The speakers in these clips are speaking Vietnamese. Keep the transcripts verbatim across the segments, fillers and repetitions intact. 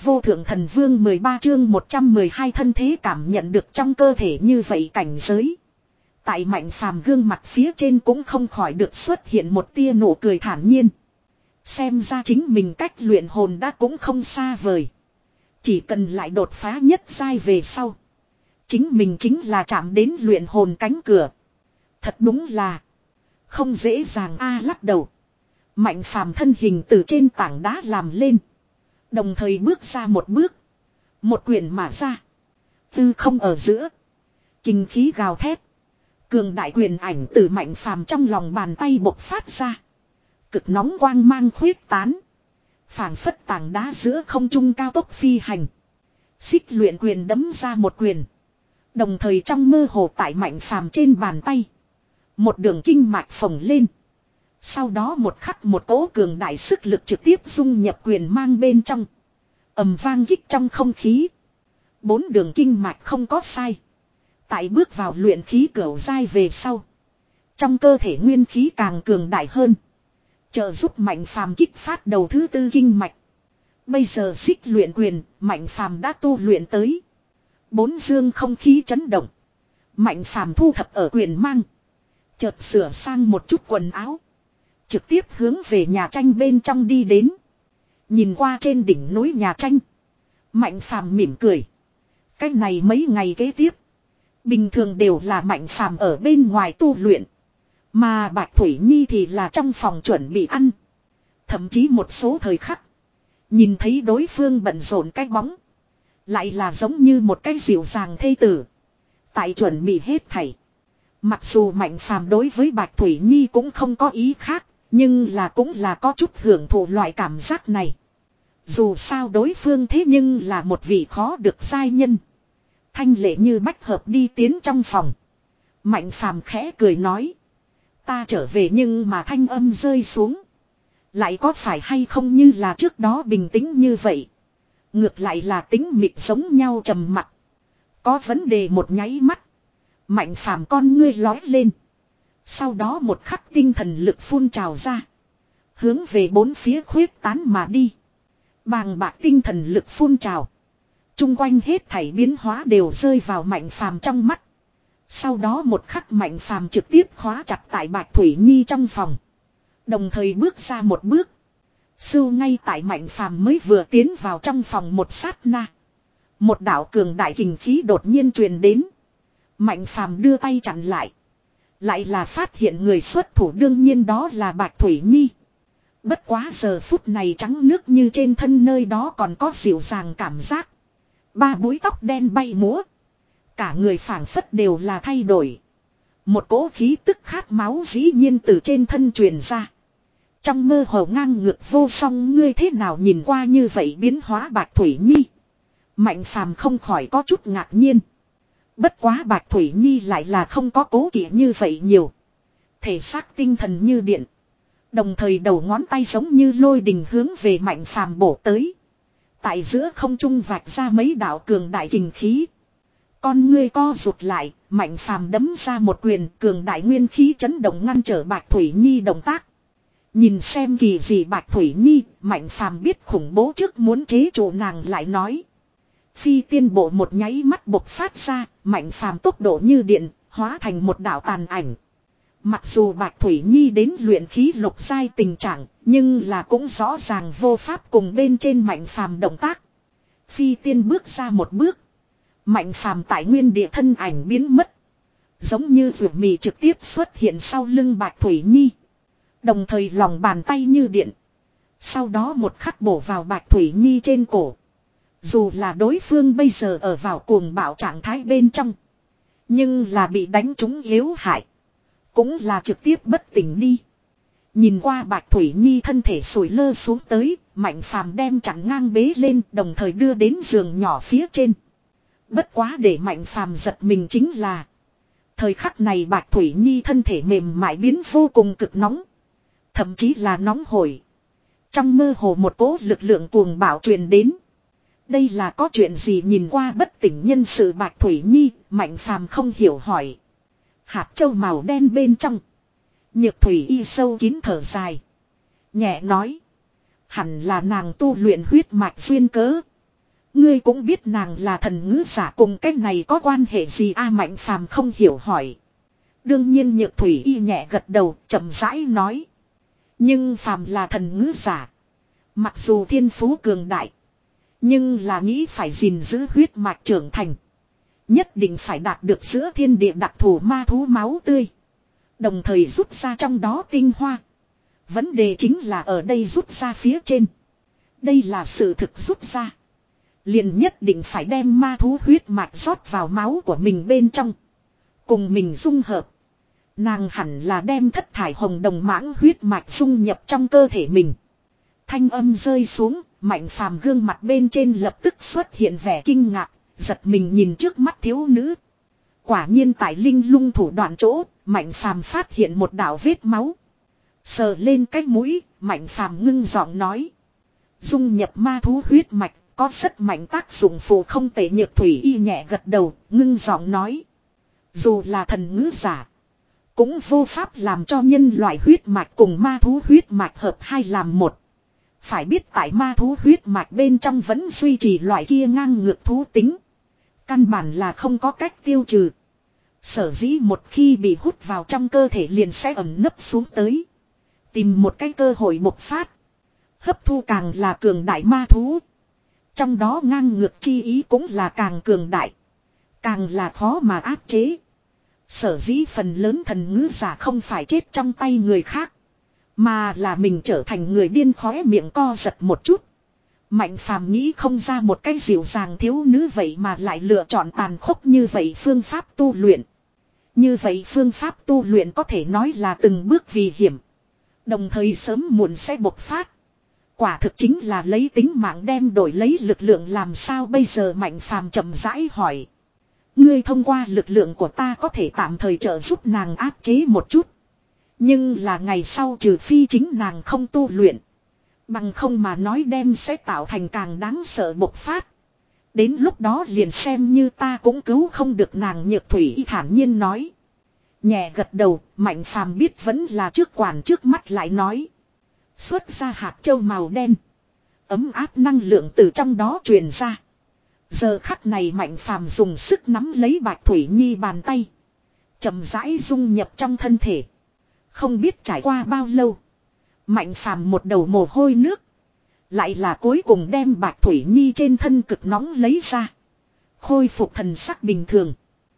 vô thượng thần vương mười ba chương một trăm mười hai thân thế cảm nhận được trong cơ thể như vậy cảnh giới. Tại Mạnh Phàm gương mặt phía trên cũng không khỏi được xuất hiện một tia nụ cười thản nhiên. Xem ra chính mình cách luyện hồn đã cũng không xa vời. Chỉ cần lại đột phá nhất giai về sau. Chính mình chính là chạm đến luyện hồn cánh cửa. Thật đúng là không dễ dàng a lắc đầu. Mạnh Phàm thân hình từ trên tảng đá làm lên. Đồng thời bước ra một bước. Một quyền mà ra. Tư không ở giữa. Kinh khí gào thét. Cường đại quyền ảnh từ Mạnh Phàm trong lòng bàn tay bộc phát ra. Cực nóng quang mang khuyết tán. Phảng phất tảng đá giữa không trung cao tốc phi hành. Xích luyện quyền đấm ra một quyền. Đồng thời trong mơ hồ tại Mạnh Phàm trên bàn tay. Một đường kinh mạch phồng lên. Sau đó một khắc một cỗ cường đại sức lực trực tiếp dung nhập quyền mang bên trong. Ầm vang kích trong không khí. Bốn đường kinh mạch không có sai. Tại bước vào luyện khí cửu giai về sau. Trong cơ thể nguyên khí càng cường đại hơn. Trợ giúp Mạnh Phàm kích phát đầu thứ tư kinh mạch. Bây giờ xích luyện quyền, Mạnh Phàm đã tu luyện tới. Bốn dương không khí chấn động. Mạnh Phàm thu thập ở quyền mang. Chợt sửa sang một chút quần áo. Trực tiếp hướng về nhà tranh bên trong đi đến. Nhìn qua trên đỉnh núi nhà tranh. Mạnh Phàm mỉm cười. Cái này mấy ngày kế tiếp. Bình thường đều là Mạnh Phàm ở bên ngoài tu luyện. Mà Bạch Thủy Nhi thì là trong phòng chuẩn bị ăn. Thậm chí một số thời khắc. Nhìn thấy đối phương bận rộn cái bóng. Lại là giống như một cái dịu dàng thê tử. Tại chuẩn bị hết thảy. Mặc dù Mạnh Phàm đối với Bạch Thủy Nhi cũng không có ý khác. Nhưng là cũng là có chút hưởng thụ loại cảm giác này. Dù sao đối phương thế nhưng là một vị khó được giai nhân. Thanh lệ như bách hợp đi tiến trong phòng. Mạnh Phàm khẽ cười nói. Ta trở về nhưng mà thanh âm rơi xuống. Lại có phải hay không như là trước đó bình tĩnh như vậy. Ngược lại là tính mịt giống nhau trầm mặc. Có vấn đề một nháy mắt. Mạnh Phàm con ngươi lói lên. Sau đó một khắc tinh thần lực phun trào ra. Hướng về bốn phía khuyết tán mà đi. Bàng bạc tinh thần lực phun trào. Trung quanh hết thảy biến hóa đều rơi vào Mạnh Phàm trong mắt. Sau đó một khắc Mạnh Phàm trực tiếp khóa chặt tại Bạch Thủy Nhi trong phòng. Đồng thời bước ra một bước. Sưu ngay tại Mạnh Phàm mới vừa tiến vào trong phòng một sát na. Một đạo cường đại kình khí đột nhiên truyền đến. Mạnh Phàm đưa tay chặn lại. Lại là phát hiện người xuất thủ đương nhiên đó là Bạch Thủy Nhi. Bất quá giờ phút này trắng nước như trên thân nơi đó còn có dịu dàng cảm giác. Ba búi tóc đen bay múa. Cả người phảng phất đều là thay đổi. Một cỗ khí tức khát máu dĩ nhiên từ trên thân truyền ra. Trong mơ hồ ngang ngược vô song ngươi thế nào nhìn qua như vậy biến hóa Bạch Thủy Nhi. Mạnh Phàm không khỏi có chút ngạc nhiên. Bất quá Bạch Thủy Nhi lại là không có cố kỵ như vậy nhiều. Thể xác tinh thần như điện. Đồng thời đầu ngón tay giống như lôi đình hướng về Mạnh Phàm bổ tới. Tại giữa không trung vạch ra mấy đạo cường đại kình khí. Con ngươi co rụt lại, Mạnh Phàm đấm ra một quyền cường đại nguyên khí chấn động ngăn trở Bạch Thủy Nhi động tác. Nhìn xem kỳ gì Bạch Thủy Nhi, Mạnh Phàm biết khủng bố trước muốn chế trụ nàng lại nói. Phi tiên bộ một nháy mắt bộc phát ra, Mạnh Phàm tốc độ như điện, hóa thành một đạo tàn ảnh. Mặc dù Bạch Thủy Nhi đến luyện khí lục giai tình trạng, nhưng là cũng rõ ràng vô pháp cùng bên trên Mạnh Phàm động tác. Phi tiên bước ra một bước. Mạnh Phàm tại nguyên địa thân ảnh biến mất. Giống như ruột mì trực tiếp xuất hiện sau lưng Bạch Thủy Nhi. Đồng thời lòng bàn tay như điện. Sau đó một khắc bổ vào Bạch Thủy Nhi trên cổ. Dù là đối phương bây giờ ở vào cuồng bạo trạng thái bên trong. Nhưng là bị đánh trúng yếu hại. Cũng là trực tiếp bất tỉnh đi. Nhìn qua Bạch Thủy Nhi thân thể sủi lơ xuống tới. Mạnh Phàm đem chặn ngang bế lên đồng thời đưa đến giường nhỏ phía trên. Bất quá để Mạnh Phàm giật mình chính là. Thời khắc này Bạch Thủy Nhi thân thể mềm mại biến vô cùng cực nóng. Thậm chí là nóng hổi. Trong mơ hồ một cỗ lực lượng cuồng bạo truyền đến. Đây là có chuyện gì nhìn qua bất tỉnh nhân sự Bạch Thủy Nhi, Mạnh Phàm không hiểu hỏi. Hạt châu màu đen bên trong. Nhược Thủy Y sâu kín thở dài. Nhẹ nói. Hẳn là nàng tu luyện huyết mạch duyên cớ. Ngươi cũng biết nàng là thần ngữ giả, cùng cái này có quan hệ gì a? Mạnh phàm không hiểu hỏi. Đương nhiên Nhược Thủy Y nhẹ gật đầu, chậm rãi nói. Nhưng phàm là thần ngữ giả, mặc dù thiên phú cường đại, nhưng là nghĩ phải gìn giữ huyết mạch trưởng thành, nhất định phải đạt được giữa thiên địa đặc thù ma thú máu tươi, đồng thời rút ra trong đó tinh hoa. Vấn đề chính là ở đây rút ra phía trên. Đây là sự thực rút ra, liền nhất định phải đem ma thú huyết mạch rót vào máu của mình bên trong, cùng mình dung hợp. Nàng hẳn là đem thất thải hồng đồng mãng huyết mạch dung nhập trong cơ thể mình. Thanh âm rơi xuống, Mạnh phàm gương mặt bên trên lập tức xuất hiện vẻ kinh ngạc, giật mình nhìn trước mắt thiếu nữ. Quả nhiên tại linh lung thủ đoạn chỗ, Mạnh phàm phát hiện một đạo vết máu. Sờ lên cái mũi, Mạnh phàm ngưng giọng nói. Dung nhập ma thú huyết mạch, có rất mạnh tác dụng phụ không tệ. Nhược Thủy Y nhẹ gật đầu, ngưng giọng nói. Dù là thần ngữ giả, cũng vô pháp làm cho nhân loại huyết mạch cùng ma thú huyết mạch hợp hai làm một. Phải biết tại ma thú huyết mạch bên trong vẫn duy trì loại kia ngang ngược thú tính. Căn bản là không có cách tiêu trừ. Sở dĩ một khi bị hút vào trong cơ thể liền sẽ ẩn nấp xuống tới, tìm một cái cơ hội bộc phát. Hấp thu càng là cường đại ma thú, trong đó ngang ngược chi ý cũng là càng cường đại, càng là khó mà áp chế. Sở dĩ phần lớn thần ngữ giả không phải chết trong tay người khác, mà là mình trở thành người điên. Khóe miệng co giật một chút. Mạnh phàm nghĩ không ra một cái dịu dàng thiếu nữ vậy mà lại lựa chọn tàn khốc như vậy phương pháp tu luyện. Như vậy phương pháp tu luyện có thể nói là từng bước vì hiểm, đồng thời sớm muộn sẽ bộc phát. Quả thực chính là lấy tính mạng đem đổi lấy lực lượng, làm sao bây giờ? Mạnh phàm chậm rãi hỏi. Ngươi thông qua lực lượng của ta có thể tạm thời trợ giúp nàng áp chế một chút. Nhưng là ngày sau trừ phi chính nàng không tu luyện, bằng không mà nói đem sẽ tạo thành càng đáng sợ bộc phát. Đến lúc đó liền xem như ta cũng cứu không được nàng. Nhược Thủy Y thản nhiên nói. Nhẹ gật đầu, Mạnh phàm biết vẫn là trước quản trước mắt, lại nói. Xuất ra hạt châu màu đen, ấm áp năng lượng từ trong đó truyền ra. Giờ khắc này Mạnh phàm dùng sức nắm lấy Bạch Thủy Nhi bàn tay, chậm rãi dung nhập trong thân thể. Không biết trải qua bao lâu, Mạnh phàm một đầu mồ hôi nước, lại là cuối cùng đem Bạch Thủy Nhi trên thân cực nóng lấy ra, khôi phục thần sắc bình thường.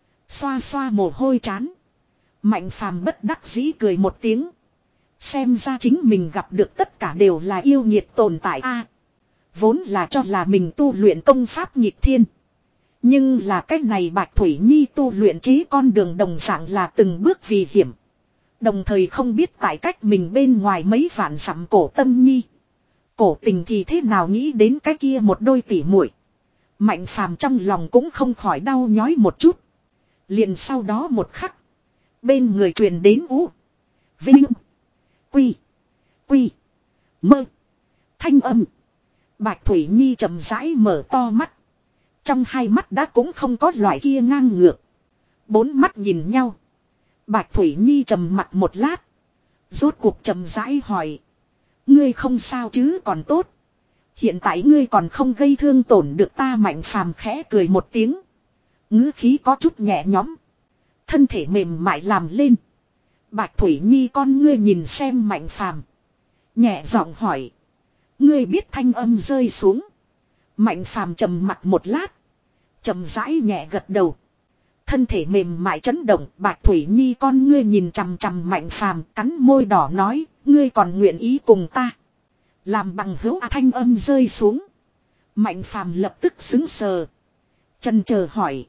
Xoa xoa mồ hôi trán, Mạnh phàm bất đắc dĩ cười một tiếng. Xem ra chính mình gặp được tất cả đều là yêu nghiệt tồn tại a. Vốn là cho là mình tu luyện công pháp nghịch thiên, nhưng là cái này Bạch Thủy Nhi tu luyện trí con đường đồng dạng là từng bước vì hiểm. Đồng thời không biết tại cách mình bên ngoài mấy vạn dặm Cổ Tâm Nhi, Cổ Tình thì thế nào nghĩ đến cái kia một đôi tỉ muội. Mạnh phàm trong lòng cũng không khỏi đau nhói một chút. Liền sau đó một khắc, bên người truyền đến ú, vinh, quy, quy, mơ, thanh âm. Bạch Thủy Nhi chậm rãi mở to mắt, trong hai mắt đã cũng không có loại kia ngang ngược. Bốn mắt nhìn nhau, Bạch Thủy Nhi trầm mặt một lát, rốt cuộc chậm rãi hỏi. Ngươi không sao chứ? Còn tốt. Hiện tại ngươi còn không gây thương tổn được ta. Mạnh phàm khẽ cười một tiếng, ngữ khí có chút nhẹ nhõm, thân thể mềm mại làm lên. Bạch Thủy Nhi con ngươi nhìn xem Mạnh phàm, nhẹ giọng hỏi. Ngươi biết? Thanh âm rơi xuống, Mạnh phàm trầm mặt một lát, chậm rãi nhẹ gật đầu. Thân thể mềm mại chấn động, Bạch Thủy Nhi con ngươi nhìn chằm chằm Mạnh phàm, cắn môi đỏ nói. Ngươi còn nguyện ý cùng ta làm bằng hữu à? Thanh âm rơi xuống, Mạnh phàm lập tức xứng sờ, chần chờ hỏi.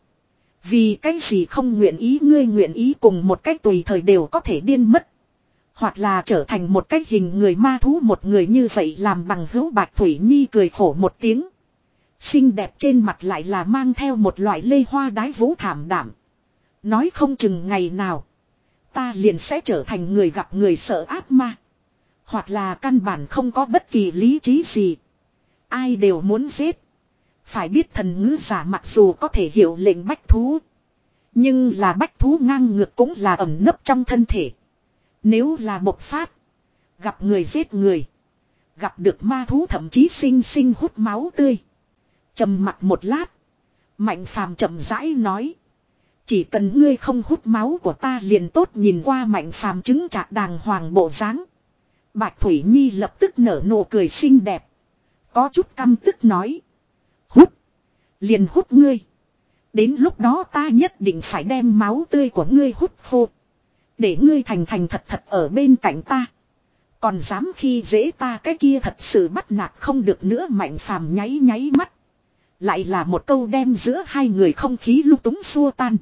Vì cái gì không nguyện ý? Ngươi nguyện ý cùng một cách tùy thời đều có thể điên mất, hoặc là trở thành một cách hình người ma thú một người như vậy làm bằng hữu? Bạch Thủy Nhi cười khổ một tiếng, xinh đẹp trên mặt lại là mang theo một loại lê hoa đái vũ thảm đảm. Nói không chừng ngày nào ta liền sẽ trở thành người gặp người sợ ác ma, hoặc là căn bản không có bất kỳ lý trí gì, ai đều muốn giết. Phải biết thần ngữ giả mặc dù có thể hiệu lệnh bách thú, nhưng là bách thú ngang ngược cũng là ẩn nấp trong thân thể. Nếu là bộc phát, gặp người giết người, gặp được ma thú thậm chí sinh sinh hút máu tươi. Trầm mặc một lát. Mạnh phàm chậm rãi nói. Chỉ cần ngươi không hút máu của ta liền tốt. Nhìn qua Mạnh phàm chứng trạc đàng hoàng bộ dáng. Bạch Thủy Nhi lập tức nở nụ cười xinh đẹp. Có chút căm tức nói. Hút. Liền hút ngươi. Đến lúc đó ta nhất định phải đem máu tươi của ngươi hút khô. Để ngươi thành thành thật thật ở bên cạnh ta. Còn dám khi dễ ta cái kia thật sự bắt nạt không được nữa. Mạnh phàm nháy nháy mắt. Lại là một câu đem giữa hai người không khí lúc túng xua tan.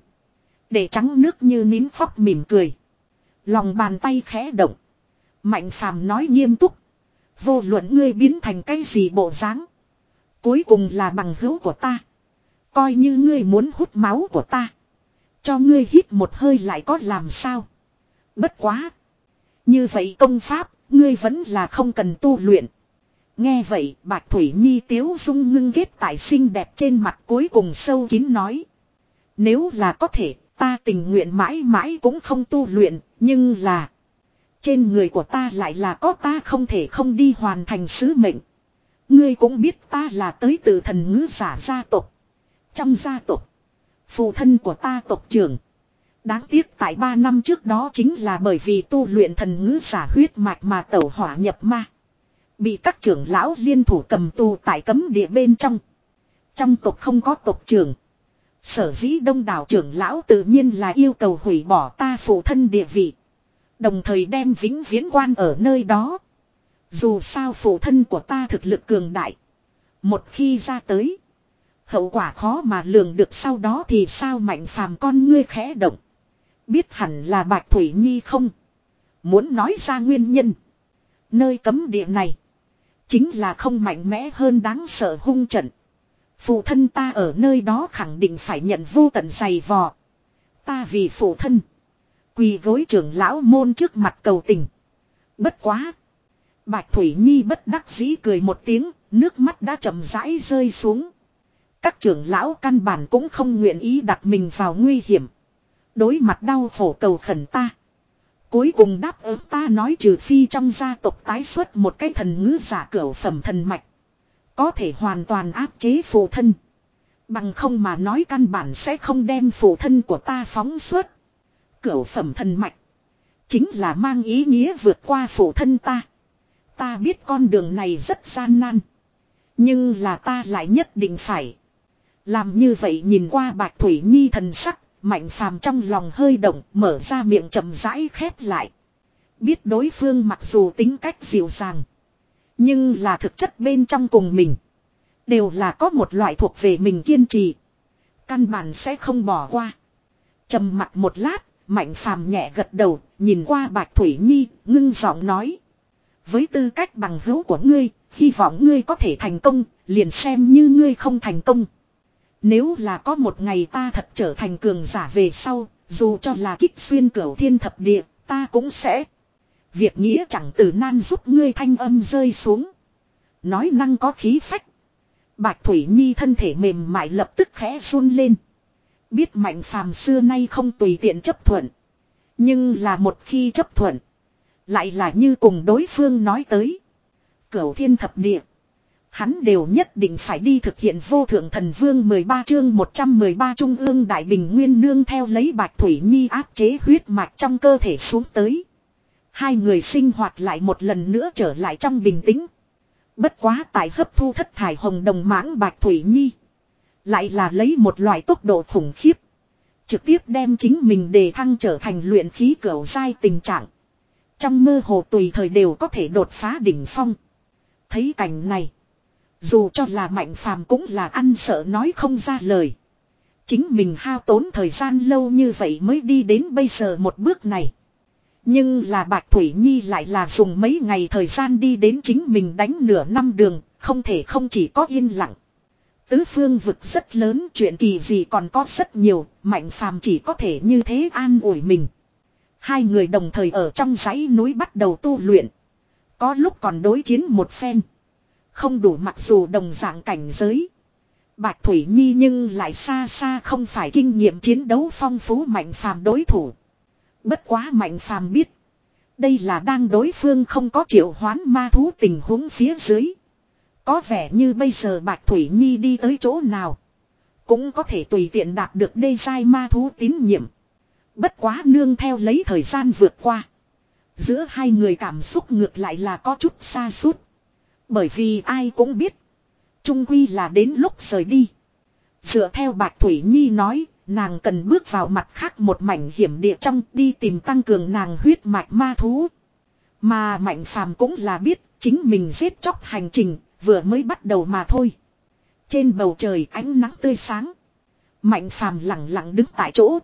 Để trắng nước như nín phóc mỉm cười. Lòng bàn tay khẽ động. Mạnh phàm nói nghiêm túc. Vô luận ngươi biến thành cái gì bộ dáng. Cuối cùng là bằng hữu của ta. Coi như ngươi muốn hút máu của ta. Cho ngươi hít một hơi lại có làm sao. Bất quá. Như vậy công pháp, ngươi vẫn là không cần tu luyện. Nghe vậy, Bạch Thủy Nhi tiếu dung ngưng ghét tại xinh đẹp trên mặt cuối cùng sâu kín nói. Nếu là có thể, ta tình nguyện mãi mãi cũng không tu luyện, nhưng là... Trên người của ta lại là có ta không thể không đi hoàn thành sứ mệnh. Ngươi cũng biết ta là tới từ thần ngữ giả gia tộc. Trong gia tộc, phụ thân của ta tộc trưởng. Đáng tiếc tại ba năm trước đó chính là bởi vì tu luyện thần ngữ giả huyết mạch mà tẩu hỏa nhập ma. Bị các trưởng lão liên thủ cầm tù tại cấm địa bên trong. Trong tộc không có tộc trưởng. Sở dĩ đông đảo trưởng lão tự nhiên là yêu cầu hủy bỏ ta phụ thân địa vị. Đồng thời đem vĩnh viễn quan ở nơi đó. Dù sao phụ thân của ta thực lực cường đại. Một khi ra tới. Hậu quả khó mà lường được sau đó thì sao Mạnh phàm con ngươi khẽ động. Biết hẳn là Bạch Thủy Nhi không. Muốn nói ra nguyên nhân. Nơi cấm địa này. Chính là không mạnh mẽ hơn đáng sợ hung trận. Phụ thân ta ở nơi đó khẳng định phải nhận vô tận giày vò. Ta vì phụ thân. Quỳ gối trưởng lão môn trước mặt cầu tình. Bất quá. Bạch Thủy Nhi bất đắc dĩ cười một tiếng. Nước mắt đã chậm rãi rơi xuống. Các trưởng lão căn bản cũng không nguyện ý đặt mình vào nguy hiểm. Đối mặt đau khổ cầu khẩn ta. Cuối cùng đáp ứng ta nói trừ phi trong gia tộc tái xuất một cái thần ngữ giả cửu phẩm thần mạch. Có thể hoàn toàn áp chế phụ thân. Bằng không mà nói căn bản sẽ không đem phụ thân của ta phóng xuất. Cửu phẩm thần mạch. Chính là mang ý nghĩa vượt qua phụ thân ta. Ta biết con đường này rất gian nan. Nhưng là ta lại nhất định phải. Làm như vậy nhìn qua Bạch Thủy Nhi thần sắc. Mạnh phàm trong lòng hơi động, mở ra miệng chậm rãi khép lại. Biết đối phương mặc dù tính cách dịu dàng. Nhưng là thực chất bên trong cùng mình. Đều là có một loại thuộc về mình kiên trì. Căn bản sẽ không bỏ qua. Trầm mặt một lát, Mạnh phàm nhẹ gật đầu, nhìn qua Bạch Thủy Nhi, ngưng giọng nói. Với tư cách bằng hữu của ngươi, hy vọng ngươi có thể thành công, liền xem như ngươi không thành công. Nếu là có một ngày ta thật trở thành cường giả về sau, dù cho là kích xuyên cửu thiên thập địa, ta cũng sẽ. Việc nghĩa chẳng từ nan giúp ngươi thanh âm rơi xuống. Nói năng có khí phách. Bạch Thủy Nhi thân thể mềm mại lập tức khẽ run lên. Biết Mạnh phàm xưa nay không tùy tiện chấp thuận. Nhưng là một khi chấp thuận. Lại là như cùng đối phương nói tới. Cửu thiên thập địa. Hắn đều nhất định phải đi thực hiện vô thượng thần vương mười ba chương một trăm mười ba trung ương đại bình nguyên nương theo lấy Bạch Thủy Nhi áp chế huyết mạch trong cơ thể xuống tới. Hai người sinh hoạt lại một lần nữa trở lại trong bình tĩnh. Bất quá tại hấp thu thất thải hồng đồng mãng Bạch Thủy Nhi. Lại là lấy một loại tốc độ khủng khiếp. Trực tiếp đem chính mình đề thăng trở thành luyện khí cửu giai tình trạng. Trong mơ hồ tùy thời đều có thể đột phá đỉnh phong. Thấy cảnh này. Dù cho là Mạnh phàm cũng là ăn sợ nói không ra lời. Chính mình hao tốn thời gian lâu như vậy mới đi đến bây giờ một bước này. Nhưng là Bạch Thủy Nhi lại là dùng mấy ngày thời gian đi đến chính mình đánh nửa năm đường, không thể không chỉ có yên lặng. Tứ phương vực rất lớn, chuyện kỳ gì còn có rất nhiều, Mạnh phàm chỉ có thể như thế an ủi mình. Hai người đồng thời ở trong dãy núi bắt đầu tu luyện. Có lúc còn đối chiến một phen. Không đủ mặc dù đồng dạng cảnh giới. Bạch Thủy Nhi nhưng lại xa xa không phải kinh nghiệm chiến đấu phong phú Mạnh phàm đối thủ. Bất quá Mạnh phàm biết. Đây là đang đối phương không có triệu hoán ma thú tình huống phía dưới. Có vẻ như bây giờ Bạch Thủy Nhi đi tới chỗ nào. Cũng có thể tùy tiện đạt được đê giai ma thú tín nhiệm. Bất quá nương theo lấy thời gian vượt qua. Giữa hai người cảm xúc ngược lại là có chút xa suốt. Bởi vì ai cũng biết. Trung quy là đến lúc rời đi. Dựa theo Bạch Thủy Nhi nói. Nàng cần bước vào mặt khác một mảnh hiểm địa trong đi tìm tăng cường nàng huyết mạch ma thú. Mà Mạnh Phàm cũng là biết chính mình giết chóc hành trình vừa mới bắt đầu mà thôi. Trên bầu trời ánh nắng tươi sáng. Mạnh Phàm lặng lặng đứng tại chỗ.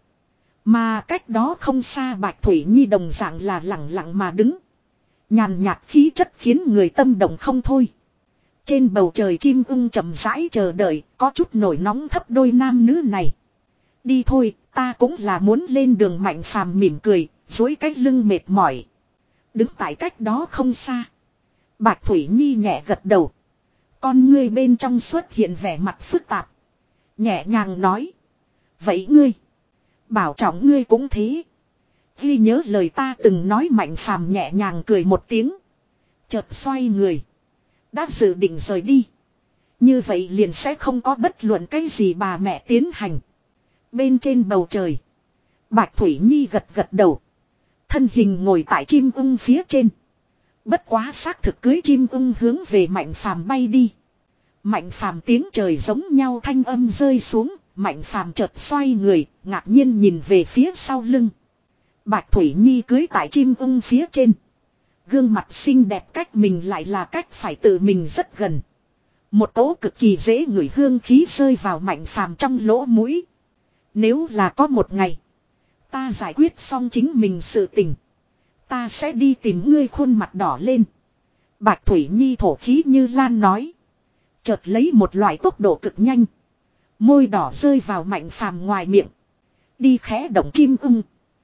Mà cách đó không xa Bạch Thủy Nhi đồng dạng là lặng lặng mà đứng. Nhàn nhạt khí chất khiến người tâm động không thôi. Trên bầu trời chim ưng chậm rãi chờ đợi, có chút nổi nóng thấp đôi nam nữ này. Đi thôi, ta cũng là muốn lên đường. Mạnh Phàm mỉm cười, duỗi cái lưng mệt mỏi. Đứng tại cách đó không xa. Bạch Thủy Nhi nhẹ gật đầu. Con ngươi bên trong xuất hiện vẻ mặt phức tạp. Nhẹ nhàng nói. Vậy ngươi. Bảo trọng ngươi cũng thế. Ghi nhớ lời ta từng nói. Mạnh Phàm nhẹ nhàng cười một tiếng. Chợt xoay người. Đã dự định rời đi. Như vậy liền sẽ không có bất luận cái gì bà mẹ tiến hành. Bên trên bầu trời. Bạch Thủy Nhi gật gật đầu. Thân hình ngồi tại chim ưng phía trên. Bất quá xác thực cưới chim ưng hướng về Mạnh Phàm bay đi. Mạnh Phàm tiếng trời giống nhau thanh âm rơi xuống. Mạnh Phàm chợt xoay người, ngạc nhiên nhìn về phía sau lưng. Bạch Thủy Nhi cưới tại chim ưng phía trên. Gương mặt xinh đẹp cách mình lại là cách phải tự mình rất gần. Một cỗ cực kỳ dễ ngửi hương khí rơi vào Mạnh Phàm trong lỗ mũi. Nếu là có một ngày, ta giải quyết xong chính mình sự tình, ta sẽ đi tìm ngươi. Khuôn mặt đỏ lên. Bạch Thủy Nhi thổ khí như lan nói. Chợt lấy một loại tốc độ cực nhanh. Môi đỏ rơi vào Mạnh Phàm ngoài miệng. Đi khẽ động chim ưng.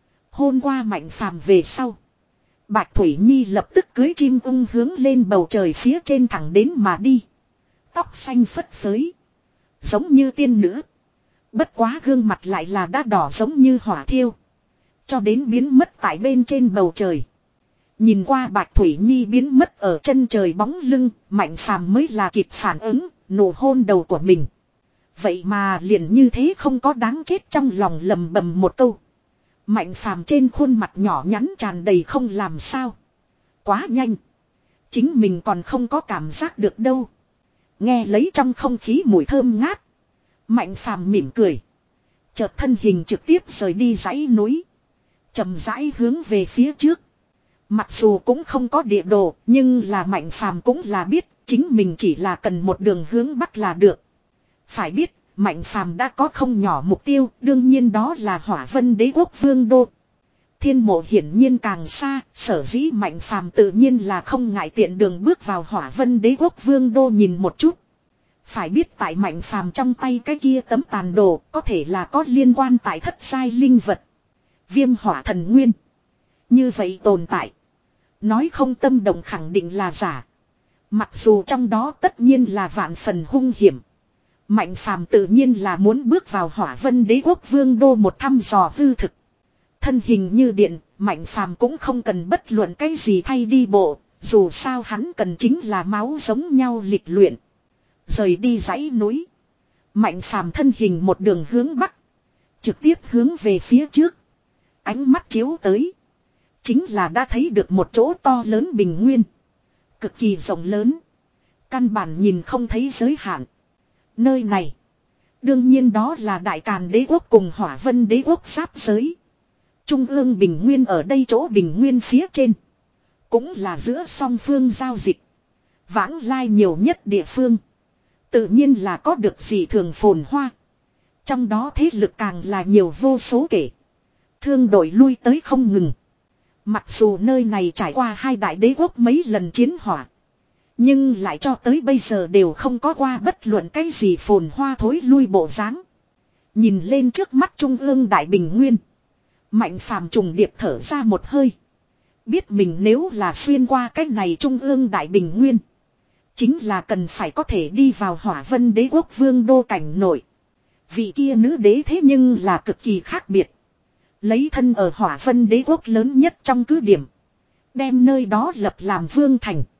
Hôn qua Mạnh Phàm về sau. Bạch Thủy Nhi lập tức cưới chim ưng hướng lên bầu trời phía trên thẳng đến mà đi. Tóc xanh phất phới. Giống như tiên nữ. Bất quá gương mặt lại là đã đỏ giống như hỏa thiêu. Cho đến biến mất tại bên trên bầu trời. Nhìn qua Bạch Thủy Nhi biến mất ở chân trời bóng lưng. Mạnh Phàm mới là kịp phản ứng. Nụ hôn đầu của mình. Vậy mà liền như thế không có đáng chết, trong lòng lầm bầm một câu. Mạnh Phàm trên khuôn mặt nhỏ nhắn tràn đầy không làm sao. Quá nhanh. Chính mình còn không có cảm giác được đâu. Nghe lấy trong không khí mùi thơm ngát. Mạnh Phàm mỉm cười. Chợt thân hình trực tiếp rời đi dãy núi. Chậm rãi hướng về phía trước. Mặc dù cũng không có địa đồ, nhưng là Mạnh Phàm cũng là biết chính mình chỉ là cần một đường hướng bắc là được. Phải biết, Mạnh Phàm đã có không nhỏ mục tiêu, đương nhiên đó là Hỏa Vân Đế Quốc Vương đô. Thiên mộ hiển nhiên càng xa, sở dĩ Mạnh Phàm tự nhiên là không ngại tiện đường bước vào Hỏa Vân Đế Quốc Vương đô nhìn một chút. Phải biết tại Mạnh Phàm trong tay cái kia tấm tàn đồ có thể là có liên quan tại thất giai linh vật. Viêm hỏa thần nguyên. Như vậy tồn tại. Nói không tâm động khẳng định là giả. Mặc dù trong đó tất nhiên là vạn phần hung hiểm. Mạnh Phàm tự nhiên là muốn bước vào Hỏa Vân Đế Quốc Vương đô một thăm dò hư thực. Thân hình như điện, Mạnh Phàm cũng không cần bất luận cái gì thay đi bộ, dù sao hắn cần chính là máu giống nhau lịch luyện. Rời đi dãy núi. Mạnh Phàm thân hình một đường hướng bắc. Trực tiếp hướng về phía trước. Ánh mắt chiếu tới. Chính là đã thấy được một chỗ to lớn bình nguyên. Cực kỳ rộng lớn. Căn bản nhìn không thấy giới hạn. Nơi này. Đương nhiên đó là Đại Càn Đế Quốc cùng Hỏa Vân Đế Quốc giáp giới. Trung ương bình nguyên ở đây chỗ bình nguyên phía trên. Cũng là giữa song phương giao dịch. Vãng lai nhiều nhất địa phương. Tự nhiên là có được gì thường phồn hoa. Trong đó thế lực càng là nhiều vô số kể. Thương đội lui tới không ngừng. Mặc dù nơi này trải qua hai đại đế quốc mấy lần chiến hỏa. Nhưng lại cho tới bây giờ đều không có qua bất luận cái gì phồn hoa thối lui bộ dáng. Nhìn lên trước mắt trung ương đại bình nguyên. Mạnh Phàm trùng điệp thở ra một hơi. Biết mình nếu là xuyên qua cái này trung ương đại bình nguyên. Chính là cần phải có thể đi vào Hỏa Vân Đế Quốc Vương đô cảnh nội. Vị kia nữ đế thế nhưng là cực kỳ khác biệt. Lấy thân ở Hỏa Vân Đế Quốc lớn nhất trong cứ điểm. Đem nơi đó lập làm vương thành.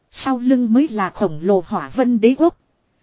Sau lưng mới là khổng lồ hỏa vân đế quốc.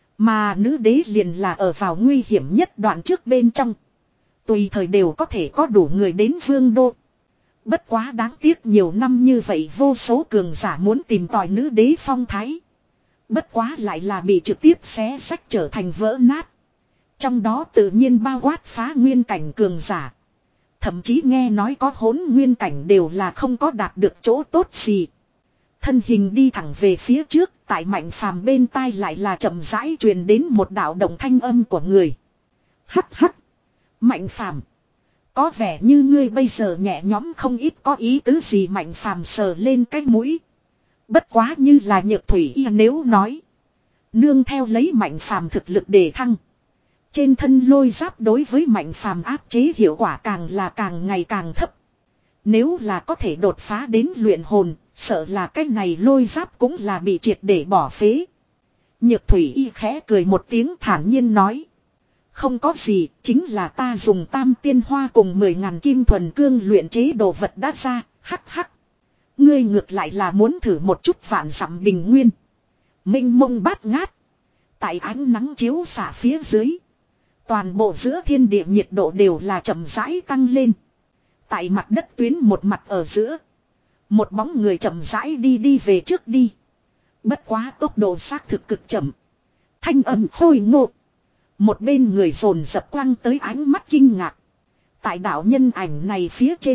Mà nữ đế liền là ở vào nguy hiểm nhất đoạn trước bên trong. Tùy thời đều có thể có đủ người đến vương đô. Bất quá đáng tiếc nhiều năm như vậy vô số cường giả muốn tìm tòi nữ đế phong thái. Bất quá lại là bị trực tiếp xé sách trở thành vỡ nát. Trong đó tự nhiên bao quát phá nguyên cảnh cường giả. Thậm chí nghe nói có hỗn nguyên cảnh đều là không có đạt được chỗ tốt gì. Thân hình đi thẳng về phía trước, tại Mạnh Phàm bên tai lại là chậm rãi truyền đến một đạo động thanh âm của người. Hắc hắc. Mạnh Phàm, có vẻ như ngươi bây giờ nhẹ nhõm không ít, có ý tứ gì? Mạnh Phàm sờ lên cái mũi. Bất quá như là Nhược Thủy Y nếu nói. Nương theo lấy Mạnh Phàm thực lực đề thăng. Trên thân lôi giáp đối với Mạnh Phàm áp chế hiệu quả càng là càng ngày càng thấp. Nếu là có thể đột phá đến luyện hồn, sợ là cái này lôi giáp cũng là bị triệt để bỏ phế. Nhược Thủy Y khẽ cười một tiếng thản nhiên nói. Không có gì, chính là ta dùng tam tiên hoa cùng mười ngàn kim thuần cương luyện chế đồ vật đã ra, hắc hắc. Ngươi ngược lại là muốn thử một chút vạn dặm bình nguyên. Minh mông bát ngát. Tại ánh nắng chiếu xạ phía dưới. Toàn bộ giữa thiên địa nhiệt độ đều là chậm rãi tăng lên. Tại mặt đất tuyến một mặt ở giữa. Một bóng người chậm rãi đi đi về trước đi. Bất quá tốc độ xác thực cực chậm. Thanh âm khôi ngộ. Một bên người dồn dập quăng tới ánh mắt kinh ngạc. Tại đạo nhân ảnh này phía trên.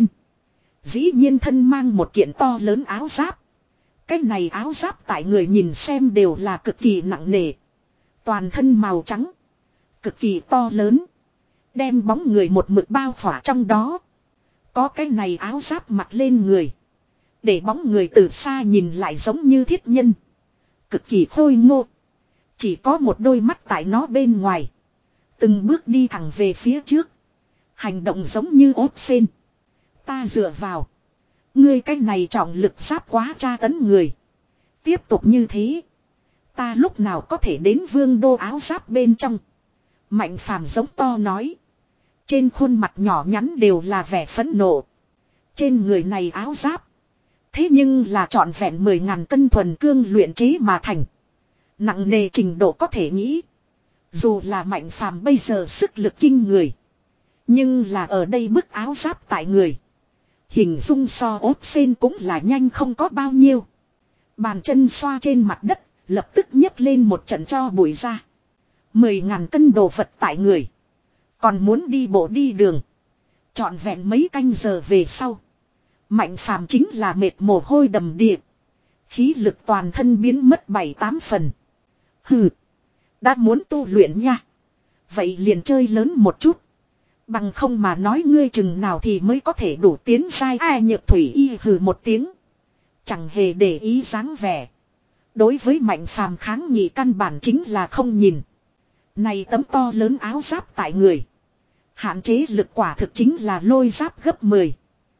Dĩ nhiên thân mang một kiện to lớn áo giáp. Cái này áo giáp tại người nhìn xem đều là cực kỳ nặng nề. Toàn thân màu trắng. Cực kỳ to lớn. Đem bóng người một mực bao khỏa trong đó. Có cái này áo giáp mặc lên người. Để bóng người từ xa nhìn lại giống như thiết nhân. Cực kỳ khôi ngô. Chỉ có một đôi mắt tại nó bên ngoài. Từng bước đi thẳng về phía trước. Hành động giống như ốp sen. Ta dựa vào. Ngươi cái này trọng lực giáp quá tra tấn người. Tiếp tục như thế. Ta lúc nào có thể đến vương đô áo giáp bên trong. Mạnh Phàm giống to nói. Trên khuôn mặt nhỏ nhắn đều là vẻ phẫn nộ. Trên người này áo giáp. Thế nhưng là trọn vẹn mười ngàn cân thuần cương luyện chế mà thành. Nặng nề trình độ có thể nghĩ. Dù là Mạnh Phàm bây giờ sức lực kinh người. Nhưng là ở đây bức áo giáp tại người. Hình dung so ốp sen cũng là nhanh không có bao nhiêu. Bàn chân xoa trên mặt đất. Lập tức nhấc lên một trận cho bụi ra. Mười ngàn cân đồ vật tại người. Còn muốn đi bộ đi đường. Trọn vẹn mấy canh giờ về sau. Mạnh Phàm chính là mệt mồ hôi đầm đìa. Khí lực toàn thân biến mất bảy tám phần. Hừ. Đã muốn tu luyện nha. Vậy liền chơi lớn một chút. Bằng không mà nói ngươi chừng nào thì mới có thể đủ tiến sai. Ai Nhược Thủy Y hừ một tiếng. Chẳng hề để ý dáng vẻ. Đối với Mạnh Phàm kháng nghị căn bản chính là không nhìn. Này tấm to lớn áo giáp tại người. Hạn chế lực quả thực chính là lôi giáp gấp mười.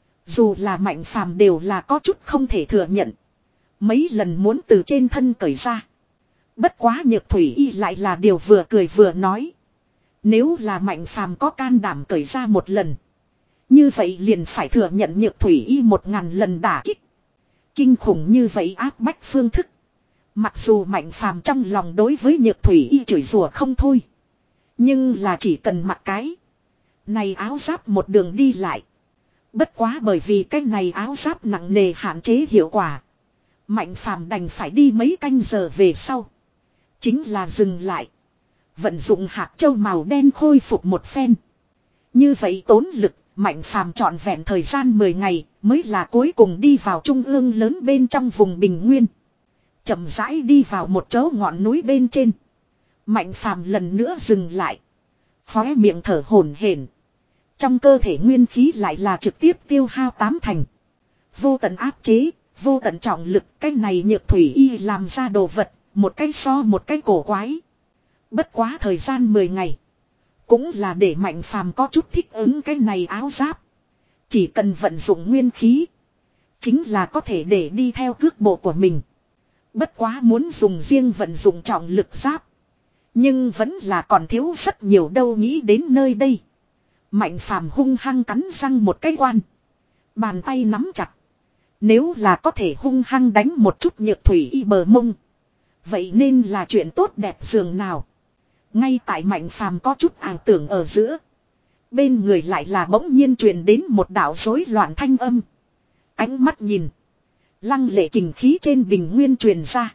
Dù là Mạnh Phàm đều là có chút không thể thừa nhận. Mấy lần muốn từ trên thân cởi ra. Bất quá Nhược Thủy Y lại là điều vừa cười vừa nói. Nếu là Mạnh Phàm có can đảm cởi ra một lần. Như vậy liền phải thừa nhận Nhược Thủy Y một ngàn lần đả kích. Kinh khủng như vậy áp bách phương thức. Mặc dù Mạnh Phàm trong lòng đối với Nhược Thủy Y chửi rủa không thôi. Nhưng là chỉ cần mặc cái. Này áo giáp một đường đi lại. Bất quá bởi vì cái này áo giáp nặng nề hạn chế hiệu quả. Mạnh Phàm đành phải đi mấy canh giờ về sau. Chính là dừng lại. Vận dụng hạt châu màu đen khôi phục một phen. Như vậy tốn lực, Mạnh Phàm trọn vẹn thời gian mười ngày mới là cuối cùng đi vào trung ương lớn bên trong vùng Bình Nguyên. Chậm rãi đi vào một chỗ ngọn núi bên trên. Mạnh Phàm lần nữa dừng lại. Khóe miệng thở hổn hển. Trong cơ thể nguyên khí lại là trực tiếp tiêu hao tám thành. Vô tận áp chế, vô tận trọng lực, cái này Nhược Thủy Y làm ra đồ vật, một cái so một cái cổ quái. Bất quá thời gian mười ngày. Cũng là để Mạnh Phàm có chút thích ứng cái này áo giáp. Chỉ cần vận dụng nguyên khí. Chính là có thể để đi theo cước bộ của mình. Bất quá muốn dùng riêng vận dụng trọng lực giáp. Nhưng vẫn là còn thiếu rất nhiều đâu. Nghĩ đến nơi đây. Mạnh Phàm hung hăng cắn răng một cái quan. Bàn tay nắm chặt. Nếu là có thể hung hăng đánh một chút Nhược Thủy y bờ mông. Vậy nên là chuyện tốt đẹp dường nào. Ngay tại Mạnh Phàm có chút ảo tưởng ở giữa. Bên người lại là bỗng nhiên truyền đến một đạo rối loạn thanh âm. Ánh mắt nhìn. Lăng lệ kình khí trên bình nguyên truyền ra.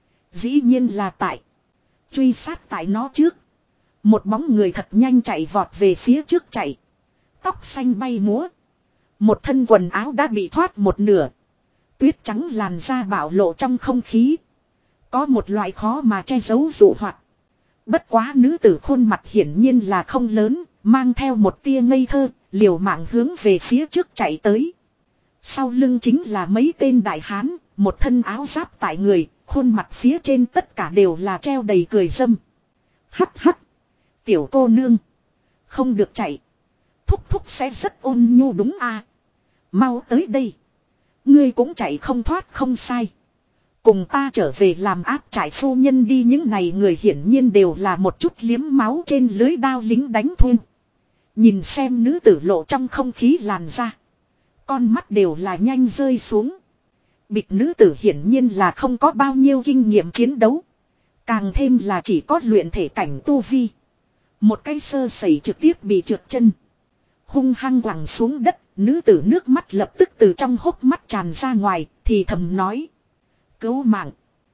Dĩ nhiên là tại. Truy sát tại nó trước. Một bóng người thật nhanh chạy vọt về phía trước chạy. Tóc xanh bay múa. Một thân quần áo đã bị thoát một nửa. Tuyết trắng làn da bạo lộ trong không khí. Có một loại khó mà che giấu dụ hoạt. Bất quá nữ tử khuôn mặt hiển nhiên là không lớn. Mang theo một tia ngây thơ. Liều mạng hướng về phía trước chạy tới. Sau lưng chính là mấy tên đại hán. Một thân áo giáp tại người. Khuôn mặt phía trên tất cả đều là treo đầy cười dâm. Hắt hắt. Tiểu cô nương. Không được chạy. Thúc thúc sẽ rất ôn nhu đúng à. Mau tới đây. Ngươi cũng chạy không thoát không sai. Cùng ta trở về làm áp trại phu nhân đi. Những này người hiển nhiên đều là một chút liếm máu trên lưới đao lính đánh thuê. Nhìn xem nữ tử lộ trong không khí làn ra. Con mắt đều là nhanh rơi xuống. Bịch nữ tử hiển nhiên là không có bao nhiêu kinh nghiệm chiến đấu. Càng thêm là chỉ có luyện thể cảnh tu vi. Một cái sơ sẩy trực tiếp bị trượt chân. Hung hăng quẳng xuống đất. Nữ tử nước mắt lập tức từ trong hốc mắt tràn ra ngoài. Thì thầm nói. Cứu mạng.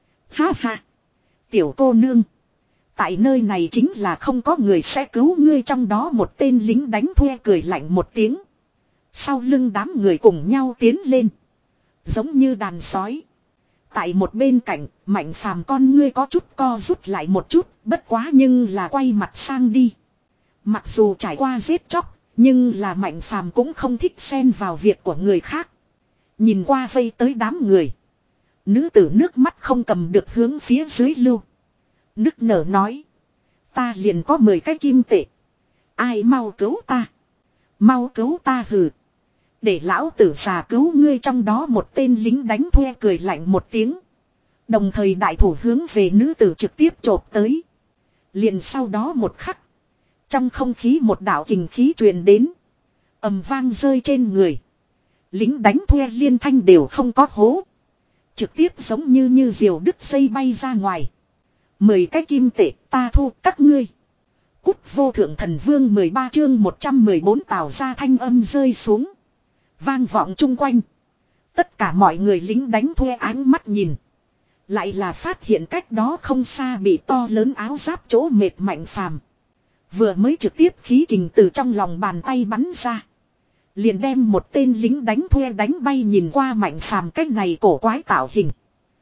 Ha ha. Tiểu cô nương. Tại nơi này chính là không có người sẽ cứu ngươi. Trong đó một tên lính đánh thuê cười lạnh một tiếng. Sau lưng đám người cùng nhau tiến lên. Giống như đàn sói. Tại một bên cạnh, Mạnh Phàm con ngươi có chút co rút lại một chút, bất quá nhưng là quay mặt sang đi. Mặc dù trải qua giết chóc, nhưng là Mạnh Phàm cũng không thích xen vào việc của người khác. Nhìn qua vây tới đám người. Nữ tử nước mắt không cầm được hướng phía dưới lưu. Nức nở nói. Ta liền có mười cái kim tệ. Ai mau cứu ta. Mau cứu ta hừ. Để lão tử già cứu ngươi. Trong đó một tên lính đánh thuê cười lạnh một tiếng. Đồng thời đại thủ hướng về nữ tử trực tiếp chộp tới. Liền sau đó một khắc. Trong không khí một đạo kình khí truyền đến. Ầm vang rơi trên người. Lính đánh thuê liên thanh đều không có hố. Trực tiếp giống như như diều đứt dây bay ra ngoài. Mười cái kim tệ ta thu các ngươi. Cút vô thượng thần vương mười ba chương một trăm mười bốn tạo ra thanh âm rơi xuống. Vang vọng chung quanh. Tất cả mọi người lính đánh thuê ánh mắt nhìn. Lại là phát hiện cách đó không xa bị to lớn áo giáp chỗ mệt Mạnh Phàm. Vừa mới trực tiếp khí kình từ trong lòng bàn tay bắn ra. Liền đem một tên lính đánh thuê đánh bay. Nhìn qua Mạnh Phàm cách này cổ quái tạo hình.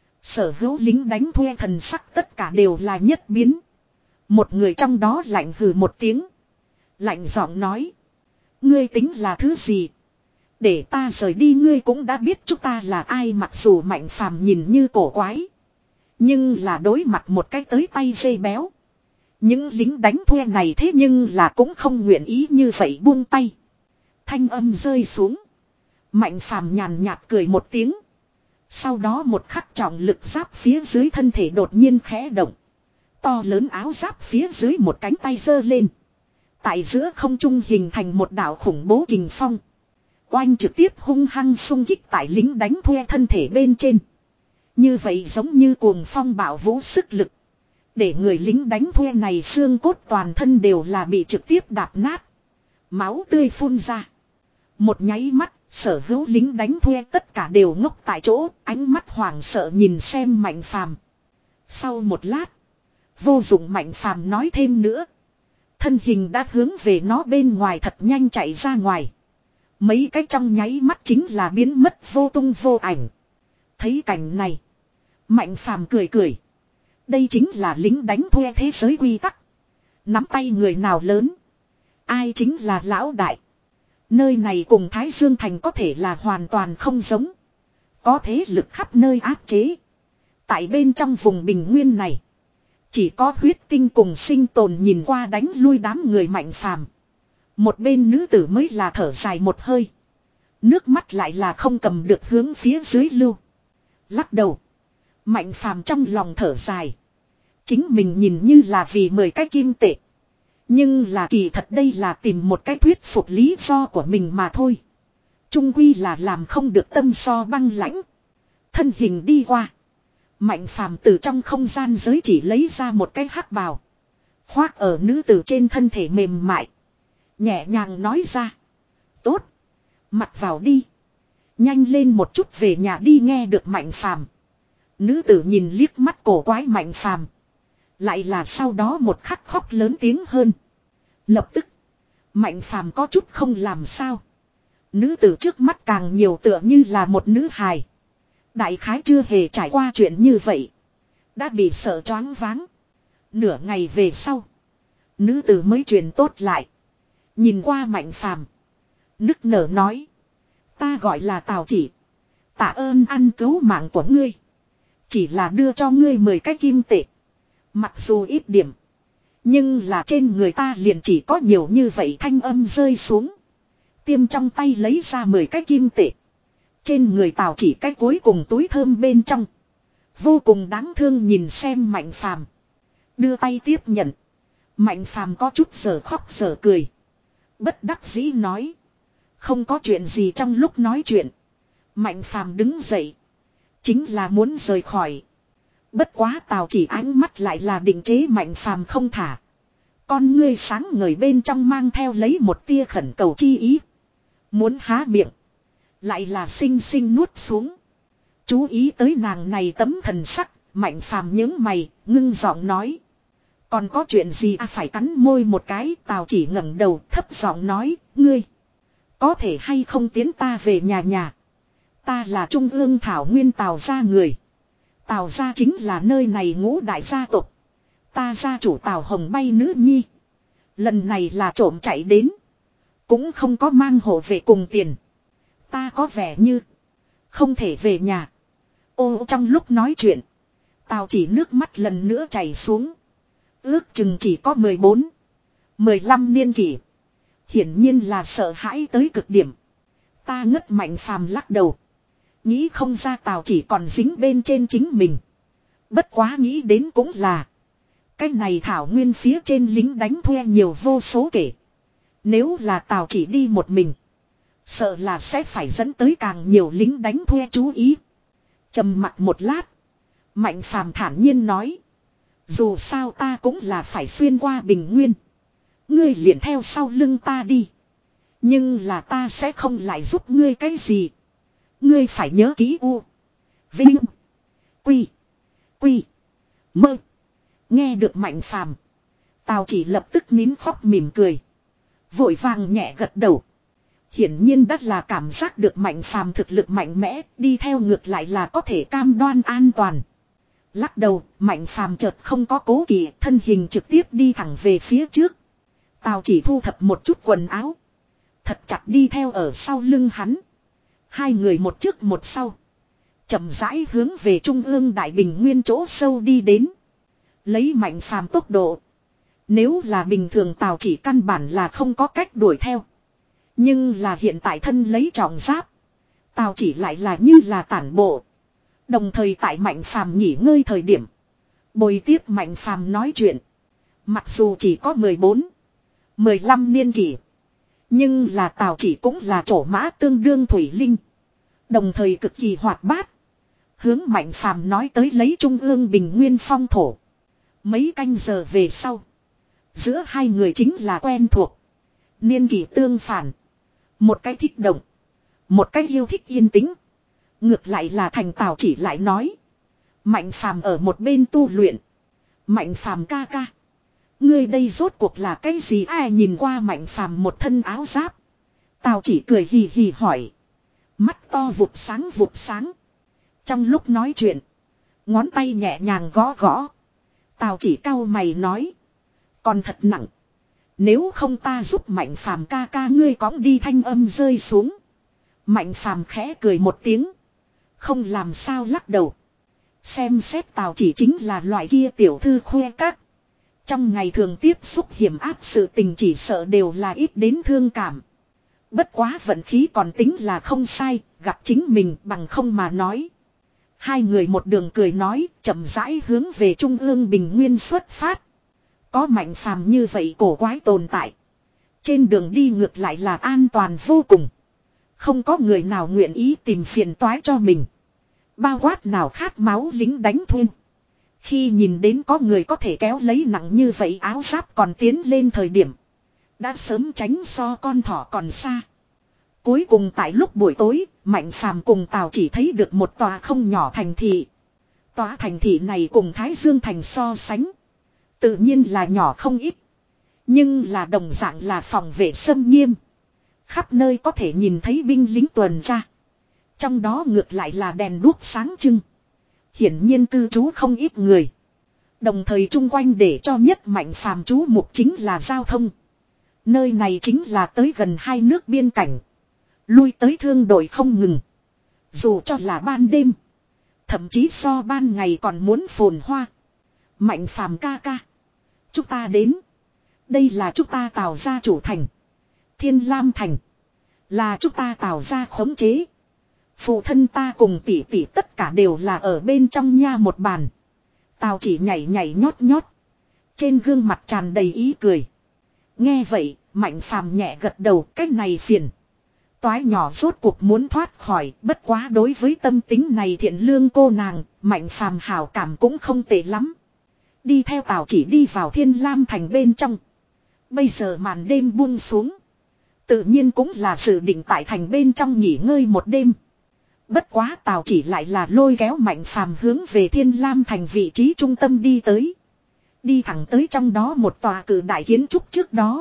Sở hữu lính đánh thuê thần sắc tất cả đều là nhất biến. Một người trong đó lạnh hừ một tiếng. Lạnh giọng nói. Ngươi tính là thứ gì? Để ta rời đi ngươi cũng đã biết chúng ta là ai. Mặc dù Mạnh Phàm nhìn như cổ quái. Nhưng là đối mặt một cái tới tay dây béo. Những lính đánh thuê này thế nhưng là cũng không nguyện ý như vậy buông tay. Thanh âm rơi xuống. Mạnh Phàm nhàn nhạt cười một tiếng. Sau đó một khắc trọng lực giáp phía dưới thân thể đột nhiên khẽ động. To lớn áo giáp phía dưới một cánh tay giơ lên. Tại giữa không trung hình thành một đạo khủng bố kình phong. Oanh trực tiếp hung hăng xung kích tại lính đánh thuê thân thể bên trên. Như vậy giống như cuồng phong bạo vũ sức lực. Để người lính đánh thuê này xương cốt toàn thân đều là bị trực tiếp đạp nát. Máu tươi phun ra. Một nháy mắt, sở hữu lính đánh thuê tất cả đều ngốc tại chỗ, ánh mắt hoảng sợ nhìn xem Mạnh Phàm. Sau một lát, vô dụng Mạnh Phàm nói thêm nữa. Thân hình đã hướng về nó bên ngoài thật nhanh chạy ra ngoài. Mấy cái trong nháy mắt chính là biến mất vô tung vô ảnh. Thấy cảnh này, Mạnh Phàm cười cười. Đây chính là lính đánh thuê thế giới quy tắc. Nắm tay người nào lớn, ai chính là lão đại. Nơi này cùng Thái Dương Thành có thể là hoàn toàn không giống. Có thế lực khắp nơi áp chế. Tại bên trong vùng bình nguyên này, chỉ có huyết tinh cùng sinh tồn nhìn qua đánh lui đám người Mạnh Phàm. Một bên nữ tử mới là thở dài một hơi. Nước mắt lại là không cầm được hướng phía dưới lưu. Lắc đầu. Mạnh Phàm trong lòng thở dài. Chính mình nhìn như là vì mười cái kim tệ. Nhưng là kỳ thật đây là tìm một cái thuyết phục lý do của mình mà thôi. Trung quy là làm không được tâm so băng lãnh. Thân hình đi qua. Mạnh phàm từ trong không gian giới chỉ lấy ra một cái hắc bào. Khoác ở nữ tử trên thân thể mềm mại. Nhẹ nhàng nói ra. Tốt. Mặc vào đi. Nhanh lên một chút về nhà đi nghe được Mạnh phàm. Nữ tử nhìn liếc mắt cổ quái Mạnh phàm. Lại là sau đó một khắc khóc lớn tiếng hơn. Lập tức. Mạnh phàm có chút không làm sao. Nữ tử trước mắt càng nhiều tựa như là một nữ hài. Đại khái chưa hề trải qua chuyện như vậy. Đã bị sợ choáng váng. Nửa ngày về sau. Nữ tử mới truyền tốt lại. Nhìn qua Mạnh phàm. Nức nở nói. Ta gọi là Tào Chỉ. Tạ ơn ăn cứu mạng của ngươi. Chỉ là đưa cho ngươi mười cái kim tệ. Mặc dù ít điểm. Nhưng là trên người ta liền chỉ có nhiều như vậy thanh âm rơi xuống. Tiêm trong tay lấy ra mười cái kim tệ. Trên người Tào Chỉ cái cuối cùng túi thơm bên trong. Vô cùng đáng thương nhìn xem Mạnh phàm. Đưa tay tiếp nhận. Mạnh phàm có chút giờ khóc giờ cười. Bất đắc dĩ nói. Không có chuyện gì trong lúc nói chuyện. Mạnh phàm đứng dậy. Chính là muốn rời khỏi. Bất quá Tào Chỉ ánh mắt lại là định chế Mạnh phàm không thả. Con ngươi sáng ngời bên trong mang theo lấy một tia khẩn cầu chi ý. Muốn há miệng. Lại là xinh xinh nuốt xuống. Chú ý tới nàng này tấm thần sắc. Mạnh phàm nhướng mày, ngưng giọng nói. Còn có chuyện gì à, phải cắn môi một cái. Tào Chỉ ngẩng đầu thấp giọng nói. Ngươi. Có thể hay không tiến ta về nhà nhà. Ta là Trung ương Thảo Nguyên Tào gia người. Tào gia chính là nơi này ngũ đại gia tộc. Ta gia chủ Tào Hồng Bay nữ nhi. Lần này là trộm chạy đến. Cũng không có mang hộ về cùng tiền. Ta có vẻ như không thể về nhà. Ô trong lúc nói chuyện. Tào Chỉ nước mắt lần nữa chảy xuống. Ước chừng chỉ có mười bốn, mười lăm niên kỷ. Hiển nhiên là sợ hãi tới cực điểm. Ta ngất Mạnh phàm lắc đầu. Nghĩ không ra Tào Chỉ còn dính bên trên chính mình. Bất quá nghĩ đến cũng là. Cái này Thảo Nguyên phía trên lính đánh thuê nhiều vô số kể. Nếu là Tào Chỉ đi một mình. Sợ là sẽ phải dẫn tới càng nhiều lính đánh thuê chú ý. Trầm mặc một lát. Mạnh phàm thản nhiên nói. Dù sao ta cũng là phải xuyên qua Bình Nguyên. Ngươi liền theo sau lưng ta đi. Nhưng là ta sẽ không lại giúp ngươi cái gì. Ngươi phải nhớ kỹ U. Vinh. Quy. Quy. Mơ. Nghe được Mạnh phàm. Tào Chỉ lập tức nín khóc mỉm cười. Vội vàng nhẹ gật đầu. Hiển nhiên đắt là cảm giác được Mạnh phàm thực lực mạnh mẽ. Đi theo ngược lại là có thể cam đoan an toàn. Lắc đầu, Mạnh phàm chợt không có cố kỵ, thân hình trực tiếp đi thẳng về phía trước. Tào Chỉ thu thập một chút quần áo. Thật chặt đi theo ở sau lưng hắn. Hai người một trước một sau. Chậm rãi hướng về trung ương Đại Bình Nguyên chỗ sâu đi đến. Lấy Mạnh phàm tốc độ. Nếu là bình thường Tào Chỉ căn bản là không có cách đuổi theo. Nhưng là hiện tại thân lấy trọng giáp. Tào Chỉ lại là như là tản bộ. Đồng thời tại Mạnh phàm nghỉ ngơi thời điểm. Bồi tiếp Mạnh phàm nói chuyện. Mặc dù chỉ có mười bốn, mười lăm niên kỷ. Nhưng là Tào Chỉ cũng là trổ mã tương đương thủy linh. Đồng thời cực kỳ hoạt bát. Hướng Mạnh phàm nói tới lấy trung ương Bình Nguyên phong thổ. Mấy canh giờ về sau. Giữa hai người chính là quen thuộc. Niên kỷ tương phản. Một cái thích động. Một cái yêu thích yên tĩnh. Ngược lại là thành Tào Chỉ lại nói. Mạnh phàm ở một bên tu luyện. Mạnh phàm ca ca. Ngươi đây rốt cuộc là cái gì ai nhìn qua Mạnh phàm một thân áo giáp. Tào Chỉ cười hì hì hỏi. Mắt to vụt sáng vụt sáng. Trong lúc nói chuyện. Ngón tay nhẹ nhàng gõ gõ. Tào Chỉ cau mày nói. Còn thật nặng. Nếu không ta giúp Mạnh phàm ca ca ngươi cõng đi thanh âm rơi xuống. Mạnh phàm khẽ cười một tiếng. Không làm sao lắc đầu. Xem xét Tào Chỉ chính là loại kia tiểu thư khoe các. Trong ngày thường tiếp xúc hiểm áp sự tình chỉ sợ đều là ít đến thương cảm. Bất quá vận khí còn tính là không sai, gặp chính mình bằng không mà nói. Hai người một đường cười nói, chậm rãi hướng về trung ương Bình Nguyên xuất phát. Có Mạnh phàm như vậy cổ quái tồn tại. Trên đường đi ngược lại là an toàn vô cùng. Không có người nào nguyện ý tìm phiền toái cho mình. Bao quát nào khát máu lính đánh thuê. Khi nhìn đến có người có thể kéo lấy nặng như vậy áo giáp còn tiến lên thời điểm. Đã sớm tránh so con thỏ còn xa. Cuối cùng tại lúc buổi tối, Mạnh Phàm cùng Tào Chỉ thấy được một tòa không nhỏ thành thị. Tòa thành thị này cùng Thái Dương thành so sánh. Tự nhiên là nhỏ không ít. Nhưng là đồng dạng là phòng vệ xâm nghiêm. Khắp nơi có thể nhìn thấy binh lính tuần tra. Trong đó ngược lại là đèn đuốc sáng trưng. Hiển nhiên cư trú không ít người. Đồng thời chung quanh để cho nhất Mạnh Phàm trú mục chính là giao thông. Nơi này chính là tới gần hai nước biên cảnh. Lui tới thương đội không ngừng. Dù cho là ban đêm. Thậm chí so ban ngày còn muốn phồn hoa. Mạnh Phàm ca ca. Chúng ta đến. Đây là chúng ta Tào gia chủ thành. Thiên Lam thành. Là chúng ta Tào gia khống chế. Phụ thân ta cùng tỷ tỷ tất cả đều là ở bên trong nha một bàn. Tào Chỉ nhảy nhảy nhót nhót. Trên gương mặt tràn đầy ý cười. Nghe vậy, Mạnh Phàm nhẹ gật đầu, cái này phiền. Toái nhỏ rốt cuộc muốn thoát khỏi, bất quá đối với tâm tính này thiện lương cô nàng, Mạnh Phàm hảo cảm cũng không tệ lắm. Đi theo Tào Chỉ đi vào Thiên Lam thành bên trong. Bây giờ màn đêm buông xuống. Tự nhiên cũng là dự định tại thành bên trong nghỉ ngơi một đêm. Bất quá Tào Chỉ lại là lôi kéo Mạnh Phàm hướng về Thiên Lam thành vị trí trung tâm đi tới. Đi thẳng tới trong đó một tòa cử đại kiến trúc trước đó.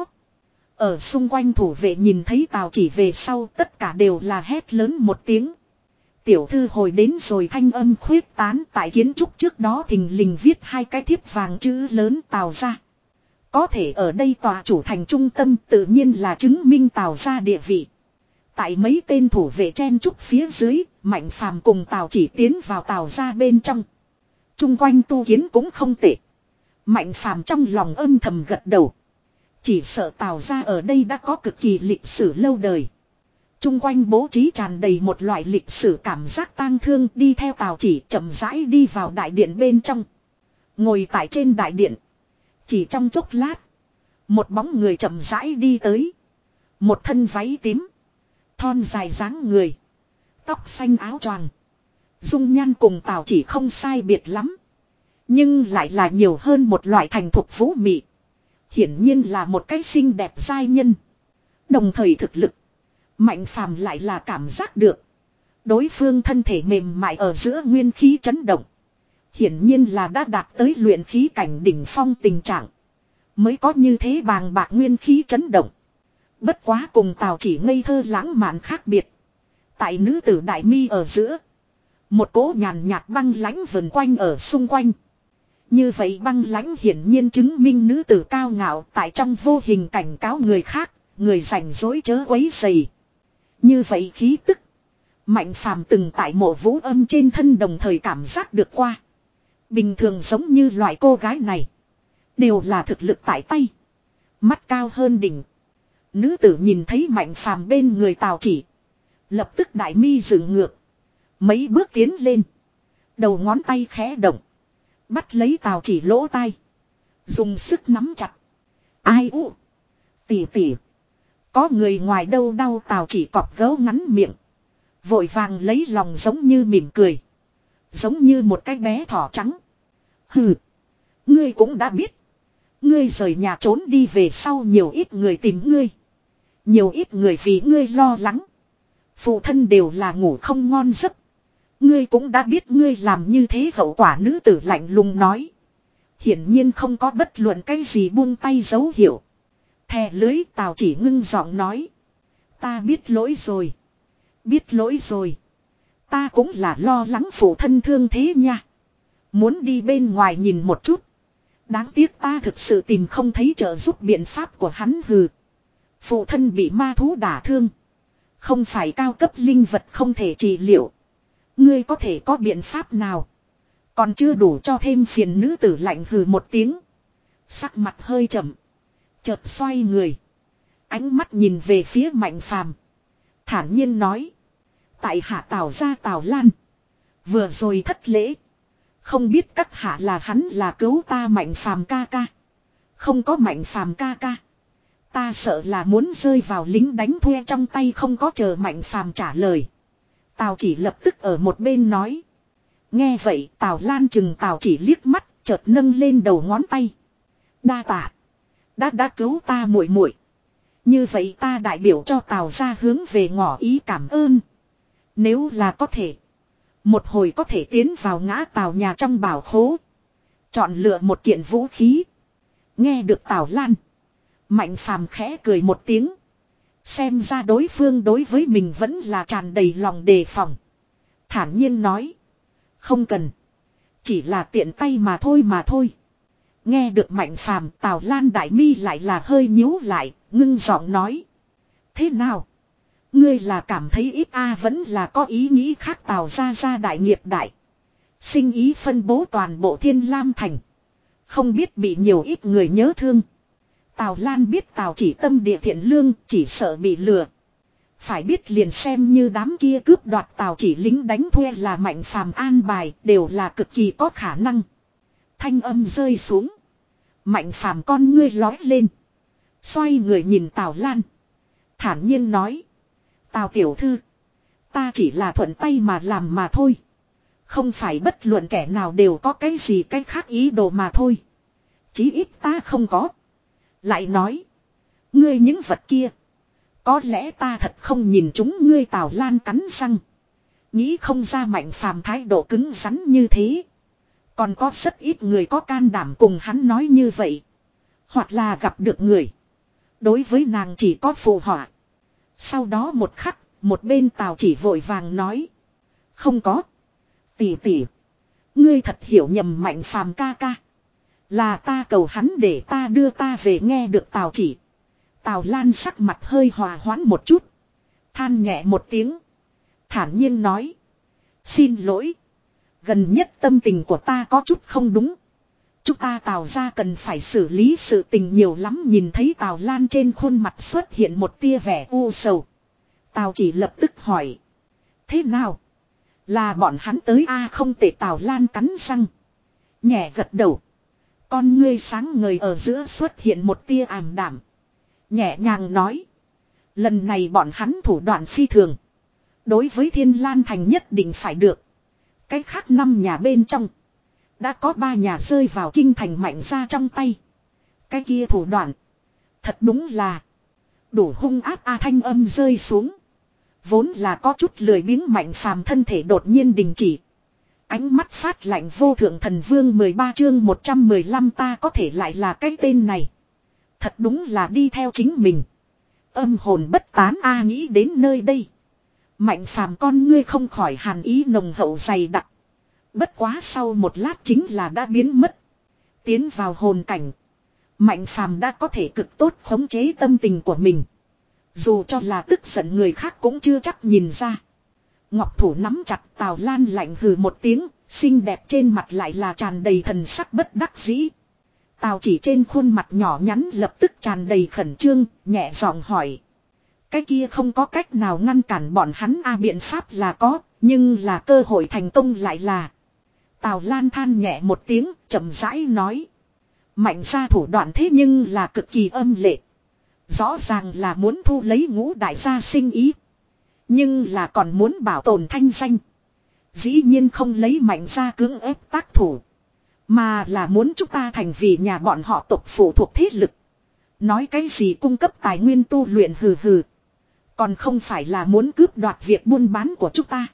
Ở xung quanh thủ vệ nhìn thấy Tào Chỉ về sau tất cả đều là hét lớn một tiếng. Tiểu thư hồi đến rồi thanh âm khuyết tán tại kiến trúc trước đó thình lình viết hai cái thiếp vàng chữ lớn Tào gia. Có thể ở đây tòa chủ thành trung tâm tự nhiên là chứng minh Tào gia địa vị. Tại mấy tên thủ vệ chen trúc phía dưới, Mạnh Phàm cùng Tào Chỉ tiến vào Tào gia bên trong. Trung quanh tu kiến cũng không tệ. Mạnh Phàm trong lòng âm thầm gật đầu. Chỉ sợ Tào gia ở đây đã có cực kỳ lịch sử lâu đời. Trung quanh bố trí tràn đầy một loại lịch sử cảm giác tang thương, đi theo Tào Chỉ chậm rãi đi vào đại điện bên trong. Ngồi tại trên đại điện. Chỉ trong chốc lát. Một bóng người chậm rãi đi tới. Một thân váy tím. Thon dài dáng người. Tóc xanh áo choàng. Dung nhan cùng Tào Chỉ không sai biệt lắm. Nhưng lại là nhiều hơn một loại thành thục vũ mị. Hiển nhiên là một cái xinh đẹp giai nhân. Đồng thời thực lực. Mạnh Phàm lại là cảm giác được. Đối phương thân thể mềm mại ở giữa nguyên khí chấn động. Hiển nhiên là đã đạt tới luyện khí cảnh đỉnh phong tình trạng. Mới có như thế bàng bạc nguyên khí chấn động. Bất quá cùng Tào Chỉ ngây thơ lãng mạn khác biệt. Tại nữ tử đại mi ở giữa. Một cỗ nhàn nhạt băng lãnh vần quanh ở xung quanh. Như vậy băng lãnh hiển nhiên chứng minh nữ tử cao ngạo tại trong vô hình cảnh cáo người khác. Người rảnh rỗi chớ quấy rầy. Như vậy khí tức. Mạnh Phàm từng tại mộ vũ âm trên thân đồng thời cảm giác được qua. Bình thường giống như loại cô gái này. Đều là thực lực tại tay. Mắt cao hơn đỉnh. Nữ tử nhìn thấy Mạnh Phàm bên người Tào Chỉ. Lập tức đại mi dựng ngược. Mấy bước tiến lên. Đầu ngón tay khẽ động. Bắt lấy Tào Chỉ lỗ tai. Dùng sức nắm chặt. Ai u. Tỉ tỉ. Có người ngoài đâu đau Tào Chỉ cọp gấu ngắn miệng. Vội vàng lấy lòng giống như mỉm cười. Giống như một cái bé thỏ trắng. Hừ. Ngươi cũng đã biết. Ngươi rời nhà trốn đi về sau nhiều ít người tìm ngươi. Nhiều ít người vì ngươi lo lắng. Phụ thân đều là ngủ không ngon giấc. Ngươi cũng đã biết ngươi làm như thế hậu quả, nữ tử lạnh lùng nói. Hiển nhiên không có bất luận cái gì buông tay dấu hiệu. Thè lưới Tào Chỉ ngưng giọng nói. Ta biết lỗi rồi. Biết lỗi rồi. Ta cũng là lo lắng phụ thân thương thế nha. Muốn đi bên ngoài nhìn một chút. Đáng tiếc ta thực sự tìm không thấy trợ giúp biện pháp của hắn. Hừ. Phụ thân bị ma thú đả thương. Không phải cao cấp linh vật không thể trị liệu. Ngươi có thể có biện pháp nào? Còn chưa đủ cho thêm phiền, nữ tử lạnh hừ một tiếng. Sắc mặt hơi chậm. Chợt xoay người. Ánh mắt nhìn về phía Mạnh Phàm. Thản nhiên nói. Tại hạ Tào gia Tào Lan. Vừa rồi thất lễ. Không biết các hạ là hắn là cứu ta Mạnh Phàm ca ca. Không có Mạnh Phàm ca ca. Ta sợ là muốn rơi vào lính đánh thuê trong tay không có chờ Mạnh Phàm trả lời. Tào Chỉ lập tức ở một bên nói. Nghe vậy Tào Lan chừng Tào Chỉ liếc mắt, chợt nâng lên đầu ngón tay. Đa tạ. Đã đã cứu ta muội muội. Như vậy ta đại biểu cho Tào ra hướng về ngỏ ý cảm ơn. Nếu là có thể. Một hồi có thể tiến vào ngã Tào nhà trong bảo khố. Chọn lựa một kiện vũ khí. Nghe được Tào Lan. Mạnh Phàm khẽ cười một tiếng. Xem ra đối phương đối với mình vẫn là tràn đầy lòng đề phòng. Thản nhiên nói. Không cần. Chỉ là tiện tay mà thôi mà thôi. Nghe được Mạnh Phàm, Tào Lan đại mi lại là hơi nhíu lại, ngưng giọng nói. Thế nào? Ngươi là cảm thấy ít a vẫn là có ý nghĩ khác. Tào ra ra đại nghiệp đại. Sinh ý phân bố toàn bộ Thiên Lam Thành. Không biết bị nhiều ít người nhớ thương. Tào Lan biết Tào Chỉ tâm địa thiện lương, chỉ sợ bị lừa. Phải biết liền xem như đám kia cướp đoạt Tào Chỉ lính đánh thuê là Mạnh Phàm an bài, đều là cực kỳ có khả năng. Thanh âm rơi xuống. Mạnh Phàm con ngươi lói lên. Xoay người nhìn Tào Lan. Thản nhiên nói. Tào tiểu thư. Ta chỉ là thuận tay mà làm mà thôi. Không phải bất luận kẻ nào đều có cái gì cái khác ý đồ mà thôi. Chí ít ta không có. Lại nói. Ngươi những vật kia. Có lẽ ta thật không nhìn chúng ngươi. Tào Lan cắn răng. Nghĩ không ra Mạnh Phàm thái độ cứng rắn như thế. Còn có rất ít người có can đảm cùng hắn nói như vậy. Hoặc là gặp được người. Đối với nàng chỉ có phù họa. Sau đó một khắc, một bên Tào Chỉ vội vàng nói. Không có. Tỷ tỷ. Ngươi thật hiểu nhầm Mạnh Phàm ca ca. Là ta cầu hắn để ta đưa ta về. Nghe được Tào Chỉ. Tào Lan sắc mặt hơi hòa hoãn một chút. Than nhẹ một tiếng. Thản nhiên nói. Xin lỗi. Gần nhất tâm tình của ta có chút không đúng. Chúng ta Tào ra cần phải xử lý sự tình nhiều lắm. Nhìn thấy Tào Lan trên khuôn mặt xuất hiện một tia vẻ u sầu. Tào Chỉ lập tức hỏi. Thế nào? Là bọn hắn tới a à, không tệ. Tào Lan cắn răng. Nhẹ gật đầu. Con ngươi sáng ngời ở giữa xuất hiện một tia ảm đảm. Nhẹ nhàng nói. Lần này bọn hắn thủ đoạn phi thường. Đối với Thiên Lan Thành nhất định phải được. Cái khác năm nhà bên trong. Đã có ba nhà rơi vào kinh thành Mạnh ra trong tay. Cái kia thủ đoạn. Thật đúng là. Đủ hung ác a. Thanh âm rơi xuống. Vốn là có chút lười biếng Mạnh Phàm thân thể đột nhiên đình chỉ. Ánh mắt phát lạnh. Vô thượng thần vương mười ba chương một trăm mười lăm. Ta có thể lại là cái tên này. Thật đúng là đi theo chính mình. Âm hồn bất tán a. Nghĩ đến nơi đây. Mạnh Phàm con ngươi không khỏi hàn ý nồng hậu dày đặc. Bất quá sau một lát chính là đã biến mất. Tiến vào hồn cảnh. Mạnh Phàm đã có thể cực tốt khống chế tâm tình của mình. Dù cho là tức giận người khác cũng chưa chắc nhìn ra. Ngọc thủ nắm chặt. Tào Lan lạnh hừ một tiếng. Xinh đẹp trên mặt lại là tràn đầy thần sắc bất đắc dĩ. Tào Chỉ trên khuôn mặt nhỏ nhắn lập tức tràn đầy khẩn trương. Nhẹ giọng hỏi. Cái kia không có cách nào ngăn cản bọn hắn a. Biện pháp là có. Nhưng là cơ hội thành công lại là. Tào Lan than nhẹ một tiếng, chậm rãi nói. Mạnh ra thủ đoạn thế nhưng là cực kỳ âm lệ. Rõ ràng là muốn thu lấy Ngũ đại gia sinh ý. Nhưng là còn muốn bảo tồn thanh danh. Dĩ nhiên không lấy Mạnh ra cưỡng ép tác thủ. Mà là muốn chúng ta thành vì nhà bọn họ tộc phụ thuộc thế lực. Nói cái gì cung cấp tài nguyên tu luyện hừ hừ. Còn không phải là muốn cướp đoạt việc buôn bán của chúng ta.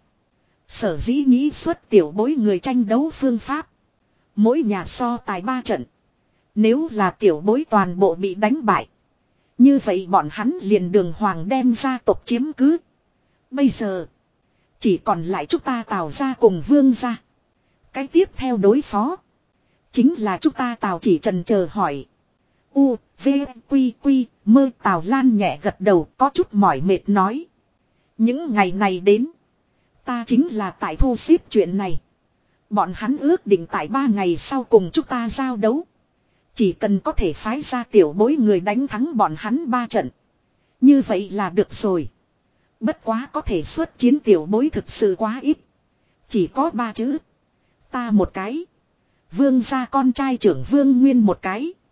Sở dĩ nghĩ xuất tiểu bối người tranh đấu phương pháp. Mỗi nhà so tài ba trận. Nếu là tiểu bối toàn bộ bị đánh bại. Như vậy bọn hắn liền đường hoàng đem gia tộc chiếm cứ. Bây giờ. Chỉ còn lại chúng ta Tào ra cùng Vương ra. Cái tiếp theo đối phó. Chính là chúng ta Tào Chỉ trần chờ hỏi. U, V, Quy, Quy, mơ. Tào Lan nhẹ gật đầu có chút mỏi mệt nói. Những ngày này đến. Ta chính là tại thu xếp chuyện này. Bọn hắn ước định tại ba ngày sau cùng chúng ta giao đấu. Chỉ cần có thể phái ra tiểu bối người đánh thắng bọn hắn ba trận. Như vậy là được rồi. Bất quá có thể xuất chiến tiểu bối thực sự quá ít. Chỉ có ba chữ. Ta một cái. Vương gia con trai trưởng Vương Nguyên một cái.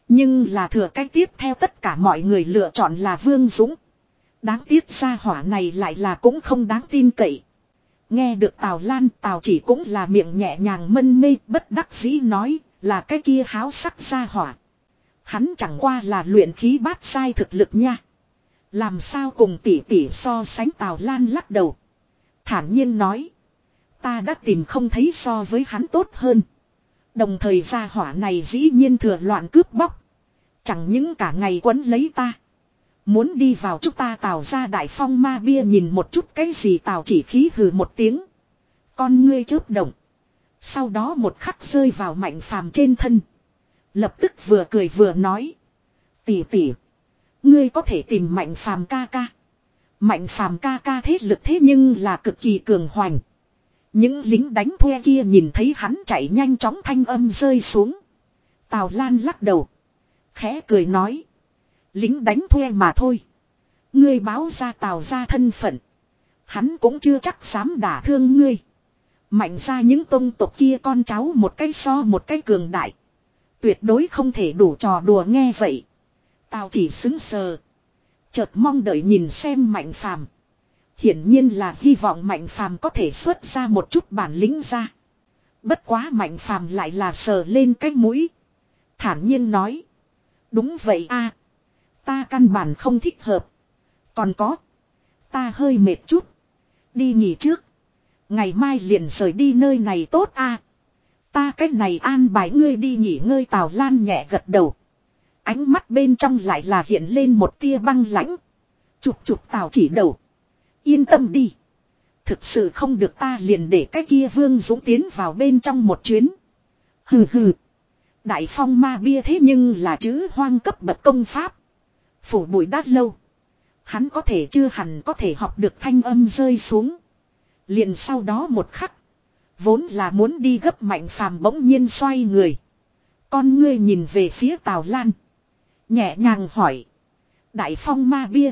Nhưng là thừa cách tiếp theo tất cả mọi người lựa chọn là Vương Dũng. Đáng tiếc gia hỏa này lại là cũng không đáng tin cậy. Nghe được Tào Lan, Tào Chỉ cũng là miệng nhẹ nhàng mân mê, bất đắc dĩ nói, là cái kia háo sắc gia hỏa. Hắn chẳng qua là luyện khí bát sai thực lực nha. Làm sao cùng tỷ tỷ so sánh. Tào Lan lắc đầu. Thản nhiên nói. Ta đã tìm không thấy so với hắn tốt hơn. Đồng thời gia hỏa này dĩ nhiên thừa loạn cướp bóc. Chẳng những cả ngày quấn lấy ta. Muốn đi vào chúng ta Tào ra Đại Phong ma bia nhìn một chút cái gì. Tào Chỉ khí hừ một tiếng. Con ngươi chớp động. Sau đó một khắc rơi vào Mạnh Phàm trên thân. Lập tức vừa cười vừa nói. Tỷ tỷ. Ngươi có thể tìm Mạnh Phàm ca ca. Mạnh Phàm ca ca thế lực thế nhưng là cực kỳ cường hoành. Những lính đánh thuê kia nhìn thấy hắn chạy nhanh chóng thanh âm rơi xuống. Tào Lan lắc đầu. Khẽ cười nói. Lính đánh thuê mà thôi. Ngươi báo ra Tào ra thân phận. Hắn cũng chưa chắc dám đả thương ngươi. Mạnh ra những tông tộc kia con cháu một cái so một cái cường đại. Tuyệt đối không thể đủ trò đùa nghe vậy. Tào Chỉ xứng sờ. Chợt mong đợi nhìn xem Mạnh Phàm. Hiển nhiên là hy vọng Mạnh Phàm có thể xuất ra một chút bản lĩnh ra. Bất quá Mạnh Phàm lại là sờ lên cái mũi. Thản nhiên nói. Đúng vậy a, ta căn bản không thích hợp. Còn có. Ta hơi mệt chút. Đi nghỉ trước. Ngày mai liền rời đi nơi này tốt a. Ta cách này an bài ngươi đi nghỉ ngơi. Tào Lan nhẹ gật đầu. Ánh mắt bên trong lại là hiện lên một tia băng lãnh. Chụp chụp Tào Chỉ đầu. Yên tâm đi. Thực sự không được ta liền để cái kia Vương Dũng tiến vào bên trong một chuyến. Hừ hừ. Đại Phong ma bia thế nhưng là chữ hoang cấp bậc công pháp. Phủ bụi đã lâu. Hắn có thể chưa hẳn có thể học được thanh âm rơi xuống. Liền sau đó một khắc. Vốn là muốn đi gấp Mạnh Phàm bỗng nhiên xoay người. Con ngươi nhìn về phía Tào Lan. Nhẹ nhàng hỏi. Đại Phong ma bia.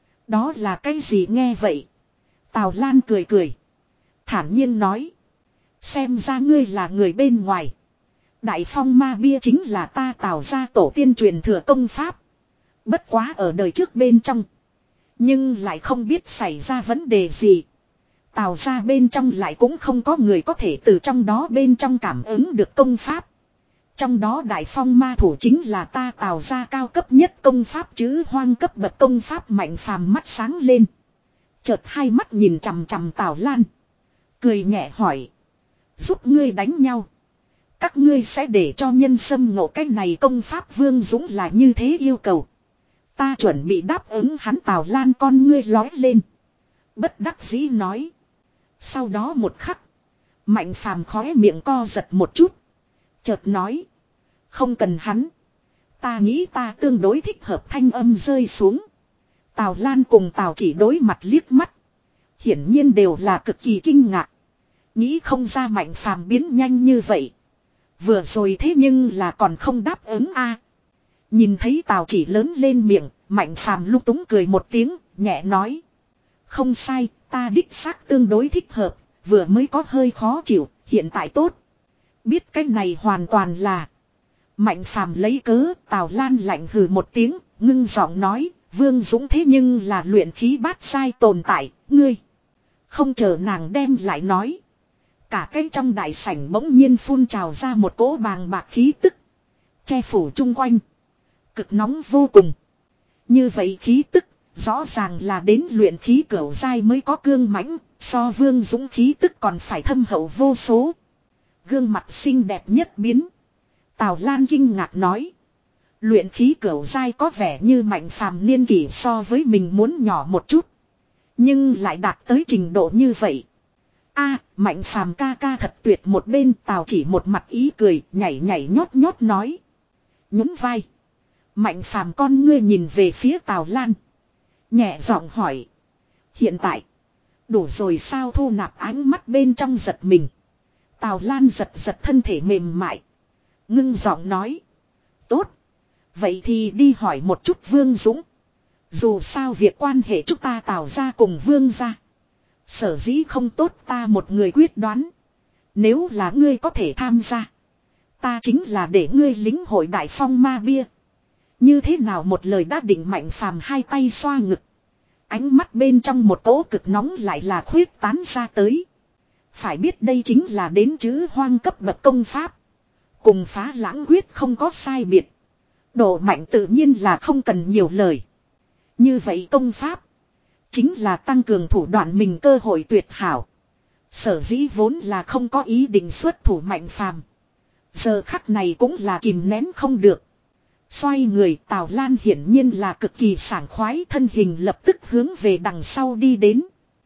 Đó là cái gì nghe vậy? Tào Lan cười cười. Thản nhiên nói. Xem ra ngươi là người bên ngoài. Đại Phong ma bia chính là ta Tào ra tổ tiên truyền thừa công pháp. Bất quá ở đời trước bên trong. Nhưng lại không biết xảy ra vấn đề gì. Tào ra bên trong lại cũng không có người có thể từ trong đó bên trong cảm ứng được công pháp. Trong đó Đại Phong ma thủ chính là ta Tào ra cao cấp nhất công pháp chữ hoang cấp bậc công pháp. Mạnh Phàm mắt sáng lên. Chợt hai mắt nhìn chằm chằm Tào Lan. Cười nhẹ hỏi. Giúp ngươi đánh nhau. Các ngươi sẽ để cho nhân xâm ngộ cái này công pháp. Vương Dũng là như thế yêu cầu. Ta chuẩn bị đáp ứng hắn. Tào Lan con ngươi lói lên. Bất đắc dĩ nói. Sau đó một khắc. Mạnh Phàm khóe miệng co giật một chút. Chợt nói. Không cần hắn. Ta nghĩ ta tương đối thích hợp. Thanh âm rơi xuống. Tào Lan cùng Tào Chỉ đối mặt liếc mắt. Hiển nhiên đều là cực kỳ kinh ngạc. Nghĩ không ra Mạnh Phàm biến nhanh như vậy. Vừa rồi thế nhưng là còn không đáp ứng a. Nhìn thấy Tào Chỉ lớn lên miệng. Mạnh Phàm lung túng cười một tiếng. Nhẹ nói. Không sai. Ta đích xác tương đối thích hợp. Vừa mới có hơi khó chịu. Hiện tại tốt. Biết cái này hoàn toàn là. Mạnh Phàm lấy cớ. Tào Lan lạnh hừ một tiếng. Ngưng giọng nói. Vương Dũng thế nhưng là luyện khí bát sai tồn tại. Ngươi. Không chờ nàng đem lại nói. Cả cái trong đại sảnh bỗng nhiên phun trào ra một cỗ bàng bạc khí tức. Che phủ chung quanh. Cực nóng vô cùng. Như vậy khí tức. Rõ ràng là đến luyện khí cửu giai mới có cương mãnh. So Vương Dũng khí tức còn phải thâm hậu vô số. Gương mặt xinh đẹp nhất biến. Tào Lan kinh ngạc nói. Luyện khí cửu giai có vẻ như Mạnh Phàm niên kỷ so với mình muốn nhỏ một chút. Nhưng lại đạt tới trình độ như vậy. A, Mạnh Phàm ca ca thật tuyệt. Một bên Tào Chỉ một mặt ý cười, nhảy nhảy nhót nhót nói. Nhún vai. Mạnh Phàm con ngươi nhìn về phía Tào Lan. Nhẹ giọng hỏi. Hiện tại. Đủ rồi sao? Thu nạp ánh mắt bên trong giật mình. Tào Lan giật giật thân thể mềm mại. Ngưng giọng nói. Tốt. Vậy thì đi hỏi một chút Vương Dũng. Dù sao việc quan hệ chúng ta Tào ra cùng Vương ra. Sở dĩ không tốt ta một người quyết đoán. Nếu là ngươi có thể tham gia. Ta chính là để ngươi lính hội Đại Phong ma bia. Như thế nào một lời đã định, Mạnh Phàm hai tay xoa ngực. Ánh mắt bên trong một cỗ cực nóng lại là khuyết tán ra tới. Phải biết đây chính là đến chữ hoang cấp bậc công pháp. Cùng phá lãng quyết không có sai biệt. Độ mạnh tự nhiên là không cần nhiều lời. Như vậy công pháp chính là tăng cường thủ đoạn mình cơ hội tuyệt hảo. Sở dĩ vốn là không có ý định xuất thủ Mạnh Phàm, giờ khắc này cũng là kìm nén không được. Xoay người, Tào Lan hiển nhiên là cực kỳ sảng khoái, thân hình lập tức hướng về đằng sau đi đến.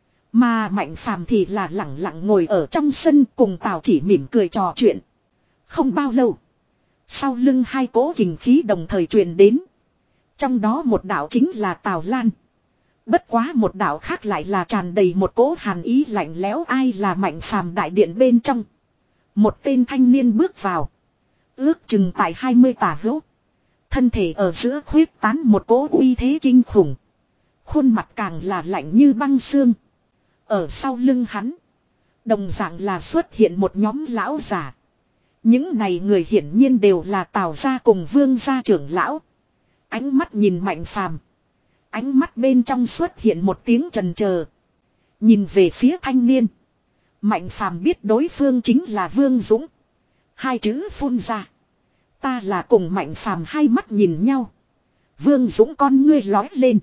Mà Mạnh Phàm thì là lẳng lặng ngồi ở trong sân cùng Tào Chỉ mỉm cười trò chuyện. Không bao lâu, sau lưng hai cỗ kình khí đồng thời truyền đến. Trong đó một đạo chính là Tào Lan. Bất quá một đạo khác lại là tràn đầy một cỗ hàn ý lạnh lẽo. Ai là Mạnh Phàm đại điện bên trong? Một tên thanh niên bước vào. Ước chừng tại hai mươi tả hữu. Thân thể ở giữa khuyết tán một cỗ uy thế kinh khủng. Khuôn mặt càng là lạnh như băng xương. Ở sau lưng hắn, đồng dạng là xuất hiện một nhóm lão giả. Những này người hiển nhiên đều là Tào gia cùng Vương gia trưởng lão. Ánh mắt nhìn Mạnh Phàm, ánh mắt bên trong xuất hiện một tiếng chần chờ. Nhìn về phía thanh niên, Mạnh Phàm biết đối phương chính là Vương Dũng. Hai chữ phun ra. Ta là cùng Mạnh Phàm hai mắt nhìn nhau. Vương Dũng con ngươi lói lên.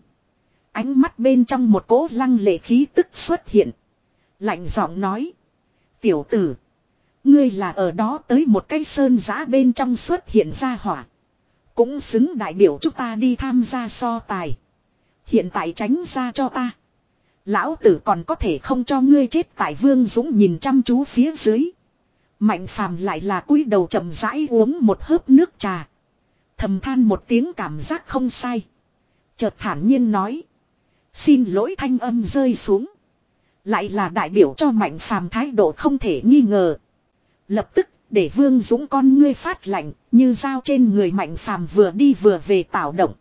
Ánh mắt bên trong một cỗ lăng lệ khí tức xuất hiện. Lạnh giọng nói. Tiểu tử, ngươi là ở đó tới một cái sơn giã bên trong xuất hiện ra hỏa. Cũng xứng đại biểu chúng ta đi tham gia so tài. Hiện tại tránh ra cho ta. Lão tử còn có thể không cho ngươi chết. Tại Vương Dũng nhìn chăm chú phía dưới, Mạnh Phàm lại là cúi đầu chậm rãi uống một hớp nước trà. Thầm than một tiếng cảm giác không sai. Chợt thản nhiên nói. Xin lỗi thanh âm rơi xuống. Lại là đại biểu cho Mạnh Phàm thái độ không thể nghi ngờ. Lập tức để Vương Dũng con ngươi phát lạnh, như dao trên người Mạnh Phàm vừa đi vừa về tạo động.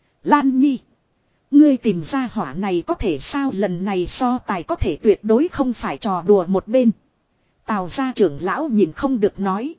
Lan Nhi, ngươi tìm ra hỏa này có thể sao? Lần này so tài có thể tuyệt đối không phải trò đùa một bên. Tào gia trưởng lão nhìn không được nói.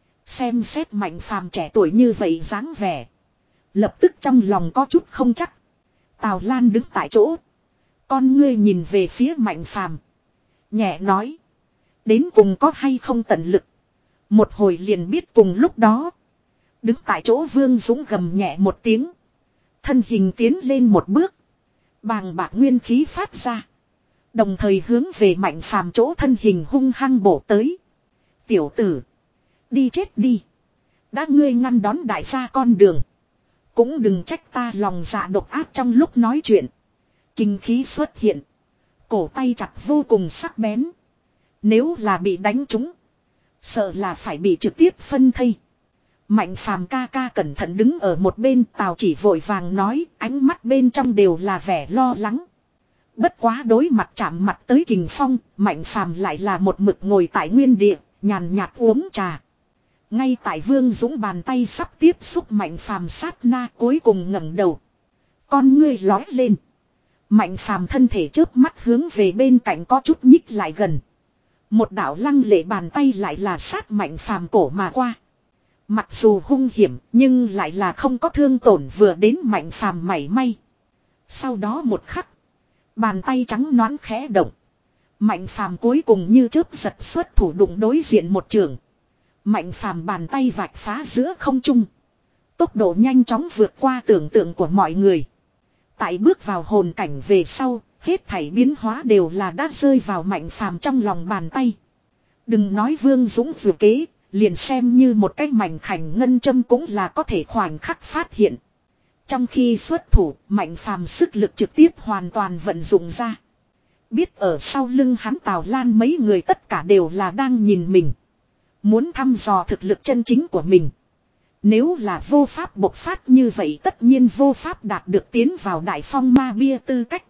Xem xét Mạnh Phàm trẻ tuổi như vậy dáng vẻ, lập tức trong lòng có chút không chắc. Tào Lan đứng tại chỗ, con ngươi nhìn về phía Mạnh Phàm, nhẹ nói. Đến cùng có hay không tận lực, một hồi liền biết. Cùng lúc đó, đứng tại chỗ Vương Dũng gầm nhẹ một tiếng, thân hình tiến lên một bước, bàng bạc nguyên khí phát ra, đồng thời hướng về Mạnh Phàm chỗ thân hình hung hăng bổ tới. Tiểu tử, đi chết đi. Đã ngươi ngăn đón đại gia con đường, cũng đừng trách ta lòng dạ độc ác. Trong lúc nói chuyện, kinh khí xuất hiện, cổ tay chặt vô cùng sắc bén. Nếu là bị đánh trúng, sợ là phải bị trực tiếp phân thây. Mạnh Phàm ca ca cẩn thận đứng ở một bên. Tào Chỉ vội vàng nói, ánh mắt bên trong đều là vẻ lo lắng. Bất quá đối mặt chạm mặt tới kình phong, Mạnh Phàm lại là một mực ngồi tại nguyên địa, nhàn nhạt uống trà. Ngay tại Vương Dũng bàn tay sắp tiếp xúc Mạnh Phàm sát na, cuối cùng ngẩng đầu, con ngươi lói lên. Mạnh Phàm thân thể chớp mắt hướng về bên cạnh có chút nhích lại gần. Một đạo lăng lệ bàn tay lại là sát Mạnh Phàm cổ mà qua. Mặc dù hung hiểm, nhưng lại là không có thương tổn vừa đến Mạnh Phàm mảy may. Sau đó một khắc, bàn tay trắng nõn khẽ động. Mạnh Phàm cuối cùng như chớp giật xuất thủ đụng đối diện một trường. Mạnh Phàm bàn tay vạch phá giữa không trung, tốc độ nhanh chóng vượt qua tưởng tượng của mọi người. Tại bước vào hồn cảnh về sau, hết thảy biến hóa đều là đã rơi vào Mạnh Phàm trong lòng bàn tay. Đừng nói Vương Dũng vừa kế, liền xem như một cái mảnh khảnh ngân châm cũng là có thể khoảnh khắc phát hiện. Trong khi xuất thủ, Mạnh Phàm sức lực trực tiếp hoàn toàn vận dụng ra. Biết ở sau lưng hắn Tào Lan mấy người tất cả đều là đang nhìn mình, muốn thăm dò thực lực chân chính của mình. Nếu là vô pháp bộc phát như vậy, tất nhiên vô pháp đạt được tiến vào Đại Phong Ma Bia tư cách.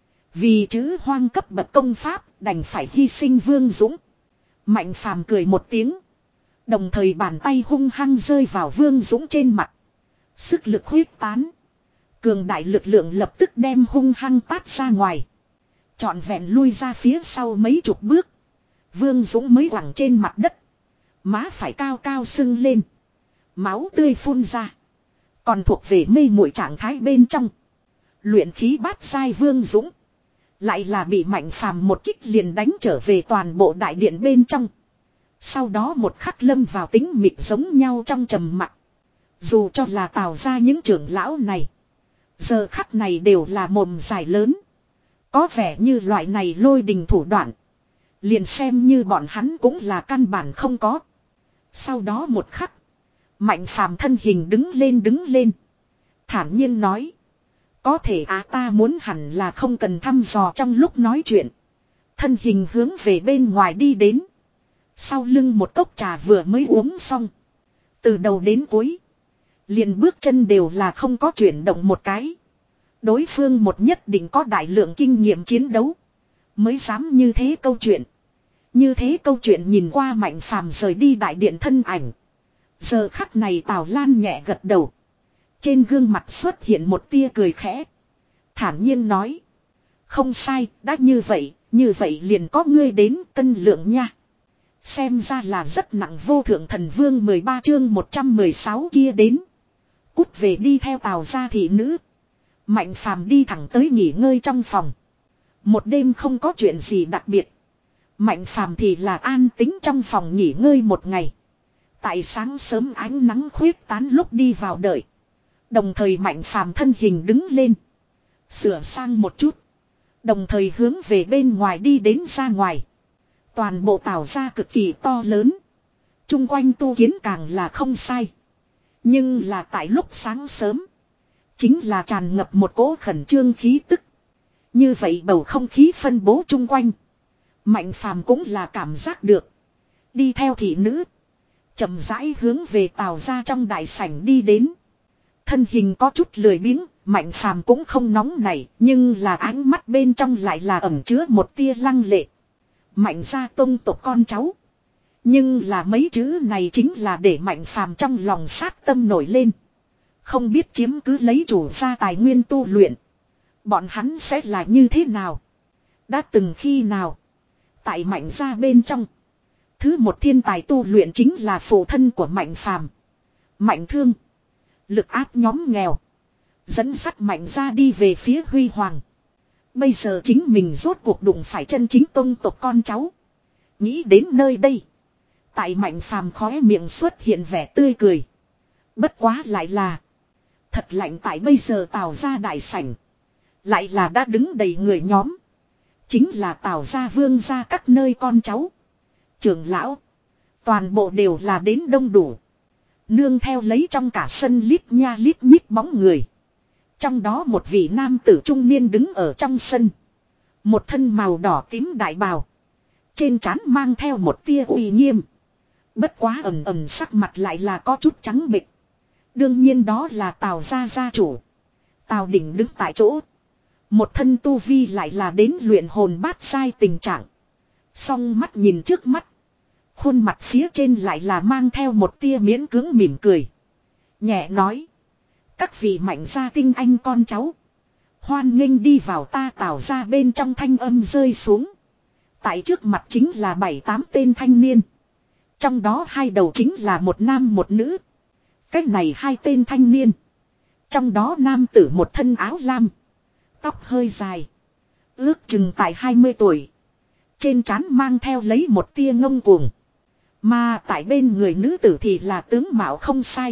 Vì chữ hoang cấp bậc công pháp, đành phải hy sinh Vương Dũng. Mạnh Phàm cười một tiếng, đồng thời bàn tay hung hăng rơi vào Vương Dũng trên mặt. Sức lực huyết tán, cường đại lực lượng lập tức đem hung hăng tát ra ngoài, trọn vẹn lui ra phía sau mấy chục bước. Vương Dũng mới quẳng trên mặt đất, má phải cao cao sưng lên, máu tươi phun ra, Còn thuộc về mê muội trạng thái bên trong. Luyện khí bát giai Vương Dũng. Lại là bị Mạnh Phàm một kích liền đánh trở về toàn bộ đại điện bên trong. Sau đó một khắc lâm vào tính mịt giống nhau trong trầm mặc. Dù cho là Tào ra những trưởng lão này. Giờ khắc này đều là mồm dài lớn. Có vẻ như loại này lôi đình thủ đoạn. Liền xem như bọn hắn cũng là căn bản không có. Sau đó một khắc. Mạnh Phàm thân hình đứng lên đứng lên. Thản nhiên nói. Có thể á ta muốn hẳn là không cần thăm dò trong lúc nói chuyện. Thân hình hướng về bên ngoài đi đến. Sau lưng một cốc trà vừa mới uống xong. Từ đầu đến cuối. Liền bước chân đều là không có chuyển động một cái. Đối phương một nhất định có đại lượng kinh nghiệm chiến đấu. Mới dám như thế câu chuyện. Như thế câu chuyện nhìn qua Mạnh Phàm rời đi đại điện thân ảnh. Giờ khắc này Tào Lan nhẹ gật đầu. Trên gương mặt xuất hiện một tia cười khẽ. Thản nhiên nói. Không sai, đã như vậy, như vậy liền có ngươi đến cân lượng nha. Xem ra là rất nặng vô thượng thần vương mười ba chương một trăm mười sáu kia đến. Cút về đi theo Tào gia thị nữ. Mạnh Phàm đi thẳng tới nghỉ ngơi trong phòng. Một đêm không có chuyện gì đặc biệt. Mạnh Phàm thì là an tính trong phòng nghỉ ngơi một ngày. Tại sáng sớm ánh nắng khuyết tán lúc đi vào đợi. Đồng thời Mạnh Phàm thân hình đứng lên. Sửa sang một chút. Đồng thời hướng về bên ngoài đi đến ra ngoài. Toàn bộ Tào gia cực kỳ to lớn. Trung quanh tu kiến càng là không sai. Nhưng là tại lúc sáng sớm. Chính là tràn ngập một cỗ khẩn trương khí tức. Như vậy bầu không khí phân bố chung quanh. Mạnh Phàm cũng là cảm giác được. Đi theo thị nữ. Chậm rãi hướng về Tào gia trong đại sảnh đi đến. Thân hình có chút lười biếng. Mạnh Phàm cũng không nóng nảy. Nhưng là ánh mắt bên trong lại là ẩn chứa một tia lăng lệ. Mạnh gia tông tộc con cháu. Nhưng là mấy chữ này chính là để Mạnh Phàm trong lòng sát tâm nổi lên. Không biết chiếm cứ lấy chủ gia tài nguyên tu luyện. Bọn hắn sẽ là như thế nào? Đã từng khi nào? Tại Mạnh gia bên trong. Thứ một thiên tài tu luyện chính là phụ thân của Mạnh Phàm. Mạnh Thương. Lực áp nhóm nghèo. Dẫn sắt Mạnh gia đi về phía huy hoàng. Bây giờ chính mình rốt cuộc đụng phải chân chính tông tộc con cháu. Nghĩ đến nơi đây. Tại Mạnh Phàm khóe miệng xuất hiện vẻ tươi cười. Bất quá lại là. Thật lạnh tại bây giờ Tào gia đại sảnh. Lại là đã đứng đầy người nhóm. Chính là Tào gia vương gia các nơi con cháu. Trưởng lão. Toàn bộ đều là đến đông đủ. Nương theo lấy trong cả sân lít nha lít nhít bóng người. Trong đó một vị nam tử trung niên đứng ở trong sân. Một thân màu đỏ tím đại bào. Trên trán mang theo một tia uy nghiêm. Bất quá ẩm ẩm sắc mặt lại là có chút trắng bệch. Đương nhiên đó là Tào gia gia chủ. Tào Đỉnh đứng tại chỗ. Một thân tu vi lại là đến luyện hồn bát giai tình trạng. Song mắt nhìn trước mắt. Khuôn mặt phía trên lại là mang theo một tia miễn cưỡng mỉm cười. Nhẹ nói. Các vị Mạnh gia tinh anh con cháu. Hoan nghênh đi vào ta Tào gia bên trong thanh âm rơi xuống. Tại trước mặt chính là bảy tám tên thanh niên. Trong đó hai đầu chính là một nam một nữ. Cách này hai tên thanh niên. Trong đó nam tử một thân áo lam. Tóc hơi dài. Ước chừng tại hai mươi tuổi. Trên trán mang theo lấy một tia ngông cuồng. Mà tại bên người nữ tử thì là tướng mạo không sai.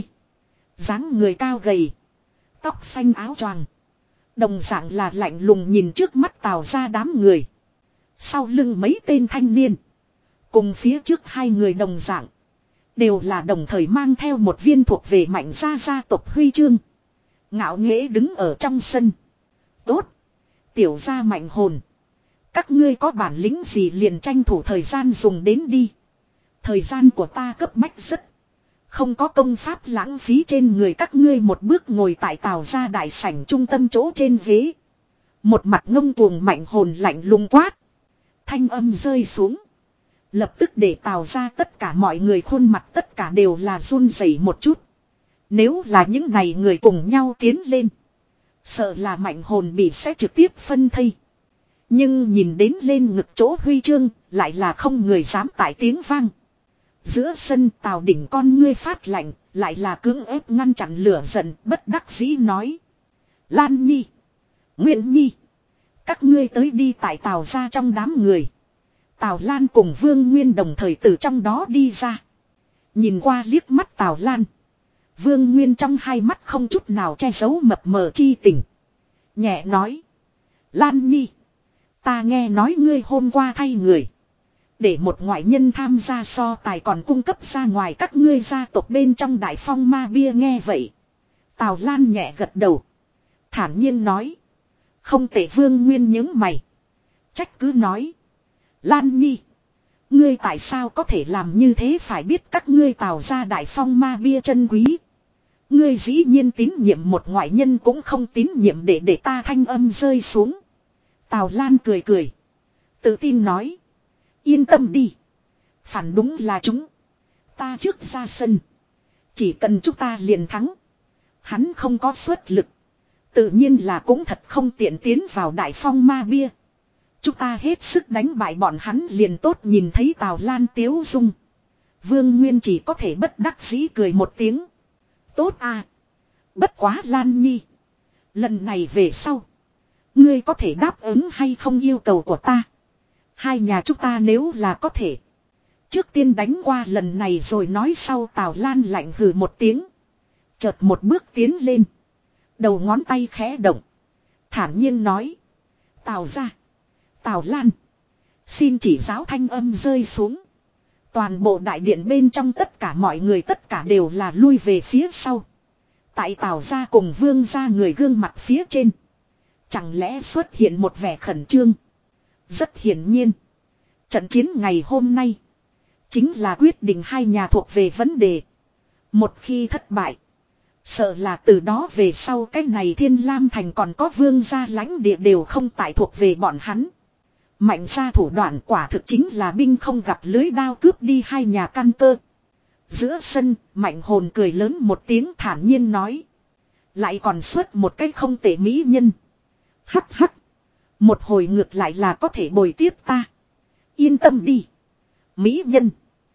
Dáng người cao gầy. Tóc xanh áo choàng. Đồng dạng là lạnh lùng nhìn trước mắt Tào ra đám người. Sau lưng mấy tên thanh niên. Cùng phía trước hai người đồng dạng. Đều là đồng thời mang theo một viên thuộc về Mạnh gia gia tộc huy chương. Ngạo nghễ đứng ở trong sân. Tốt. Tiểu gia Mạnh hồn. Các ngươi có bản lĩnh gì liền tranh thủ thời gian dùng đến đi. Thời gian của ta cấp bách rất. Không có công pháp lãng phí trên người các ngươi một bước ngồi tại Tào gia đại sảnh trung tâm chỗ trên ghế. Một mặt ngông cuồng Mạnh hồn lạnh lùng quát. Thanh âm rơi xuống. Lập tức để Tào ra tất cả mọi người khuôn mặt tất cả đều là run rẩy một chút. Nếu là những này người cùng nhau tiến lên. Sợ là Mạnh hồn bị sẽ trực tiếp phân thây. Nhưng nhìn đến lên ngực chỗ huy chương lại là không người dám tải tiếng vang. Giữa sân Tào Đỉnh con ngươi phát lạnh, lại là cưỡng ép ngăn chặn lửa giận, bất đắc dĩ nói. Lan Nhi, Nguyễn Nhi, các ngươi tới đi tại Tào ra trong đám người. Tào Lan cùng Vương Nguyên đồng thời từ trong đó đi ra. Nhìn qua liếc mắt Tào Lan. Vương Nguyên trong hai mắt không chút nào che giấu mập mờ chi tình. Nhẹ nói. Lan Nhi, ta nghe nói ngươi hôm qua thay người. Để một ngoại nhân tham gia so tài còn cung cấp ra ngoài các ngươi gia tộc bên trong Đại Phong ma bia. Nghe vậy, Tào Lan nhẹ gật đầu, thản nhiên nói. Không tệ. Vương Nguyên nhướng mày, trách cứ nói. Lan Nhi, ngươi tại sao có thể làm như thế? Phải biết các ngươi Tào ra Đại Phong ma bia chân quý. Ngươi dĩ nhiên tín nhiệm một ngoại nhân cũng không tín nhiệm. Để để ta thanh âm rơi xuống. Tào Lan cười cười, tự tin nói. Yên tâm đi. Phản đúng là chúng. Ta trước ra sân. Chỉ cần chúng ta liền thắng. Hắn không có xuất lực. Tự nhiên là cũng thật không tiện tiến vào Đại Phong ma bia. Chúng ta hết sức đánh bại bọn hắn liền tốt. Nhìn thấy Tào Lan tiếu dung, Vương Nguyên chỉ có thể bất đắc dĩ cười một tiếng. Tốt à. Bất quá Lan Nhi, lần này về sau, ngươi có thể đáp ứng hay không yêu cầu của ta? Hai nhà chúng ta nếu là có thể, trước tiên đánh qua lần này rồi nói sau. Tào Lan lạnh hừ một tiếng, chợt một bước tiến lên, đầu ngón tay khẽ động, thản nhiên nói. Tào ra, Tào Lan, xin chỉ giáo. Thanh âm rơi xuống, toàn bộ đại điện bên trong tất cả mọi người tất cả đều là lui về phía sau. Tại Tào ra cùng Vương ra người gương mặt phía trên, chẳng lẽ xuất hiện một vẻ khẩn trương. Rất hiển nhiên, trận chiến ngày hôm nay chính là quyết định hai nhà thuộc về vấn đề. Một khi thất bại, sợ là từ đó về sau cái này Thiên Lam Thành còn có Vương gia lãnh địa đều không tại thuộc về bọn hắn. Mạnh gia thủ đoạn quả thực chính là binh không gặp lưới đao, cướp đi hai nhà căn cơ. Giữa sân, Mạnh Hồn cười lớn một tiếng, thản nhiên nói. Lại còn xuất một cái không tệ mỹ nhân. Hắc hắc. Một hồi ngược lại là có thể bồi tiếp ta. Yên tâm đi, mỹ nhân,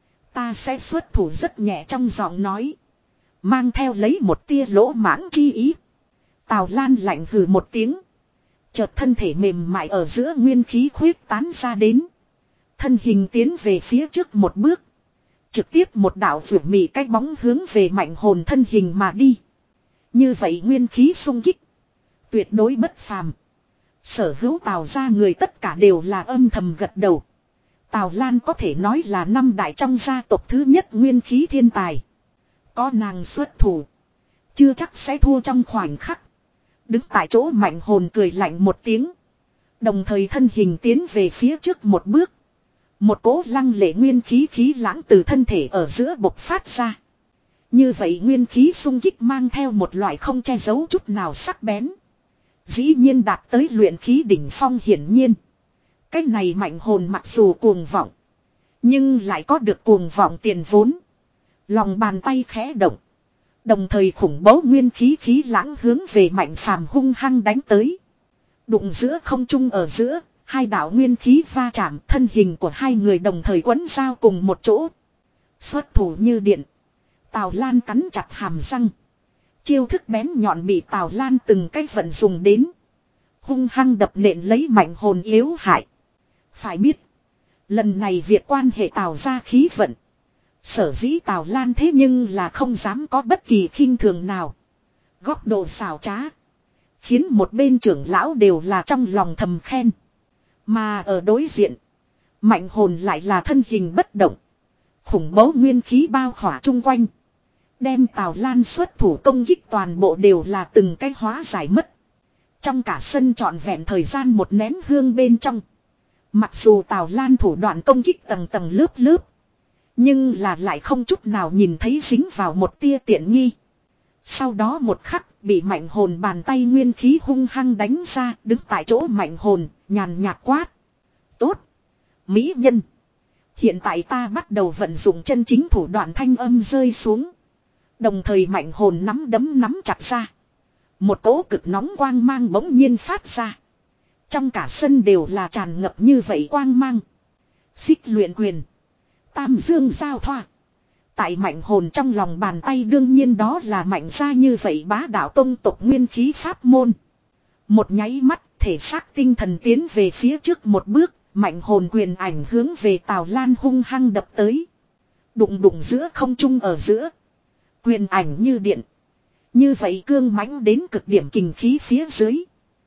ta sẽ xuất thủ. Rất nhẹ trong giọng nói, mang theo lấy một tia lỗ mãng chi ý. Tào Lan lạnh hừ một tiếng, chợt thân thể mềm mại ở giữa nguyên khí khuyết tán ra đến. Thân hình tiến về phía trước một bước, trực tiếp một đạo vượt mì cái bóng hướng về Mạnh Hồn thân hình mà đi. Như vậy nguyên khí xung kích, tuyệt đối bất phàm. Sở hữu Tào ra người tất cả đều là âm thầm gật đầu. Tào Lan có thể nói là năm đại trong gia tộc thứ nhất nguyên khí thiên tài. Có nàng xuất thủ, chưa chắc sẽ thua trong khoảnh khắc. Đứng tại chỗ Mạnh Hồn cười lạnh một tiếng, đồng thời thân hình tiến về phía trước một bước. Một cỗ lăng lệ nguyên khí khí lãng từ thân thể ở giữa bộc phát ra. Như vậy nguyên khí xung kích mang theo một loại không che giấu chút nào sắc bén. Dĩ nhiên đạt tới luyện khí đỉnh phong. Hiển nhiên, cái này Mạnh Hồn mặc dù cuồng vọng, nhưng lại có được cuồng vọng tiền vốn. Lòng bàn tay khẽ động, đồng thời khủng bố nguyên khí khí lãng hướng về Mạnh Phàm hung hăng đánh tới. Đụng giữa không trung ở giữa, hai đạo nguyên khí va chạm, thân hình của hai người đồng thời quấn giao cùng một chỗ. Xuất thủ như điện, Tào Lan cắn chặt hàm răng. Chiêu thức bén nhọn bị Tào Lan từng cách vận dùng đến, hung hăng đập nện lấy Mạnh Hồn yếu hại. Phải biết, lần này việc quan hệ Tào ra khí vận. Sở dĩ Tào Lan thế nhưng là không dám có bất kỳ khinh thường nào. Góc độ xảo trá, khiến một bên trưởng lão đều là trong lòng thầm khen. Mà ở đối diện, Mạnh Hồn lại là thân hình bất động, khủng bố nguyên khí bao khỏa chung quanh, đem Tào Lan xuất thủ công kích toàn bộ đều là từng cái hóa giải mất. Trong cả sân trọn vẹn thời gian một nén hương bên trong, mặc dù Tào Lan thủ đoạn công kích tầng tầng lớp lớp, nhưng là lại không chút nào nhìn thấy dính vào một tia tiện nghi. Sau đó một khắc, bị Mạnh Hồn bàn tay nguyên khí hung hăng đánh ra. Đứng tại chỗ Mạnh Hồn nhàn nhạt quát. Tốt, mỹ nhân, hiện tại ta bắt đầu vận dụng chân chính thủ đoạn. Thanh âm rơi xuống, đồng thời Mạnh Hồn nắm đấm nắm chặt ra. Một cỗ cực nóng quang mang bỗng nhiên phát ra. Trong cả sân đều là tràn ngập như vậy quang mang. Xích luyện quyền, Tam Dương giao thoa, Tại mạnh hồn trong lòng bàn tay đương nhiên đó là mạnh ra như vậy bá đạo tông tộc nguyên khí pháp môn. Một nháy mắt, thể xác tinh thần tiến về phía trước một bước, mạnh hồn quyền ảnh hướng về Tào Lan hung hăng đập tới. Đụng đụng giữa không trung ở giữa. Quyền ảnh như điện. Như vậy cương mãnh đến cực điểm kình khí phía dưới.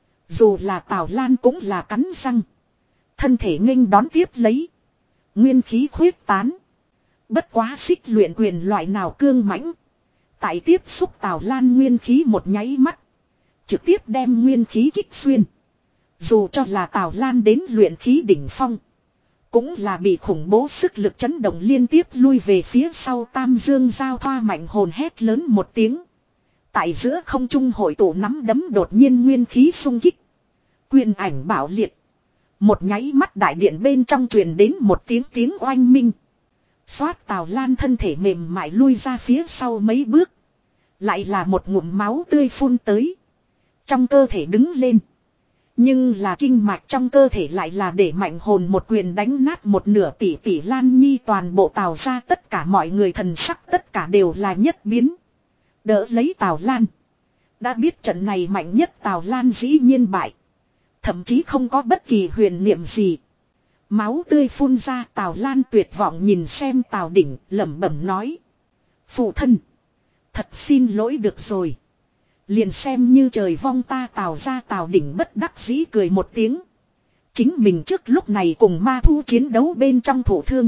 Dù là Tào Lan cũng là cắn răng. Thân thể nghênh đón tiếp lấy. Nguyên khí khuyết tán. Bất quá xích luyện quyền loại nào cương mãnh. Tại tiếp xúc Tào Lan nguyên khí một nháy mắt. Trực tiếp đem nguyên khí kích xuyên. Dù cho là Tào Lan đến luyện khí đỉnh phong. Cũng là bị khủng bố sức lực chấn động liên tiếp lui về phía sau tam dương giao thoa mạnh hồn hét lớn một tiếng. Tại giữa không trung hội tụ nắm đấm đột nhiên nguyên khí xung kích. Quyền ảnh bạo liệt. Một nháy mắt đại điện bên trong truyền đến một tiếng tiếng oanh minh. Xoát Tào Lan thân thể mềm mại lui ra phía sau mấy bước. Lại là một ngụm máu tươi phun tới. Trong cơ thể đứng lên. Nhưng là kinh mạch trong cơ thể lại là để mạnh hồn một quyền đánh nát một nửa tỷ tỷ Lan Nhi toàn bộ Tào ra tất cả mọi người thần sắc tất cả đều là nhất biến. Đỡ lấy Tào Lan. Đã biết trận này mạnh nhất Tào Lan dĩ nhiên bại. Thậm chí không có bất kỳ huyền niệm gì. Máu tươi phun ra Tào Lan tuyệt vọng nhìn xem Tào Đỉnh lẩm bẩm nói. Phụ thân. Thật xin lỗi được rồi. Liền xem như trời vong ta Tào ra Tào Đỉnh bất đắc dĩ cười một tiếng. Chính mình trước lúc này cùng ma thu chiến đấu bên trong thổ thương.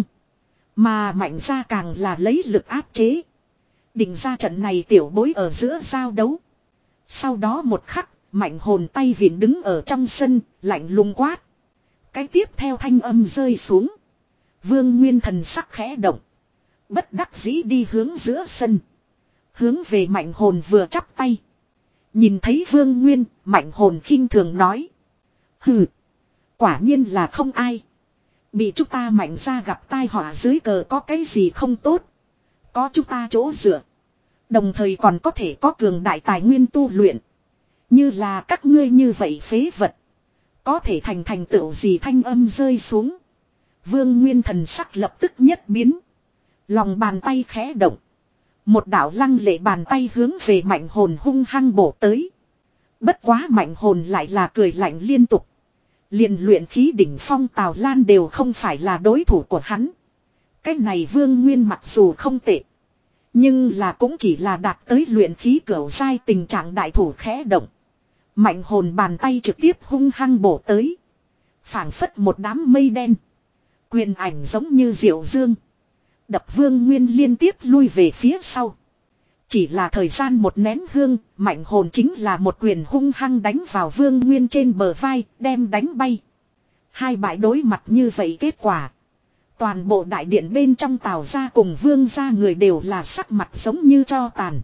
Mà mạnh ra càng là lấy lực áp chế. Định ra trận này tiểu bối ở giữa giao đấu. Sau đó một khắc, mạnh hồn tay viện đứng ở trong sân, lạnh lùng quát. Cái tiếp theo thanh âm rơi xuống. Vương Nguyên thần sắc khẽ động. Bất đắc dĩ đi hướng giữa sân. Hướng về mạnh hồn vừa chắp tay. Nhìn thấy Vương Nguyên, mạnh hồn khinh thường nói. Hừ, quả nhiên là không ai. Bị chúng ta mạnh ra gặp tai họa dưới cờ có cái gì không tốt. Có chúng ta chỗ dựa. Đồng thời còn có thể có cường đại tài nguyên tu luyện. Như là các ngươi như vậy phế vật. Có thể thành thành tựu gì thanh âm rơi xuống. Vương Nguyên thần sắc lập tức nhất biến. Lòng bàn tay khẽ động. Một đạo lăng lệ bàn tay hướng về mạnh hồn hung hăng bổ tới. Bất quá mạnh hồn lại là cười lạnh liên tục. Liền luyện khí đỉnh phong Tào Lan đều không phải là đối thủ của hắn. Cái này Vương Nguyên mặc dù không tệ. Nhưng là cũng chỉ là đạt tới luyện khí cửu giai tình trạng đại thủ khẽ động. Mạnh hồn bàn tay trực tiếp hung hăng bổ tới. Phảng phất một đám mây đen. Quyền ảnh giống như diệu dương. Đập Vương Nguyên liên tiếp lui về phía sau. Chỉ là thời gian một nén hương, mạnh hồn chính là một quyền hung hăng đánh vào Vương Nguyên trên bờ vai, đem đánh bay. Hai bãi đối mặt như vậy kết quả. Toàn bộ đại điện bên trong Tào gia cùng Vương gia người đều là sắc mặt giống như tro tàn.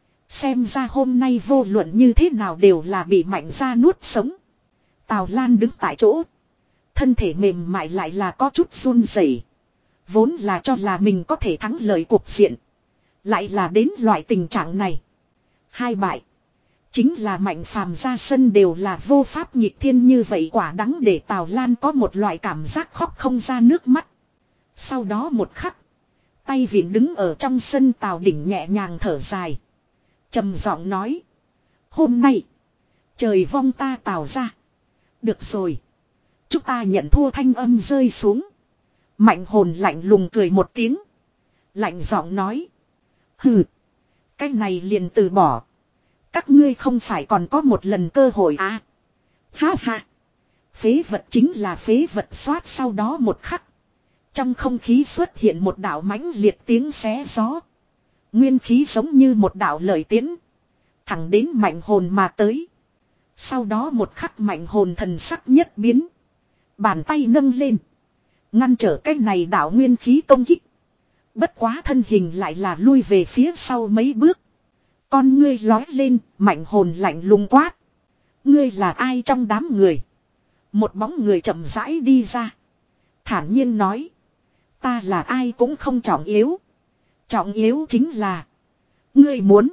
Xem ra hôm nay vô luận như thế nào đều là bị mạnh gia nuốt sống. Tào Lan đứng tại chỗ. Thân thể mềm mại lại là có chút run rẩy. Vốn là cho là mình có thể thắng lợi cuộc diện. Lại là đến loại tình trạng này. Hai bại. Chính là mạnh phàm ra sân đều là vô pháp nhịp thiên như vậy quả đắng để Tào Lan có một loại cảm giác khóc không ra nước mắt. Sau đó một khắc. Tay vịn đứng ở trong sân Tào Đỉnh nhẹ nhàng thở dài. Trầm giọng nói. Hôm nay. Trời vong ta Tào ra. Được rồi. Chúng ta nhận thua thanh âm rơi xuống. Mạnh hồn lạnh lùng cười một tiếng. Lạnh giọng nói. Hừ. Cái này liền từ bỏ. Các ngươi không phải còn có một lần cơ hội à. Ha ha. Phế vật chính là phế vật xoát sau đó một khắc. Trong không khí xuất hiện một đạo mãnh liệt tiếng xé gió. Nguyên khí giống như một đạo lợi tiến. Thẳng đến mạnh hồn mà tới. Sau đó một khắc mạnh hồn thần sắc nhất biến. Bàn tay nâng lên. Ngăn trở cái này đạo nguyên khí công kích. Bất quá thân hình lại là lui về phía sau mấy bước. Con ngươi lói lên, mạnh hồn lạnh lùng quát. Ngươi là ai trong đám người? Một bóng người chậm rãi đi ra. Thản nhiên nói. Ta là ai cũng không trọng yếu. Trọng yếu chính là. Ngươi muốn.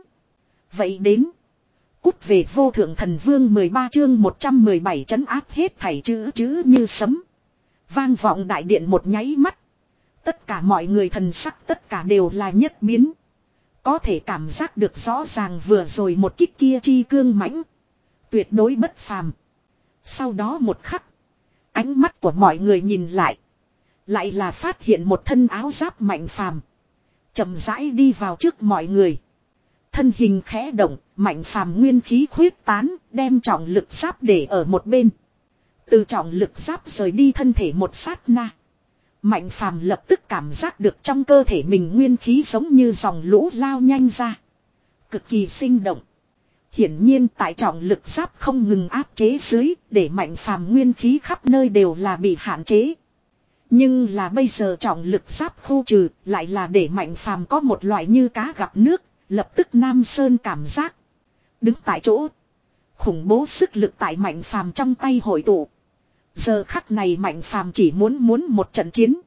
Vậy đến. Cút về vô thượng thần vương mười ba chương một trăm mười bảy trấn áp hết thảy chữ chữ như sấm. Vang vọng đại điện một nháy mắt. Tất cả mọi người thần sắc tất cả đều là nhất biến. Có thể cảm giác được rõ ràng vừa rồi một kích kia chi cương mãnh. Tuyệt đối bất phàm. Sau đó một khắc. Ánh mắt của mọi người nhìn lại. Lại là phát hiện một thân áo giáp mạnh phàm. Chậm rãi đi vào trước mọi người. Thân hình khẽ động, mạnh phàm nguyên khí khuyết tán, đem trọng lực giáp để ở một bên. Từ trọng lực giáp rời đi thân thể một sát na. Mạnh phàm lập tức cảm giác được trong cơ thể mình nguyên khí giống như dòng lũ lao nhanh ra. Cực kỳ sinh động. Hiển nhiên tại trọng lực giáp không ngừng áp chế dưới, để mạnh phàm nguyên khí khắp nơi đều là bị hạn chế. Nhưng là bây giờ trọng lực giáp khu trừ, lại là để mạnh phàm có một loại như cá gặp nước, lập tức Nam Sơn cảm giác. Đứng tại chỗ, khủng bố sức lực tại mạnh phàm trong tay hội tụ. Giờ khắc này mạnh phàm chỉ muốn muốn một trận chiến.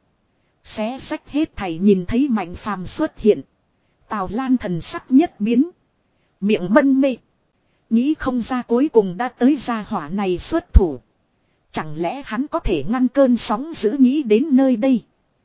Xé sách hết thảy nhìn thấy mạnh phàm xuất hiện. Tào Lan thần sắc nhất biến. Miệng mân mê. Nghĩ không ra cuối cùng đã tới gia hỏa này xuất thủ. Chẳng lẽ hắn có thể ngăn cơn sóng dữ nghĩ đến nơi đây.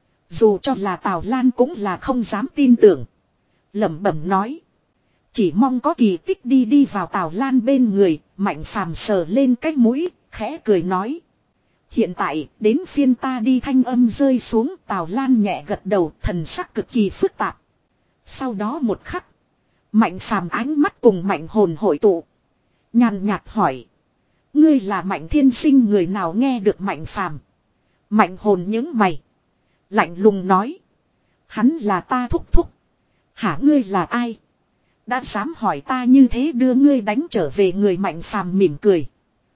Dù cho là Tào Lan cũng là không dám tin tưởng. Lẩm bẩm nói. Chỉ mong có kỳ tích đi đi vào Tào Lan bên người. Mạnh phàm sờ lên cái mũi, khẽ cười nói. Hiện tại, đến phiên ta đi thanh âm rơi xuống. Tào Lan nhẹ gật đầu, thần sắc cực kỳ phức tạp. Sau đó một khắc. Mạnh phàm ánh mắt cùng mạnh hồn hội tụ. Nhàn nhạt hỏi. Ngươi là mạnh thiên sinh người nào nghe được mạnh phàm. Mạnh hồn những mày. Lạnh lùng nói. Hắn là ta thúc thúc. Hả ngươi là ai? Đã dám hỏi ta như thế đưa ngươi đánh trở về người mạnh phàm mỉm cười.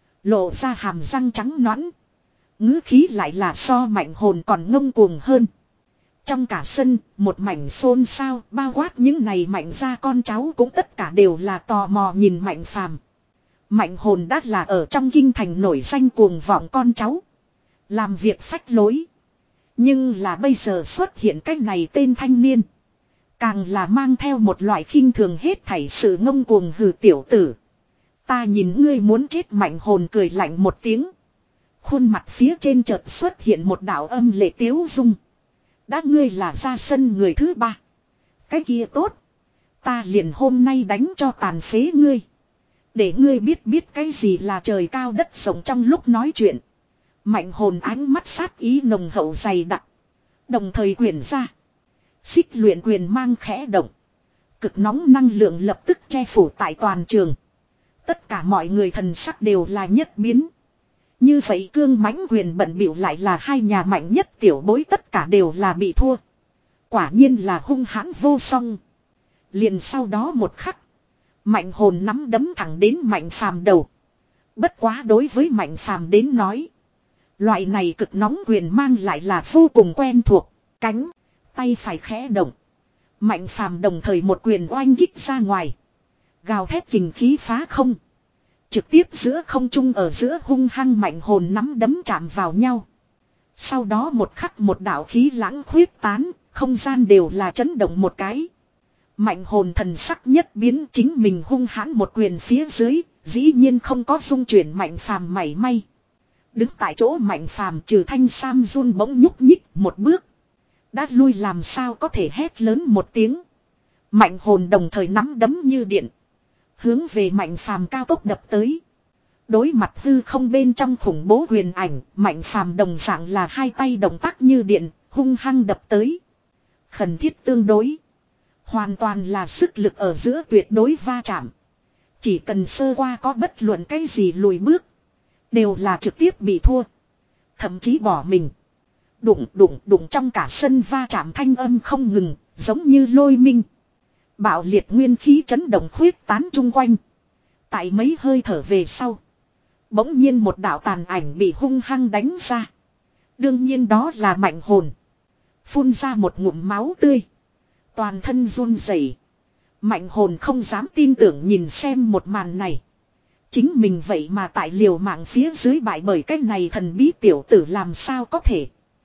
Lộ ra hàm răng trắng nõn. Ngữ khí lại là so mạnh hồn còn ngông cuồng hơn. Trong cả sân, một mảnh xôn xao, bao quát những này mạnh ra con cháu cũng tất cả đều là tò mò nhìn mạnh phàm. Mạnh hồn đã là ở trong kinh thành nổi danh cuồng vọng con cháu. Làm việc phách lối. Nhưng là bây giờ xuất hiện cái này tên thanh niên. Càng là mang theo một loại khinh thường hết thảy sự ngông cuồng hừ tiểu tử. Ta nhìn ngươi muốn chết mạnh hồn cười lạnh một tiếng. Khuôn mặt phía trên chợt xuất hiện một đạo âm lệ tiếu dung. Đã ngươi là ra sân người thứ ba. Cái kia tốt. Ta liền hôm nay đánh cho tàn phế ngươi. Để ngươi biết biết cái gì là trời cao đất rộng trong lúc nói chuyện. Mạnh hồn ánh mắt sát ý nồng hậu dày đặc. Đồng thời quyền ra. Xích luyện quyền mang khẽ động. Cực nóng năng lượng lập tức che phủ tại toàn trường. Tất cả mọi người thần sắc đều là nhất biến. Như vậy cương mãnh quyền bận bịu lại là hai nhà mạnh nhất tiểu bối tất cả đều là bị thua. Quả nhiên là hung hãn vô song. Liền sau đó một khắc. Mạnh hồn nắm đấm thẳng đến mạnh phàm đầu. Bất quá đối với mạnh phàm đến nói. Loại này cực nóng quyền mang lại là vô cùng quen thuộc. Cánh, tay phải khẽ động. Mạnh phàm đồng thời một quyền oanh kích ra ngoài. Gào thét kình khí phá không. Trực tiếp giữa không trung ở giữa hung hăng mạnh hồn nắm đấm chạm vào nhau. Sau đó một khắc một đạo khí lãng khuyết tán, không gian đều là chấn động một cái. Mạnh hồn thần sắc nhất biến chính mình hung hãn một quyền phía dưới, dĩ nhiên không có dung chuyển mạnh phàm mảy may. Đứng tại chỗ mạnh phàm trừ thanh sam run bỗng nhúc nhích một bước. Đã lui làm sao có thể hét lớn một tiếng. Mạnh hồn đồng thời nắm đấm như điện. Hướng về mạnh phàm cao tốc đập tới. Đối mặt hư không bên trong khủng bố huyền ảnh, mạnh phàm đồng dạng là hai tay động tác như điện, hung hăng đập tới. Khẩn thiết tương đối. Hoàn toàn là sức lực ở giữa tuyệt đối va chạm. Chỉ cần sơ qua có bất luận cái gì lùi bước. Đều là trực tiếp bị thua. Thậm chí bỏ mình. Đụng đụng đụng trong cả sân va chạm thanh âm không ngừng, giống như lôi minh. Bạo liệt nguyên khí chấn động khuyết tán chung quanh. Tại mấy hơi thở về sau. Bỗng nhiên một đạo tàn ảnh bị hung hăng đánh ra. Đương nhiên đó là mạnh hồn. Phun ra một ngụm máu tươi. Toàn thân run rẩy. Mạnh hồn không dám tin tưởng nhìn xem một màn này. Chính mình vậy mà tại liều mạng phía dưới bại bởi cái này thần bí tiểu tử làm sao có thể.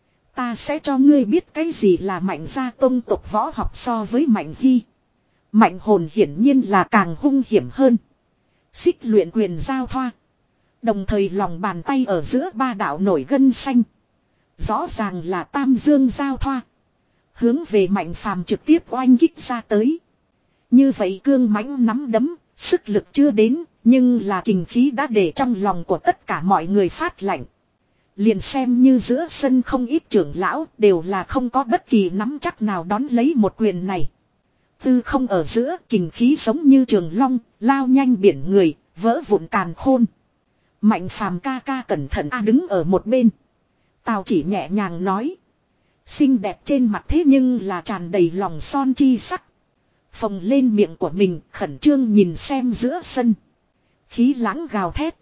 Ta sẽ cho ngươi biết cái gì là mạnh gia tông tộc võ học so với mạnh hy. Mạnh hồn hiển nhiên là càng hung hiểm hơn. Xích luyện quyền giao thoa. Đồng thời lòng bàn tay ở giữa ba đạo nổi gân xanh. Rõ ràng là tam dương giao thoa. hướng về Mạnh Phàm trực tiếp oanh kích ra tới. Như vậy cương mãnh nắm đấm, sức lực chưa đến, nhưng là kình khí đã để trong lòng của tất cả mọi người phát lạnh. Liền xem như giữa sân không ít trưởng lão đều là không có bất kỳ nắm chắc nào đón lấy một quyền này. Tư không ở giữa kình khí giống như trường long, lao nhanh biển người, vỡ vụn càn khôn. Mạnh Phàm ca ca cẩn thận a đứng ở một bên. Tào Chỉ nhẹ nhàng nói. Xinh đẹp trên mặt thế nhưng là tràn đầy lòng son chi sắc. Phồng lên miệng của mình khẩn trương nhìn xem giữa sân. Khí lãng gào thét.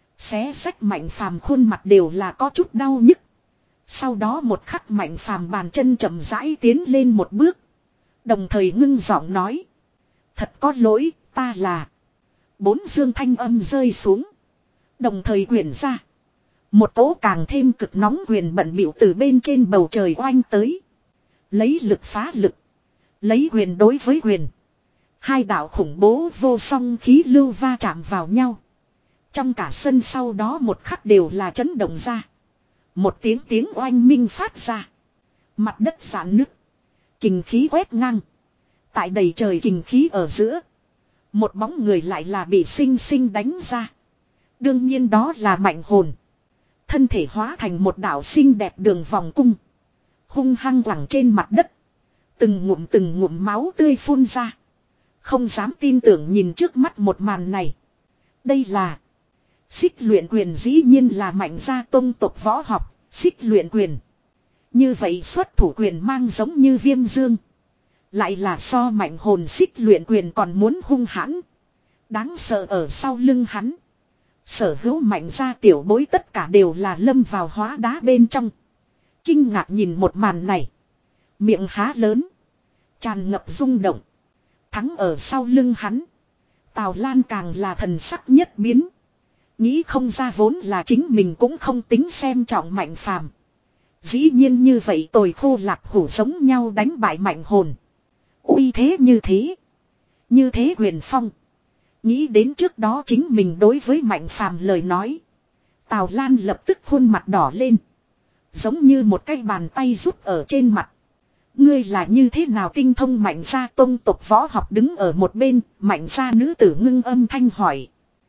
Xé xách Mạnh Phàm khuôn mặt đều là có chút đau nhức. Sau đó một khắc Mạnh Phàm bàn chân chậm rãi tiến lên một bước. Đồng thời ngưng giọng nói. Thật có lỗi, ta là. Bốn dương thanh âm rơi xuống. Đồng thời quyển ra. Một cỗ càng thêm cực nóng quyền bận bịu từ bên trên bầu trời oanh tới. Lấy lực phá lực. Lấy quyền đối với quyền. Hai đạo khủng bố vô song khí lưu va chạm vào nhau. Trong cả sân sau đó một khắc đều là chấn động ra. Một tiếng tiếng oanh minh phát ra. Mặt đất giãn nứt. Kình khí quét ngang. Tại đầy trời kình khí ở giữa. Một bóng người lại là bị sinh sinh đánh ra. Đương nhiên đó là Mạnh Hồn. Thân thể hóa thành một đạo xinh đẹp đường vòng cung. Hung hăng quẳng trên mặt đất. Từng ngụm từng ngụm máu tươi phun ra. Không dám tin tưởng nhìn trước mắt một màn này. Đây là. Xích luyện quyền dĩ nhiên là Mạnh gia tông tộc võ học. Xích luyện quyền. Như vậy xuất thủ quyền mang giống như viêm dương. Lại là so Mạnh Hồn xích luyện quyền còn muốn hung hãn. Đáng sợ ở sau lưng hắn. Sở hữu Mạnh gia tiểu bối tất cả đều là lâm vào hóa đá bên trong. Kinh ngạc nhìn một màn này. Miệng há lớn. Tràn ngập rung động. Thắng ở sau lưng hắn. Tào Lan càng là thần sắc nhất biến. Nghĩ không ra vốn là chính mình cũng không tính xem trọng Mạnh Phàm. Dĩ nhiên như vậy tồi khô lạc hủ giống nhau đánh bại Mạnh Hồn. Uy thế như thế. Như thế huyền phong. Nghĩ đến trước đó chính mình đối với Mạnh Phàm lời nói. Tào Lan lập tức khuôn mặt đỏ lên. Giống như một cái bàn tay rút ở trên mặt. Ngươi là như thế nào tinh thông Mạnh gia tông tộc võ học đứng ở một bên. Mạnh gia nữ tử ngưng âm thanh hỏi.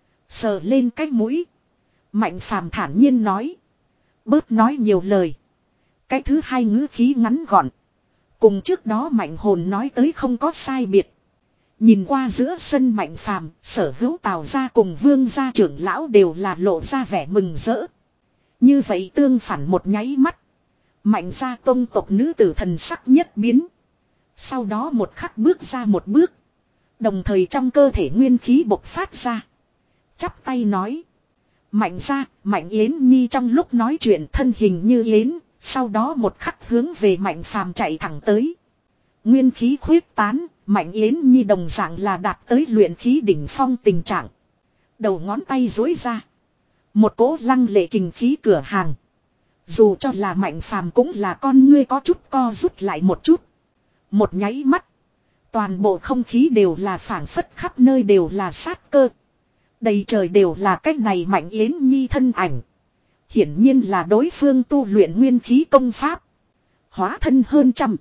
Sờ lên cái mũi. Mạnh Phàm thản nhiên nói. Bớt nói nhiều lời. Cái thứ hai ngữ khí ngắn gọn. Cùng trước đó Mạnh Hồn nói tới không có sai biệt. Nhìn qua giữa sân Mạnh Phàm, sở hữu Tào gia cùng Vương gia trưởng lão đều là lộ ra vẻ mừng rỡ. Như vậy tương phản một nháy mắt. Mạnh gia tông tộc nữ tử thần sắc nhất biến. Sau đó một khắc bước ra một bước. Đồng thời trong cơ thể nguyên khí bộc phát ra. Chắp tay nói. Mạnh gia, Mạnh Yến Nhi trong lúc nói chuyện thân hình như Yến. Sau đó một khắc hướng về Mạnh Phàm chạy thẳng tới. Nguyên khí khuyết tán, Mạnh Yến Nhi đồng dạng là đạt tới luyện khí đỉnh phong tình trạng. Đầu ngón tay duỗi ra. Một cỗ lăng lệ kình khí cửa hàng. Dù cho là Mạnh Phàm cũng là con ngươi có chút co rút lại một chút. Một nháy mắt. Toàn bộ không khí đều là phảng phất khắp nơi đều là sát cơ. Đầy trời đều là cách này Mạnh Yến Nhi thân ảnh. Hiển nhiên là đối phương tu luyện nguyên khí công pháp. Hóa thân hơn trăm.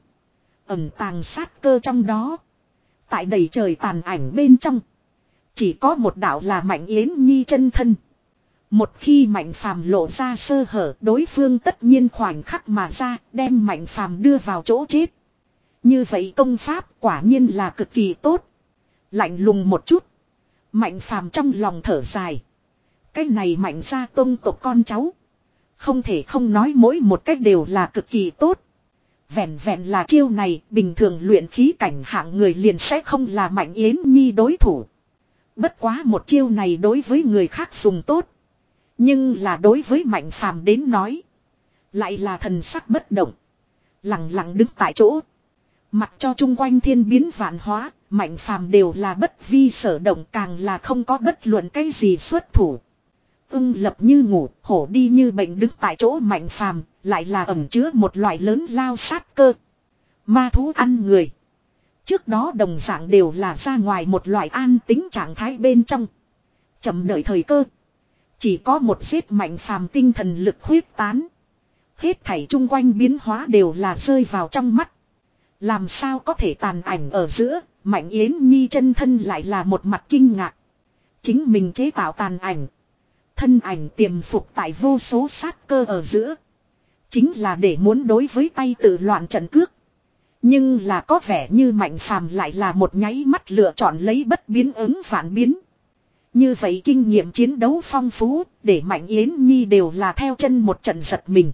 Ẩm tàng sát cơ trong đó. Tại đầy trời tàn ảnh bên trong. Chỉ có một đạo là Mạnh Yến Nhi chân thân. Một khi Mạnh Phàm lộ ra sơ hở, đối phương tất nhiên khoảnh khắc mà ra, đem Mạnh Phàm đưa vào chỗ chết. Như vậy công pháp quả nhiên là cực kỳ tốt. Lạnh lùng một chút. Mạnh Phàm trong lòng thở dài. Cái này Mạnh gia tông tộc con cháu. Không thể không nói mỗi một cách đều là cực kỳ tốt. Vẹn vẹn là chiêu này, bình thường luyện khí cảnh hạng người liền sẽ không là Mạnh Yến Nhi đối thủ. Bất quá một chiêu này đối với người khác dùng tốt. Nhưng là đối với Mạnh Phàm đến nói. Lại là thần sắc bất động. Lặng lặng đứng tại chỗ. Mặc cho chung quanh thiên biến vạn hóa, Mạnh Phàm đều là bất vi sở động, càng là không có bất luận cái gì xuất thủ. Ưng lập như ngủ, hổ đi như bệnh đứng tại chỗ Mạnh Phàm, lại là ẩn chứa một loại lớn lao sát cơ. Ma thú ăn người. Trước đó đồng dạng đều là ra ngoài một loại an tính trạng thái bên trong. Chậm đợi thời cơ. Chỉ có một giết Mạnh Phàm tinh thần lực khuyết tán. Hết thảy chung quanh biến hóa đều là rơi vào trong mắt. Làm sao có thể tàn ảnh ở giữa, Mạnh Yến Nhi chân thân lại là một mặt kinh ngạc. Chính mình chế tạo tàn ảnh. Thân ảnh tiềm phục tại vô số sát cơ ở giữa. Chính là để muốn đối với tay tự loạn trận cước. Nhưng là có vẻ như Mạnh Phàm lại là một nháy mắt lựa chọn lấy bất biến ứng vạn biến. Như vậy kinh nghiệm chiến đấu phong phú, để Mạnh Yến Nhi đều là theo chân một trận giật mình.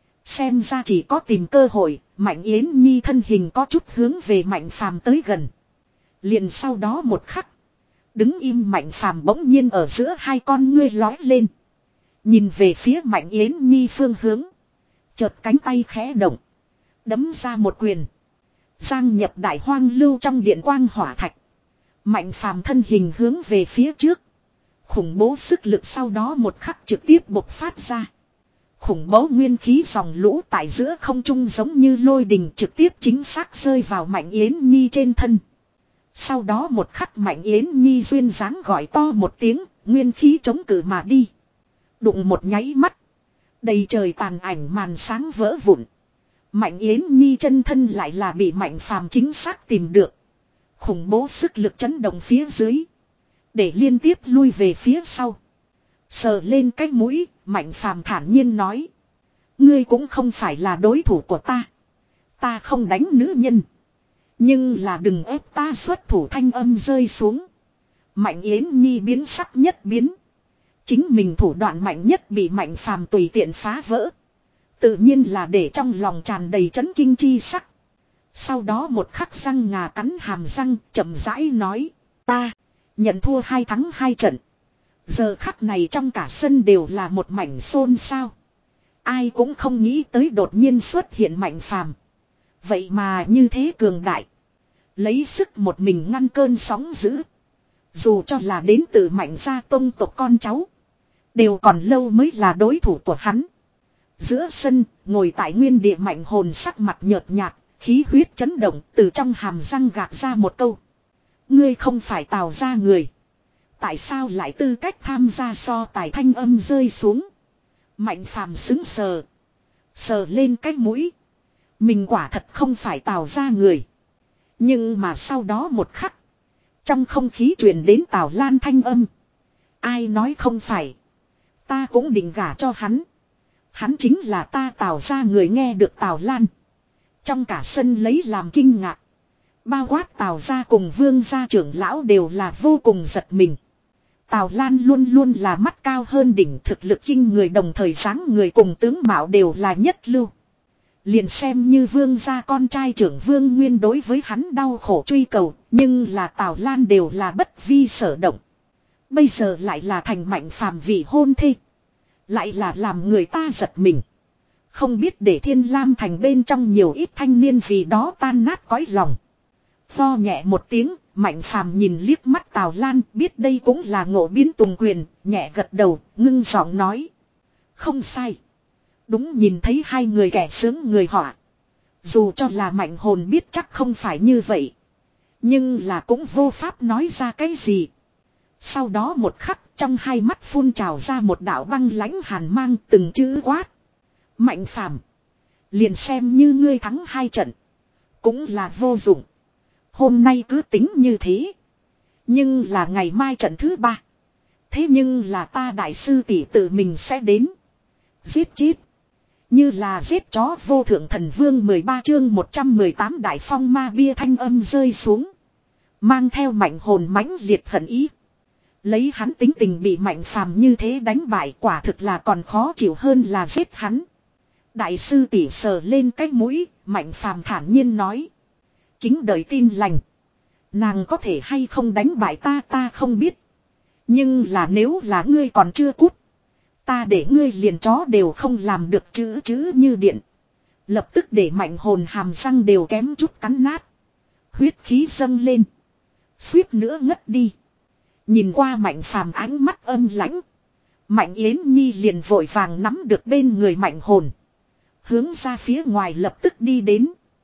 Xem ra chỉ có tìm cơ hội, Mạnh Yến Nhi thân hình có chút hướng về Mạnh Phàm tới gần. Liền sau đó một khắc. Đứng im Mạnh Phàm bỗng nhiên ở giữa hai con ngươi lói lên. Nhìn về phía Mạnh Yến Nhi phương hướng. Chợt cánh tay khẽ động. Đấm ra một quyền. Giang nhập đại hoang lưu trong điện quang hỏa thạch. Mạnh Phàm thân hình hướng về phía trước. Khủng bố sức lực sau đó một khắc trực tiếp bộc phát ra. Khủng bố nguyên khí dòng lũ tại giữa không trung giống như lôi đình trực tiếp chính xác rơi vào Mạnh Yến Nhi trên thân. Sau đó một khắc Mạnh Yến Nhi duyên dáng gọi to một tiếng, nguyên khí chống cự mà đi. Đụng một nháy mắt. Đầy trời tàn ảnh màn sáng vỡ vụn. Mạnh Yến Nhi chân thân lại là bị Mạnh Phàm chính xác tìm được. Khủng bố sức lực chấn động phía dưới. Để liên tiếp lui về phía sau. Sờ lên cái mũi, Mạnh Phàm thản nhiên nói. Ngươi cũng không phải là đối thủ của ta. Ta không đánh nữ nhân. Nhưng là đừng ép ta xuất thủ thanh âm rơi xuống. Mạnh Yến Nhi biến sắc nhất biến. Chính mình thủ đoạn mạnh nhất bị Mạnh Phàm tùy tiện phá vỡ. Tự nhiên là để trong lòng tràn đầy chấn kinh chi sắc. Sau đó một khắc răng ngà cắn hàm răng chậm rãi nói. Ta nhận thua hai thắng hai trận. Giờ khắc này trong cả sân đều là một mảnh xôn xao. Ai cũng không nghĩ tới đột nhiên xuất hiện Mạnh Phàm. Vậy mà như thế cường đại. Lấy sức một mình ngăn cơn sóng dữ. Dù cho là đến từ Mạnh gia tông tộc con cháu. Đều còn lâu mới là đối thủ của hắn. Giữa sân, ngồi tại nguyên địa Mạnh Hồn sắc mặt nhợt nhạt, khí huyết chấn động, từ trong hàm răng gạt ra một câu. Ngươi không phải Tào gia người. Tại sao lại tư cách tham gia so tài thanh âm rơi xuống. Mạnh Phàm sững sờ. Sờ lên cái mũi. Mình quả thật không phải Tào gia người. Nhưng mà sau đó một khắc. Trong không khí truyền đến Tào Lan thanh âm. Ai nói không phải. Ta cũng định gả cho hắn. Hắn chính là ta Tào gia người nghe được Tào Lan. Trong cả sân lấy làm kinh ngạc. Bao quát Tào gia cùng Vương gia trưởng lão đều là vô cùng giật mình. Tào Lan luôn luôn là mắt cao hơn đỉnh, thực lực kinh người, đồng thời dáng người cùng tướng mạo đều là nhất lưu. Liền xem như Vương gia con trai trưởng Vương Nguyên đối với hắn đau khổ truy cầu, nhưng là Tào Lan đều là bất vi sở động. Bây giờ lại là thành Mạnh Phàm vị hôn thê. Lại là làm người ta giật mình. Không biết để Thiên Lam thành bên trong nhiều ít thanh niên vì đó tan nát cõi lòng. Lo nhẹ một tiếng, Mạnh Phàm nhìn liếc mắt Tào Lan, biết đây cũng là Ngộ Biến Tùng Quyền, nhẹ gật đầu, ngưng giọng nói. Không sai. Đúng, nhìn thấy hai người kẻ sướng người họa. Dù cho là Mạnh Hồn biết chắc không phải như vậy. Nhưng là cũng vô pháp nói ra cái gì. Sau đó một khắc, trong hai mắt phun trào ra một đạo băng lãnh hàn mang, từng chữ quát. Mạnh Phàm, liền xem như ngươi thắng hai trận, cũng là vô dụng. Hôm nay cứ tính như thế. Nhưng là ngày mai trận thứ ba. Thế nhưng là ta đại sư tỷ tự mình sẽ đến. Giết chết. Như là giết chó vô thượng thần vương. Mười ba chương một trăm mười tám đại phong ma bia thanh âm rơi xuống. Mang theo Mạnh Hồn mãnh liệt hận ý. Lấy hắn tính tình bị Mạnh Phàm như thế đánh bại, quả thực là còn khó chịu hơn là giết hắn. Đại sư tỷ sờ lên cái mũi, Mạnh Phàm thản nhiên nói. Kính đợi tin lành. Nàng có thể hay không đánh bại ta ta không biết. Nhưng là nếu là ngươi còn chưa cút. Ta để ngươi liền chó đều không làm được, chữ chữ như điện. Lập tức để Mạnh Hồn hàm răng đều kém chút cắn nát. Huyết khí dâng lên. Suýt nữa ngất đi. Nhìn qua Mạnh Phàm ánh mắt âm lãnh. Mạnh Yến Nhi liền vội vàng nắm được bên người Mạnh Hồn. Hướng ra phía ngoài lập tức đi đến.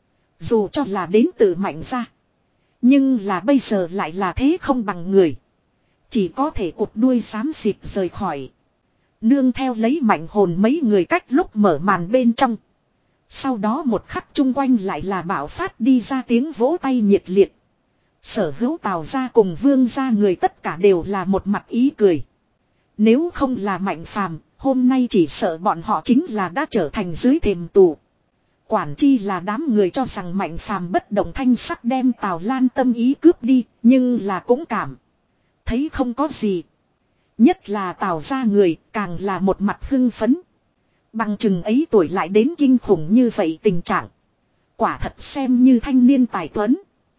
Dù cho là đến từ Mạnh gia. Nhưng là bây giờ lại là thế không bằng người. Chỉ có thể cụt đuôi xám xịt rời khỏi. Nương theo lấy Mạnh Hồn mấy người cách lúc mở màn bên trong. Sau đó một khắc chung quanh lại là bạo phát đi ra tiếng vỗ tay nhiệt liệt. Sở hữu Tào gia cùng Vương gia người tất cả đều là một mặt ý cười. Nếu không là Mạnh Phàm, hôm nay chỉ sợ bọn họ chính là đã trở thành dưới thềm tù. Quản chi là đám người cho rằng Mạnh Phàm bất động thanh sắc đem Tào Lan tâm ý cướp đi, nhưng là cũng cảm thấy không có gì. Nhất là Tào gia người, càng là một mặt hưng phấn. Bằng chừng ấy tuổi lại đến kinh khủng như vậy tình trạng. Quả thật xem như thanh niên tài tuấn.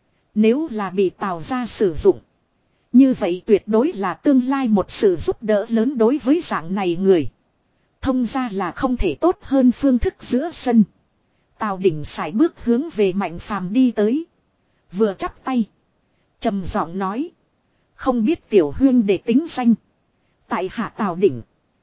Nếu là bị Tào gia sử dụng, như vậy tuyệt đối là tương lai một sự giúp đỡ lớn đối với dạng này người. Thông ra là không thể tốt hơn phương thức giữa sân. Tào Đỉnh sải bước hướng về Mạnh Phàm đi tới. Vừa chắp tay, trầm giọng nói: không biết tiểu huyên để tính danh. Tại hạ Tào Đỉnh.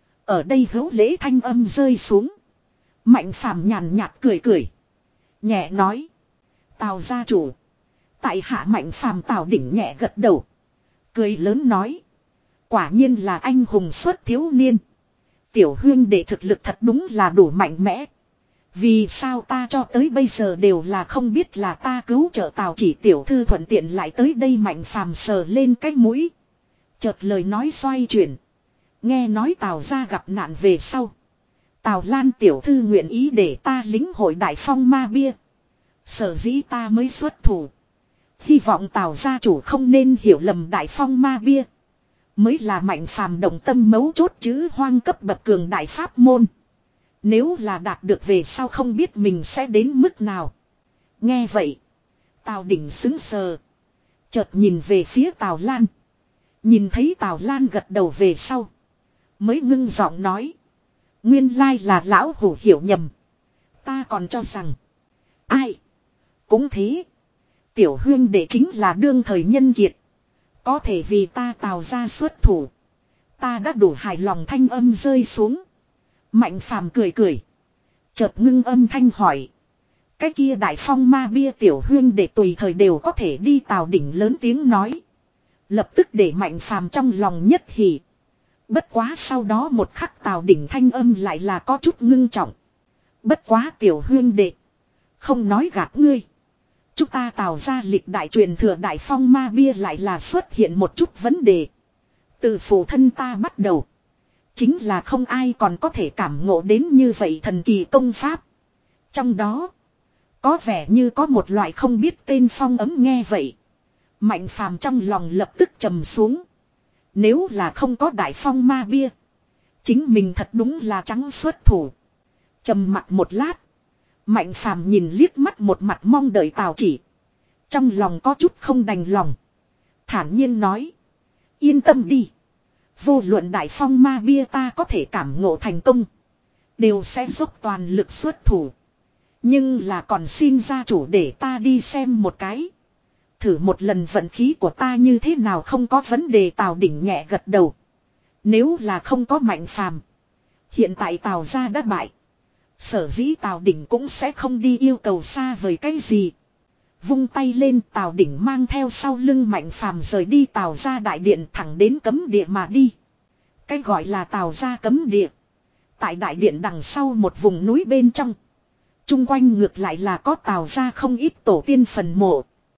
Ở đây hữu lễ thanh âm rơi xuống. Mạnh Phàm nhàn nhạt cười cười, nhẹ nói: Tào gia chủ. Tại hạ Mạnh Phàm. Tào Đỉnh nhẹ gật đầu, cười lớn nói: quả nhiên là anh hùng xuất thiếu niên. Tiểu huyên đệ thực lực thật đúng là đủ mạnh mẽ. Vì sao ta cho tới bây giờ đều là không biết là ta cứu trợ Tào chỉ tiểu thư thuận tiện lại tới đây. Mạnh Phàm sờ lên cái mũi, chợt lời nói xoay chuyển. Nghe nói Tào gia gặp nạn về sau, Tào Lan tiểu thư nguyện ý để ta lính hội đại phong ma bia. Sở dĩ ta mới xuất thủ. Hy vọng Tào gia chủ không nên hiểu lầm đại phong ma bia mới là Mạnh Phàm động tâm mấu chốt chữ hoang cấp bậc cường đại pháp môn. Nếu là đạt được về sau không biết mình sẽ đến mức nào. Nghe vậy, Tào Đỉnh sững sờ, chợt nhìn về phía Tào Lan. Nhìn thấy Tào Lan gật đầu về sau, mới ngưng giọng nói: nguyên lai là lão hủ hiểu nhầm. Ta còn cho rằng ai cũng thế. Tiểu huyên đệ chính là đương thời nhân kiệt, có thể vì ta Tào gia xuất thủ. Ta đã đủ hài lòng. Thanh âm rơi xuống, Mạnh Phàm cười cười, chợt ngưng âm thanh hỏi: cái kia đại phong ma bia tiểu huyên đệ tùy thời đều có thể đi. Tào Đỉnh lớn tiếng nói, lập tức để Mạnh Phàm trong lòng nhất hỉ. Bất quá sau đó một khắc Tào Đỉnh thanh âm lại là có chút ngưng trọng: bất quá tiểu huyên đệ, không nói gạt ngươi, chúng ta Tào gia lịch đại truyền thừa đại phong ma bia lại là xuất hiện một chút vấn đề. Từ phụ thân ta bắt đầu, chính là không ai còn có thể cảm ngộ đến như vậy thần kỳ công pháp. Trong đó, có vẻ như có một loại không biết tên phong ấm. Nghe vậy, Mạnh Phàm trong lòng lập tức trầm xuống. Nếu là không có đại phong ma bia, chính mình thật đúng là trắng xuất thủ. Trầm mặt một lát, Mạnh Phàm nhìn liếc mắt một mặt mong đợi Tào chỉ. Trong lòng có chút không đành lòng, thản nhiên nói: yên tâm đi. Vô luận đại phong ma bia ta có thể cảm ngộ thành công, đều sẽ dốc toàn lực xuất thủ. Nhưng là còn xin gia chủ để ta đi xem một cái, thử một lần vận khí của ta như thế nào. Không có vấn đề. Tào Đỉnh nhẹ gật đầu. Nếu là không có Mạnh Phàm, hiện tại Tào gia đã bại. Sở dĩ Tào Đỉnh cũng sẽ không đi yêu cầu xa vời cái gì. Vung tay lên, Tào Đỉnh mang theo sau lưng Mạnh Phàm rời đi Tào gia đại điện, thẳng đến cấm địa mà đi. Cái gọi là Tào gia cấm địa, tại đại điện đằng sau một vùng núi bên trong. Trung quanh ngược lại là có Tào gia không ít tổ tiên phần mộ.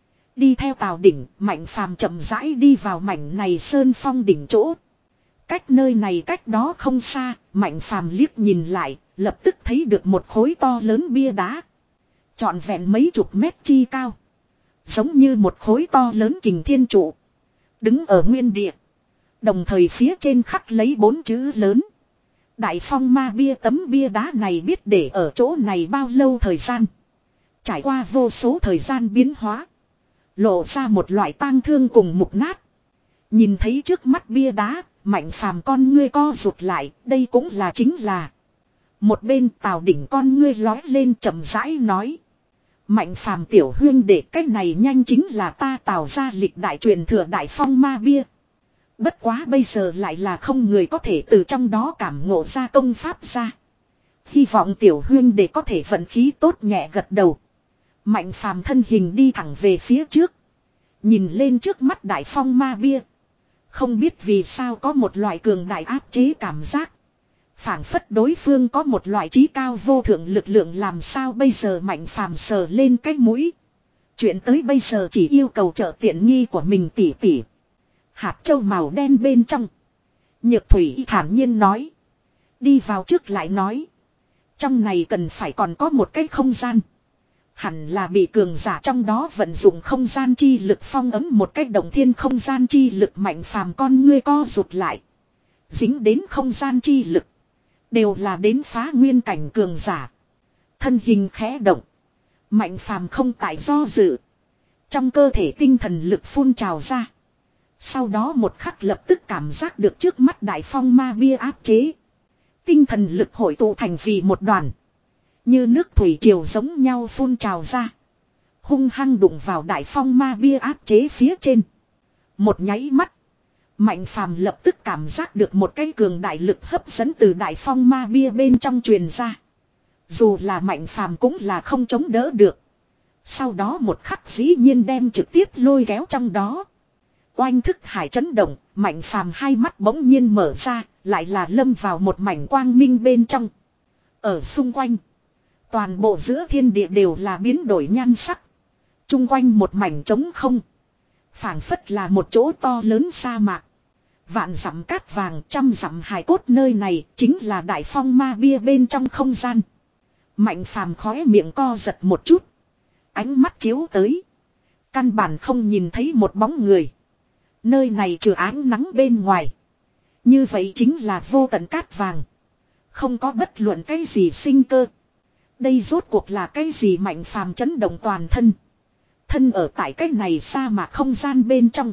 Đi theo Tào Đỉnh, Mạnh Phàm chậm rãi đi vào mảnh này sơn phong đỉnh chỗ. Cách nơi này cách đó không xa, Mạnh Phàm liếc nhìn lại, lập tức thấy được một khối to lớn bia đá. Trọn vẹn mấy chục mét chi cao, giống như một khối to lớn kình thiên trụ, đứng ở nguyên địa. Đồng thời phía trên khắc lấy bốn chữ lớn: đại phong ma bia. Tấm bia đá này biết để ở chỗ này bao lâu thời gian, trải qua vô số thời gian biến hóa, lộ ra một loại tang thương cùng mục nát. Nhìn thấy trước mắt bia đá, Mạnh Phàm con ngươi co rụt lại. Đây cũng là chính là. Một bên Tào Đỉnh con ngươi lói lên, chậm rãi nói: Mạnh Phàm tiểu huyên để cách này nhanh chính là ta Tào gia lịch đại truyền thừa đại phong ma bia. Bất quá bây giờ lại là không người có thể từ trong đó cảm ngộ ra công pháp ra. Hy vọng tiểu huyên để có thể vận khí tốt. Nhẹ gật đầu, Mạnh Phàm thân hình đi thẳng về phía trước. Nhìn lên trước mắt đại phong ma bia, không biết vì sao có một loại cường đại áp chế cảm giác. Phảng phất đối phương có một loại trí cao vô thượng lực lượng làm sao bây giờ Mạnh Phàm sờ lên cái mũi. Chuyện tới bây giờ chỉ yêu cầu trợ tiện nghi của mình tỉ tỉ. Hạt châu màu đen bên trong. Nhược thủy thản nhiên nói. Đi vào trước lại nói. Trong này cần phải còn có một cái không gian. Hẳn là bị cường giả trong đó vận dụng không gian chi lực phong ấm một cách động thiên không gian chi lực Mạnh Phàm con ngươi co rụt lại. Dính đến không gian chi lực. Đều là đến phá nguyên cảnh cường giả. Thân hình khẽ động. Mạnh Phàm không tại do dự. Trong cơ thể tinh thần lực phun trào ra. Sau đó một khắc lập tức cảm giác được trước mắt đại phong ma bia áp chế. Tinh thần lực hội tụ thành vì một đoàn. Như nước thủy triều giống nhau phun trào ra. Hung hăng đụng vào đại phong ma bia áp chế phía trên. Một nháy mắt. Mạnh Phàm lập tức cảm giác được một cái cường đại lực hấp dẫn từ đại phong ma bia bên trong truyền ra. Dù là Mạnh Phàm cũng là không chống đỡ được. Sau đó một khắc dĩ nhiên đem trực tiếp lôi kéo trong đó. Oanh thức hải chấn động, Mạnh Phàm hai mắt bỗng nhiên mở ra, lại là lâm vào một mảnh quang minh bên trong. Ở xung quanh, toàn bộ giữa thiên địa đều là biến đổi nhan sắc. Trung quanh một mảnh trống không. Phảng phất là một chỗ to lớn sa mạc. Vạn dặm cát vàng, trăm dặm hài cốt nơi này chính là đại phong ma bia bên trong không gian. Mạnh Phàm khóe miệng co giật một chút. Ánh mắt chiếu tới. Căn bản không nhìn thấy một bóng người. Nơi này trừ ánh nắng bên ngoài. Như vậy chính là vô tận cát vàng. Không có bất luận cái gì sinh cơ. Đây rốt cuộc là cái gì Mạnh Phàm chấn động toàn thân. Thân ở tại cái này sa mạc không gian bên trong.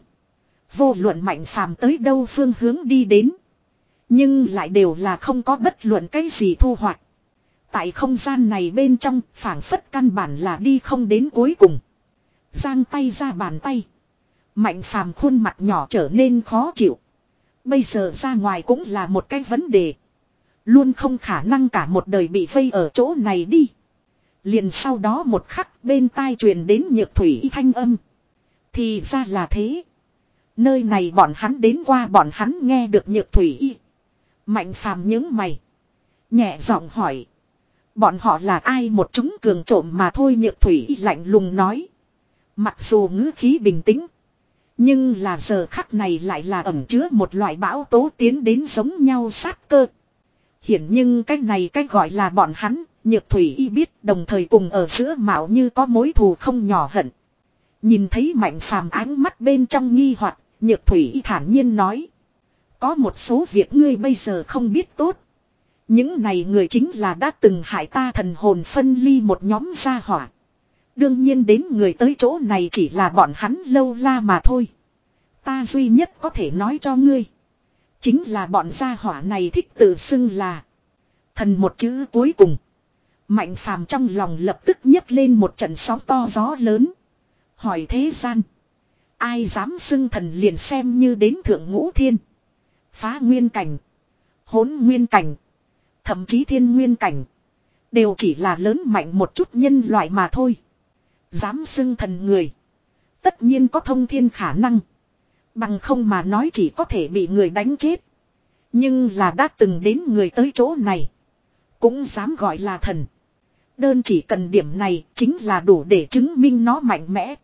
Vô luận Mạnh Phàm tới đâu phương hướng đi đến. Nhưng lại đều là không có bất luận cái gì thu hoạch. Tại không gian này bên trong phảng phất căn bản là đi không đến cuối cùng. Giang tay ra bàn tay. Mạnh Phàm khuôn mặt nhỏ trở nên khó chịu. Bây giờ ra ngoài cũng là một cái vấn đề. Luôn không khả năng cả một đời bị vây ở chỗ này đi. Liền sau đó một khắc bên tai truyền đến nhược thủy thanh âm. Thì ra là thế. Nơi này bọn hắn đến qua bọn hắn nghe được nhược thủy. Mạnh Phàm nhướng mày. Nhẹ giọng hỏi. Bọn họ là ai một chúng cường trộm mà thôi nhược thủy lạnh lùng nói. Mặc dù ngữ khí bình tĩnh. Nhưng là giờ khắc này lại là ẩn chứa một loại bão tố tiến đến giống nhau sát cơ. Hiển nhưng cái này cái gọi là bọn hắn, nhược thủy y biết đồng thời cùng ở giữa mạo như có mối thù không nhỏ hận. Nhìn thấy Mạnh Phàm ánh mắt bên trong nghi hoặc, nhược thủy y thản nhiên nói. Có một số việc ngươi bây giờ không biết tốt. Những này người chính là đã từng hại ta thần hồn phân ly một nhóm gia hỏa. Đương nhiên đến người tới chỗ này chỉ là bọn hắn lâu la mà thôi. Ta duy nhất có thể nói cho ngươi. Chính là bọn gia hỏa này thích tự xưng là thần một chữ cuối cùng. Mạnh Phàm trong lòng lập tức nhấc lên một trận sóng to gió lớn. Hỏi thế gian. Ai dám xưng thần liền xem như đến thượng ngũ thiên. Phá nguyên cảnh. Hỗn nguyên cảnh. Thậm chí thiên nguyên cảnh. Đều chỉ là lớn mạnh một chút nhân loại mà thôi. Dám xưng thần người. Tất nhiên có thông thiên khả năng. Bằng không mà nói chỉ có thể bị người đánh chết. Nhưng là đã từng đến người tới chỗ này. Cũng dám gọi là thần. Đơn chỉ cần điểm này chính là đủ để chứng minh nó mạnh mẽ.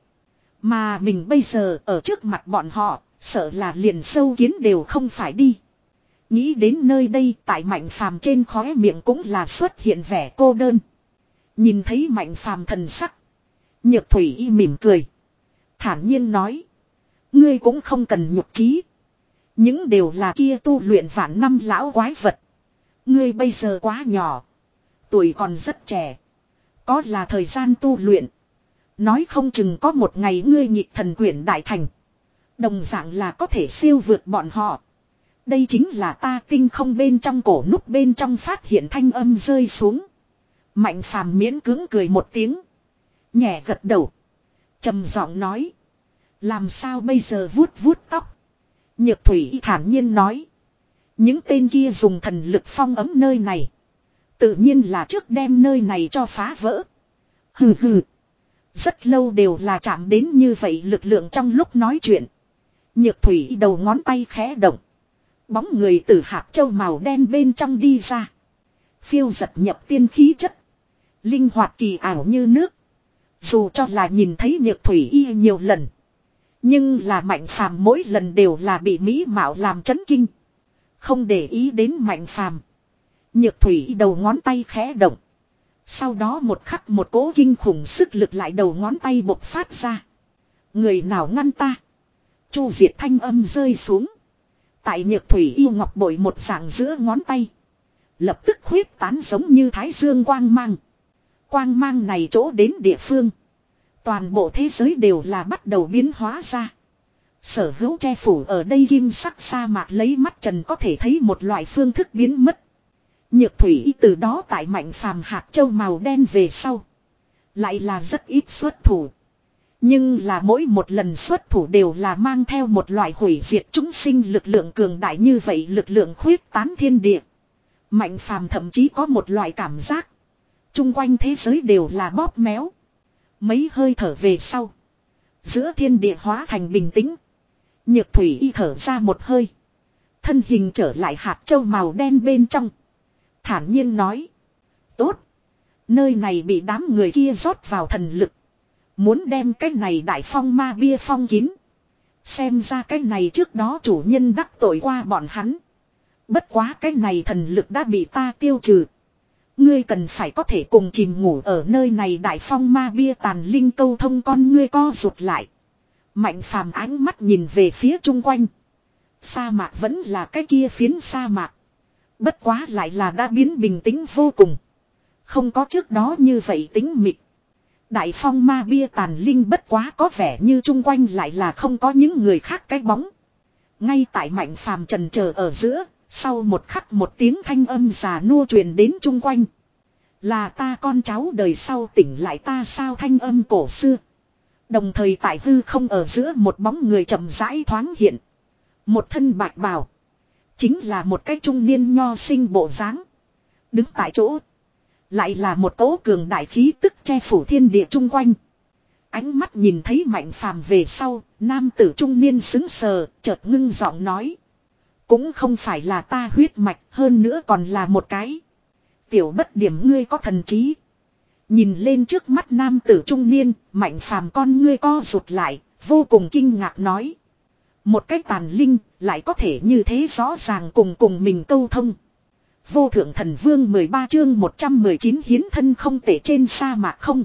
Mà mình bây giờ ở trước mặt bọn họ, sợ là liền sâu kiến đều không phải đi. Nghĩ đến nơi đây tại Mạnh Phàm trên khóe miệng cũng là xuất hiện vẻ cô đơn. Nhìn thấy Mạnh Phàm thần sắc. Nhược thủy y mỉm cười. Thản nhiên nói. Ngươi cũng không cần nhục trí. Những đều là kia tu luyện vạn năm lão quái vật. Ngươi bây giờ quá nhỏ. Tuổi còn rất trẻ. Có là thời gian tu luyện. Nói không chừng có một ngày ngươi nhịp thần quyển đại thành. Đồng dạng là có thể siêu vượt bọn họ. Đây chính là ta tinh không bên trong cổ nút bên trong phát hiện thanh âm rơi xuống. Mạnh Phàm miễn cưỡng cười một tiếng. Nhẹ gật đầu. Trầm giọng nói. Làm sao bây giờ vuốt vuốt tóc. Nhược thủy thản nhiên nói. Những tên kia dùng thần lực phong ấm nơi này. Tự nhiên là trước đem nơi này cho phá vỡ. Hừ hừ. Rất lâu đều là chạm đến như vậy lực lượng trong lúc nói chuyện. Nhược thủy đầu ngón tay khẽ động. Bóng người từ hạt châu màu đen bên trong đi ra. Phiêu giật nhập tiên khí chất. Linh hoạt kỳ ảo như nước. Dù cho là nhìn thấy Nhược Thủy Y nhiều lần. Nhưng là Mạnh Phàm mỗi lần đều là bị mỹ mạo làm chấn kinh. Không để ý đến Mạnh Phàm. Nhược Thủy Y đầu ngón tay khẽ động. Sau đó một khắc một cỗ kinh khủng sức lực lại đầu ngón tay bộc phát ra. Người nào ngăn ta? Chu Diệt thanh âm rơi xuống. Tại Nhược Thủy Y ngọc bội một dạng giữa ngón tay. Lập tức huyết tán giống như thái dương quang mang. Quang mang này chỗ đến địa phương. Toàn bộ thế giới đều là bắt đầu biến hóa ra. Sở hữu che phủ ở đây kim sắc sa mạc lấy mắt trần có thể thấy một loại phương thức biến mất. Nhược Thủy Y từ đó tại Mạnh Phàm hạt châu màu đen về sau. Lại là rất ít xuất thủ. Nhưng là mỗi một lần xuất thủ đều là mang theo một loại hủy diệt chúng sinh lực lượng cường đại như vậy, lực lượng khuyết tán thiên địa. Mạnh Phàm thậm chí có một loại cảm giác. Trung quanh thế giới đều là bóp méo. Mấy hơi thở về sau. Giữa thiên địa hóa thành bình tĩnh. Nhược Thủy Y thở ra một hơi. Thân hình trở lại hạt châu màu đen bên trong. Thản nhiên nói. Tốt. Nơi này bị đám người kia rót vào thần lực. Muốn đem cái này đại phong ma bia phong kín. Xem ra cái này trước đó chủ nhân đắc tội qua bọn hắn. Bất quá cái này thần lực đã bị ta tiêu trừ. Ngươi cần phải có thể cùng chìm ngủ ở nơi này đại phong ma bia tàn linh câu thông, con ngươi co rụt lại. Mạnh Phàm ánh mắt nhìn về phía chung quanh. Sa mạc vẫn là cái kia phiến sa mạc. Bất quá lại là đã biến bình tĩnh vô cùng. Không có trước đó như vậy tĩnh mịch. Đại phong ma bia tàn linh bất quá có vẻ như chung quanh lại là không có những người khác cái bóng. Ngay tại Mạnh Phàm trần chờ ở giữa, sau một khắc một tiếng thanh âm già nua truyền đến chung quanh. Là ta con cháu đời sau tỉnh lại ta sao, thanh âm cổ xưa. Đồng thời tại hư không ở giữa một bóng người chậm rãi thoáng hiện. Một thân bạch bào. Chính là một cái trung niên nho sinh bộ dáng. Đứng tại chỗ. Lại là một cỗ cường đại khí tức che phủ thiên địa chung quanh. Ánh mắt nhìn thấy Mạnh Phàm về sau, nam tử trung niên xứng sờ, chợt ngưng giọng nói. Cũng không phải là ta huyết mạch, hơn nữa còn là một cái. Tiểu bất điểm, ngươi có thần trí. Nhìn lên trước mắt nam tử trung niên, Mạnh Phàm con ngươi co rụt lại, vô cùng kinh ngạc nói. Một cái tàn linh, lại có thể như thế rõ ràng cùng cùng mình câu thông. Vô thượng thần vương mười ba chương một trăm mười chín hiến thân không tệ trên sa mạc không.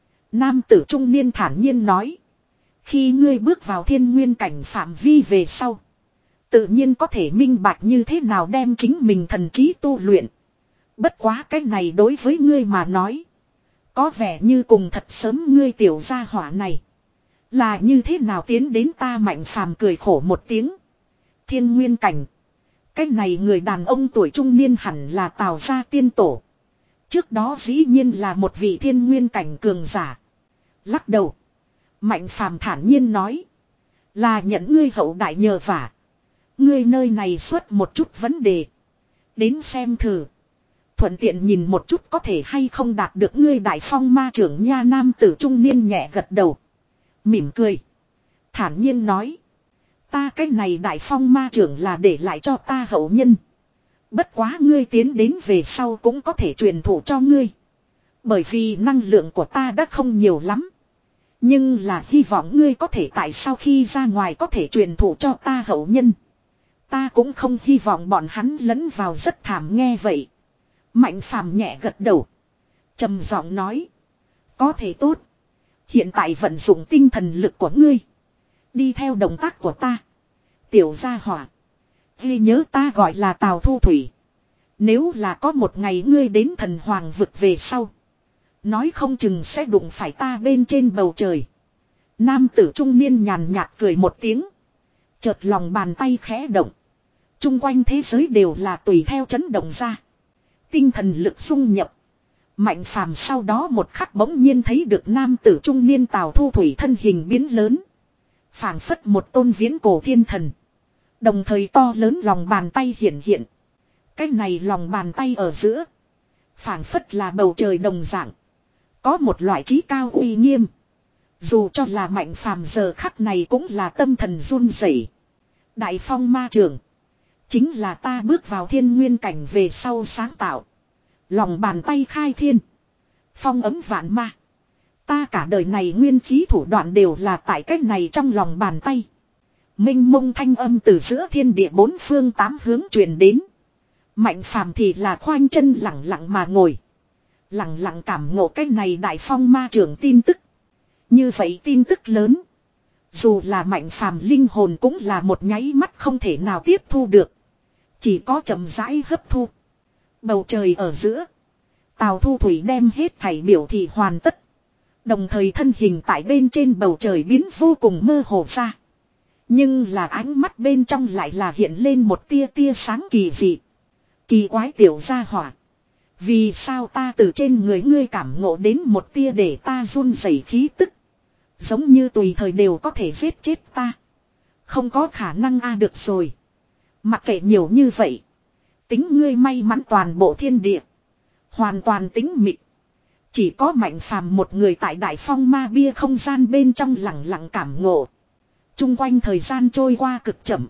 Nam tử trung niên thản nhiên nói. Khi ngươi bước vào thiên nguyên cảnh phạm vi về sau. Tự nhiên có thể minh bạch như thế nào đem chính mình thần trí tu luyện. Bất quá cái này đối với ngươi mà nói. Có vẻ như cùng thật sớm ngươi tiểu gia hỏa này. Là như thế nào tiến đến ta Mạnh Phàm cười khổ một tiếng. Thiên nguyên cảnh. Cái này người đàn ông tuổi trung niên hẳn là Tào gia tiên tổ. Trước đó dĩ nhiên là một vị thiên nguyên cảnh cường giả. Lắc đầu. Mạnh Phàm thản nhiên nói. Là nhận ngươi hậu đại nhờ vả. Ngươi nơi này xuất một chút vấn đề. Đến xem thử. Thuận tiện nhìn một chút có thể hay không đạt được ngươi đại phong ma trưởng nha. Nam tử trung niên nhẹ gật đầu. Mỉm cười. Thản nhiên nói. Ta cái này đại phong ma trưởng là để lại cho ta hậu nhân. Bất quá ngươi tiến đến về sau cũng có thể truyền thụ cho ngươi. Bởi vì năng lượng của ta đã không nhiều lắm. Nhưng là hy vọng ngươi có thể tại sau khi ra ngoài có thể truyền thụ cho ta hậu nhân. Ta cũng không hy vọng bọn hắn lẫn vào rất thảm. Nghe vậy. Mạnh Phàm nhẹ gật đầu. Trầm giọng nói. Có thể tốt. Hiện tại vận dụng tinh thần lực của ngươi. Đi theo động tác của ta. Tiểu gia hỏa. Ghi nhớ ta gọi là Tào Thu Thủy. Nếu là có một ngày ngươi đến thần hoàng vực về sau. Nói không chừng sẽ đụng phải ta bên trên bầu trời. Nam tử trung niên nhàn nhạt cười một tiếng. Chợt lòng bàn tay khẽ động. Trung quanh thế giới đều là tùy theo chấn động ra. Tinh thần lực xung nhập. Mạnh Phàm sau đó một khắc bỗng nhiên thấy được nam tử trung niên Tào Thu Thủy thân hình biến lớn. Phảng phất một tôn viễn cổ thiên thần. Đồng thời to lớn lòng bàn tay hiện hiện. Cái này lòng bàn tay ở giữa. Phảng phất là bầu trời đồng dạng. Có một loại trí cao uy nghiêm. Dù cho là Mạnh Phàm giờ khắc này cũng là tâm thần run rẩy. Đại phong ma trưởng. Chính là ta bước vào thiên nguyên cảnh về sau sáng tạo. Lòng bàn tay khai thiên. Phong ấm vạn ma. Ta cả đời này nguyên khí thủ đoạn đều là tại cách này trong lòng bàn tay. Minh mông thanh âm từ giữa thiên địa bốn phương tám hướng truyền đến. Mạnh phàm thì là khoanh chân lặng lặng mà ngồi. Lặng lặng cảm ngộ cái này đại phong ma trưởng tin tức. Như vậy tin tức lớn. Dù là mạnh phàm linh hồn cũng là một nháy mắt không thể nào tiếp thu được. Chỉ có chậm rãi hấp thu. Bầu trời ở giữa. Tào Thu Thủy đem hết thảy biểu thị hoàn tất. Đồng thời thân hình tại bên trên bầu trời biến vô cùng mơ hồ ra. Nhưng là ánh mắt bên trong lại là hiện lên một tia tia sáng kỳ dị. Kỳ quái tiểu gia hỏa. Vì sao ta từ trên người ngươi cảm ngộ đến một tia để ta run rẩy khí tức. Giống như tùy thời đều có thể giết chết ta. Không có khả năng a được rồi. Mặc kệ nhiều như vậy. Tính ngươi may mắn toàn bộ thiên địa. Hoàn toàn tính mịt. Chỉ có mạnh phàm một người tại đại phong ma bia không gian bên trong lặng lặng cảm ngộ. Trung quanh thời gian trôi qua cực chậm.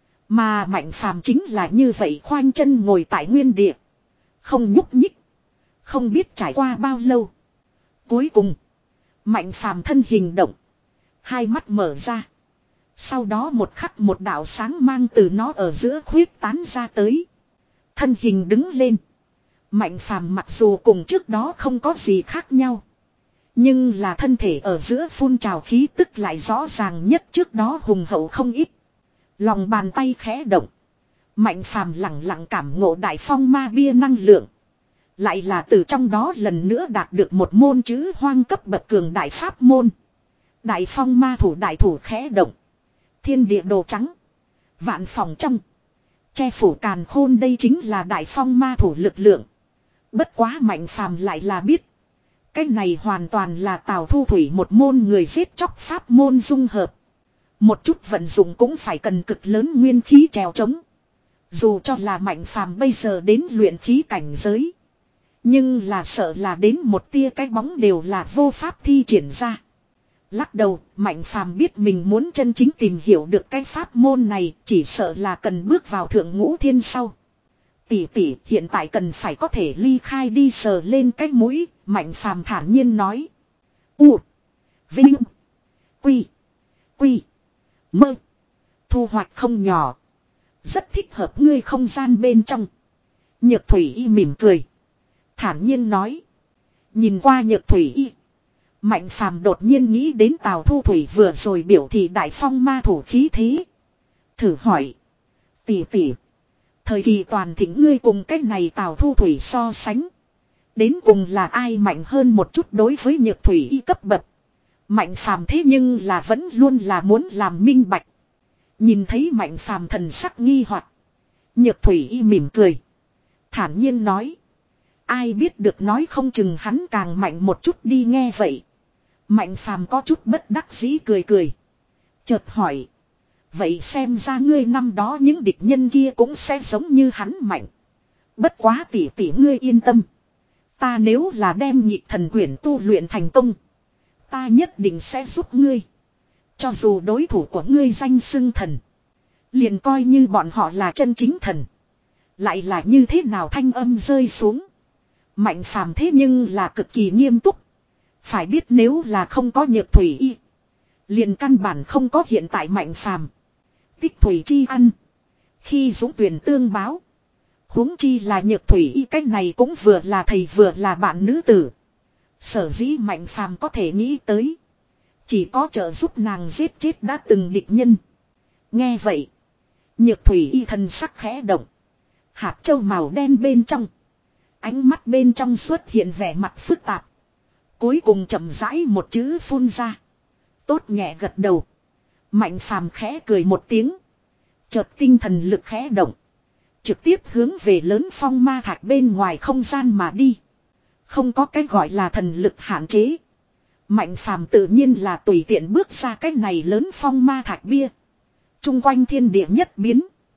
Mà mạnh phàm chính là như vậy khoanh chân ngồi tại nguyên địa. Không nhúc nhích. Không biết trải qua bao lâu. Cuối cùng. Mạnh phàm thân hình động. Hai mắt mở ra. Sau đó một khắc một đạo sáng mang từ nó ở giữa khuyết tán ra tới. Thân hình đứng lên. Mạnh phàm mặc dù cùng trước đó không có gì khác nhau. Nhưng là thân thể ở giữa phun trào khí tức lại rõ ràng nhất trước đó hùng hậu không ít. Lòng bàn tay khẽ động. Mạnh phàm lặng lặng cảm ngộ đại phong ma bia năng lượng. Lại là từ trong đó lần nữa đạt được một môn chữ hoang cấp bậc cường đại pháp môn. Đại phong ma thủ đại thủ khẽ động. Thiên địa đồ trắng. Vạn phòng trong. Che phủ càn khôn đây chính là đại phong ma thủ lực lượng. Bất quá mạnh phàm lại là biết. Cái này hoàn toàn là Tào Thu Thủy một môn người giết chóc pháp môn dung hợp. Một chút vận dụng cũng phải cần cực lớn nguyên khí trèo trống. Dù cho là mạnh phàm bây giờ đến luyện khí cảnh giới. Nhưng là sợ là đến một tia cái bóng đều là vô pháp thi triển ra. Lắc đầu, mạnh phàm biết mình muốn chân chính tìm hiểu được cái pháp môn này, chỉ sợ là cần bước vào thượng ngũ thiên sau. Tỷ tỷ hiện tại cần phải có thể ly khai đi sờ lên cái mũi, mạnh phàm thản nhiên nói. U. Vinh. Quy. Quy. Mơ. Thu hoạch không nhỏ. Rất thích hợp ngươi không gian bên trong. Nhược Thủy Y mỉm cười. Thản nhiên nói. Nhìn qua Nhược Thủy Y. Mạnh phàm đột nhiên nghĩ đến Tào Thu Thủy vừa rồi biểu thị đại phong ma thủ khí thế. Thử hỏi. Tỷ tỷ. Thời kỳ toàn thịnh ngươi cùng cái này Tào Thu Thủy so sánh. Đến cùng là ai mạnh hơn một chút đối với Nhược Thủy Y cấp bậc. Mạnh phàm thế nhưng là vẫn luôn là muốn làm minh bạch. Nhìn thấy mạnh phàm thần sắc nghi hoặc. Nhược Thủy Y mỉm cười. Thản nhiên nói. Ai biết được nói không chừng hắn càng mạnh một chút đi nghe vậy. Mạnh phàm có chút bất đắc dĩ cười cười. Chợt hỏi. Vậy xem ra ngươi năm đó những địch nhân kia cũng sẽ giống như hắn mạnh. Bất quá tỷ tỷ ngươi yên tâm. Ta nếu là đem nhị thần quyển tu luyện thành công. Ta nhất định sẽ giúp ngươi. Cho dù đối thủ của ngươi danh xưng thần. Liền coi như bọn họ là chân chính thần. Lại là như thế nào thanh âm rơi xuống. Mạnh phàm thế nhưng là cực kỳ nghiêm túc. Phải biết nếu là không có Nhược Thủy Y. Liền căn bản không có hiện tại mạnh phàm. Tích thủy chi ăn. Khi dũng tuyển tương báo. Huống chi là Nhược Thủy Y cách này cũng vừa là thầy vừa là bạn nữ tử. Sở dĩ mạnh phàm có thể nghĩ tới. Chỉ có trợ giúp nàng giết chết đã từng địch nhân. Nghe vậy. Nhược Thủy Y thần sắc khẽ động. Hạt châu màu đen bên trong. Ánh mắt bên trong xuất hiện vẻ mặt phức tạp. Cuối cùng chậm rãi một chữ phun ra. Tốt nhẹ gật đầu. Mạnh phàm khẽ cười một tiếng. Chợt tinh thần lực khẽ động. Trực tiếp hướng về lớn phong ma thạch bên ngoài không gian mà đi. Không có cái gọi là thần lực hạn chế. Mạnh phàm tự nhiên là tùy tiện bước ra cái này lớn phong ma thạch bia. Trung quanh thiên địa nhất biến.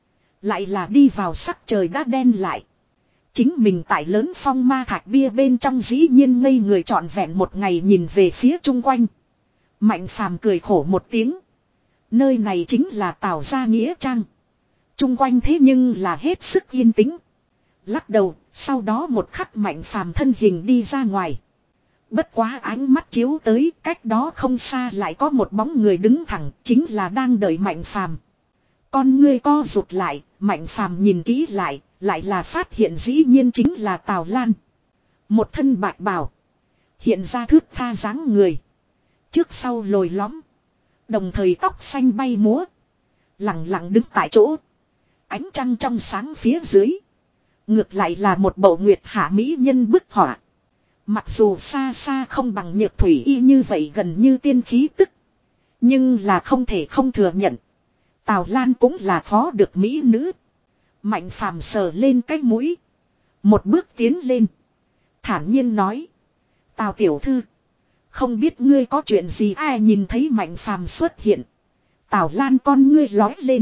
Lại là đi vào sắc trời đã đen lại. Chính mình tại lớn phong ma thạch bia bên trong dĩ nhiên ngây người trọn vẹn một ngày nhìn về phía chung quanh. Mạnh phàm cười khổ một tiếng. Nơi này chính là Tào gia nghĩa trang. Chung quanh thế nhưng là hết sức yên tĩnh. Lắc đầu, sau đó một khắc Mạnh Phàm thân hình đi ra ngoài. Bất quá ánh mắt chiếu tới, cách đó không xa lại có một bóng người đứng thẳng, chính là đang đợi Mạnh Phàm. Con ngươi co rụt lại, Mạnh Phàm nhìn kỹ lại, lại là phát hiện dĩ nhiên chính là Tào Lan. Một thân bạch bào, hiện ra thước tha dáng người, trước sau lồi lõm, đồng thời tóc xanh bay múa, lặng lặng đứng tại chỗ. Ánh trăng trong sáng phía dưới, ngược lại là một bộ nguyệt hạ mỹ nhân bức họa. Mặc dù xa xa không bằng Nhược Thủy Y như vậy gần như tiên khí tức, nhưng là không thể không thừa nhận, Tào Lan cũng là khó được mỹ nữ. Mạnh Phàm sờ lên cái mũi, một bước tiến lên, thản nhiên nói: Tào tiểu thư, không biết ngươi có chuyện gì? Ai nhìn thấy Mạnh Phàm xuất hiện, Tào Lan con ngươi lói lên,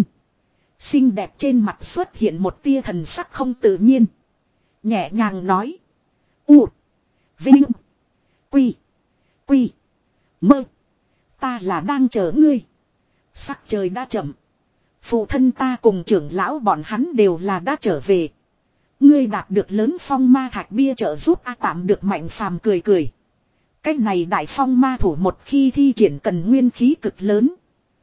xinh đẹp trên mặt xuất hiện một tia thần sắc không tự nhiên, nhẹ nhàng nói: U, Vinh, Quy, Quy, Mơ, ta là đang chờ ngươi. Sắc trời đã chậm, phụ thân ta cùng trưởng lão bọn hắn đều là đã trở về. Ngươi đạt được lớn phong ma thạch bia trợ giúp a tạm được. Mạnh Phàm cười cười. Cái này đại phong ma thủ một khi thi triển cần nguyên khí cực lớn.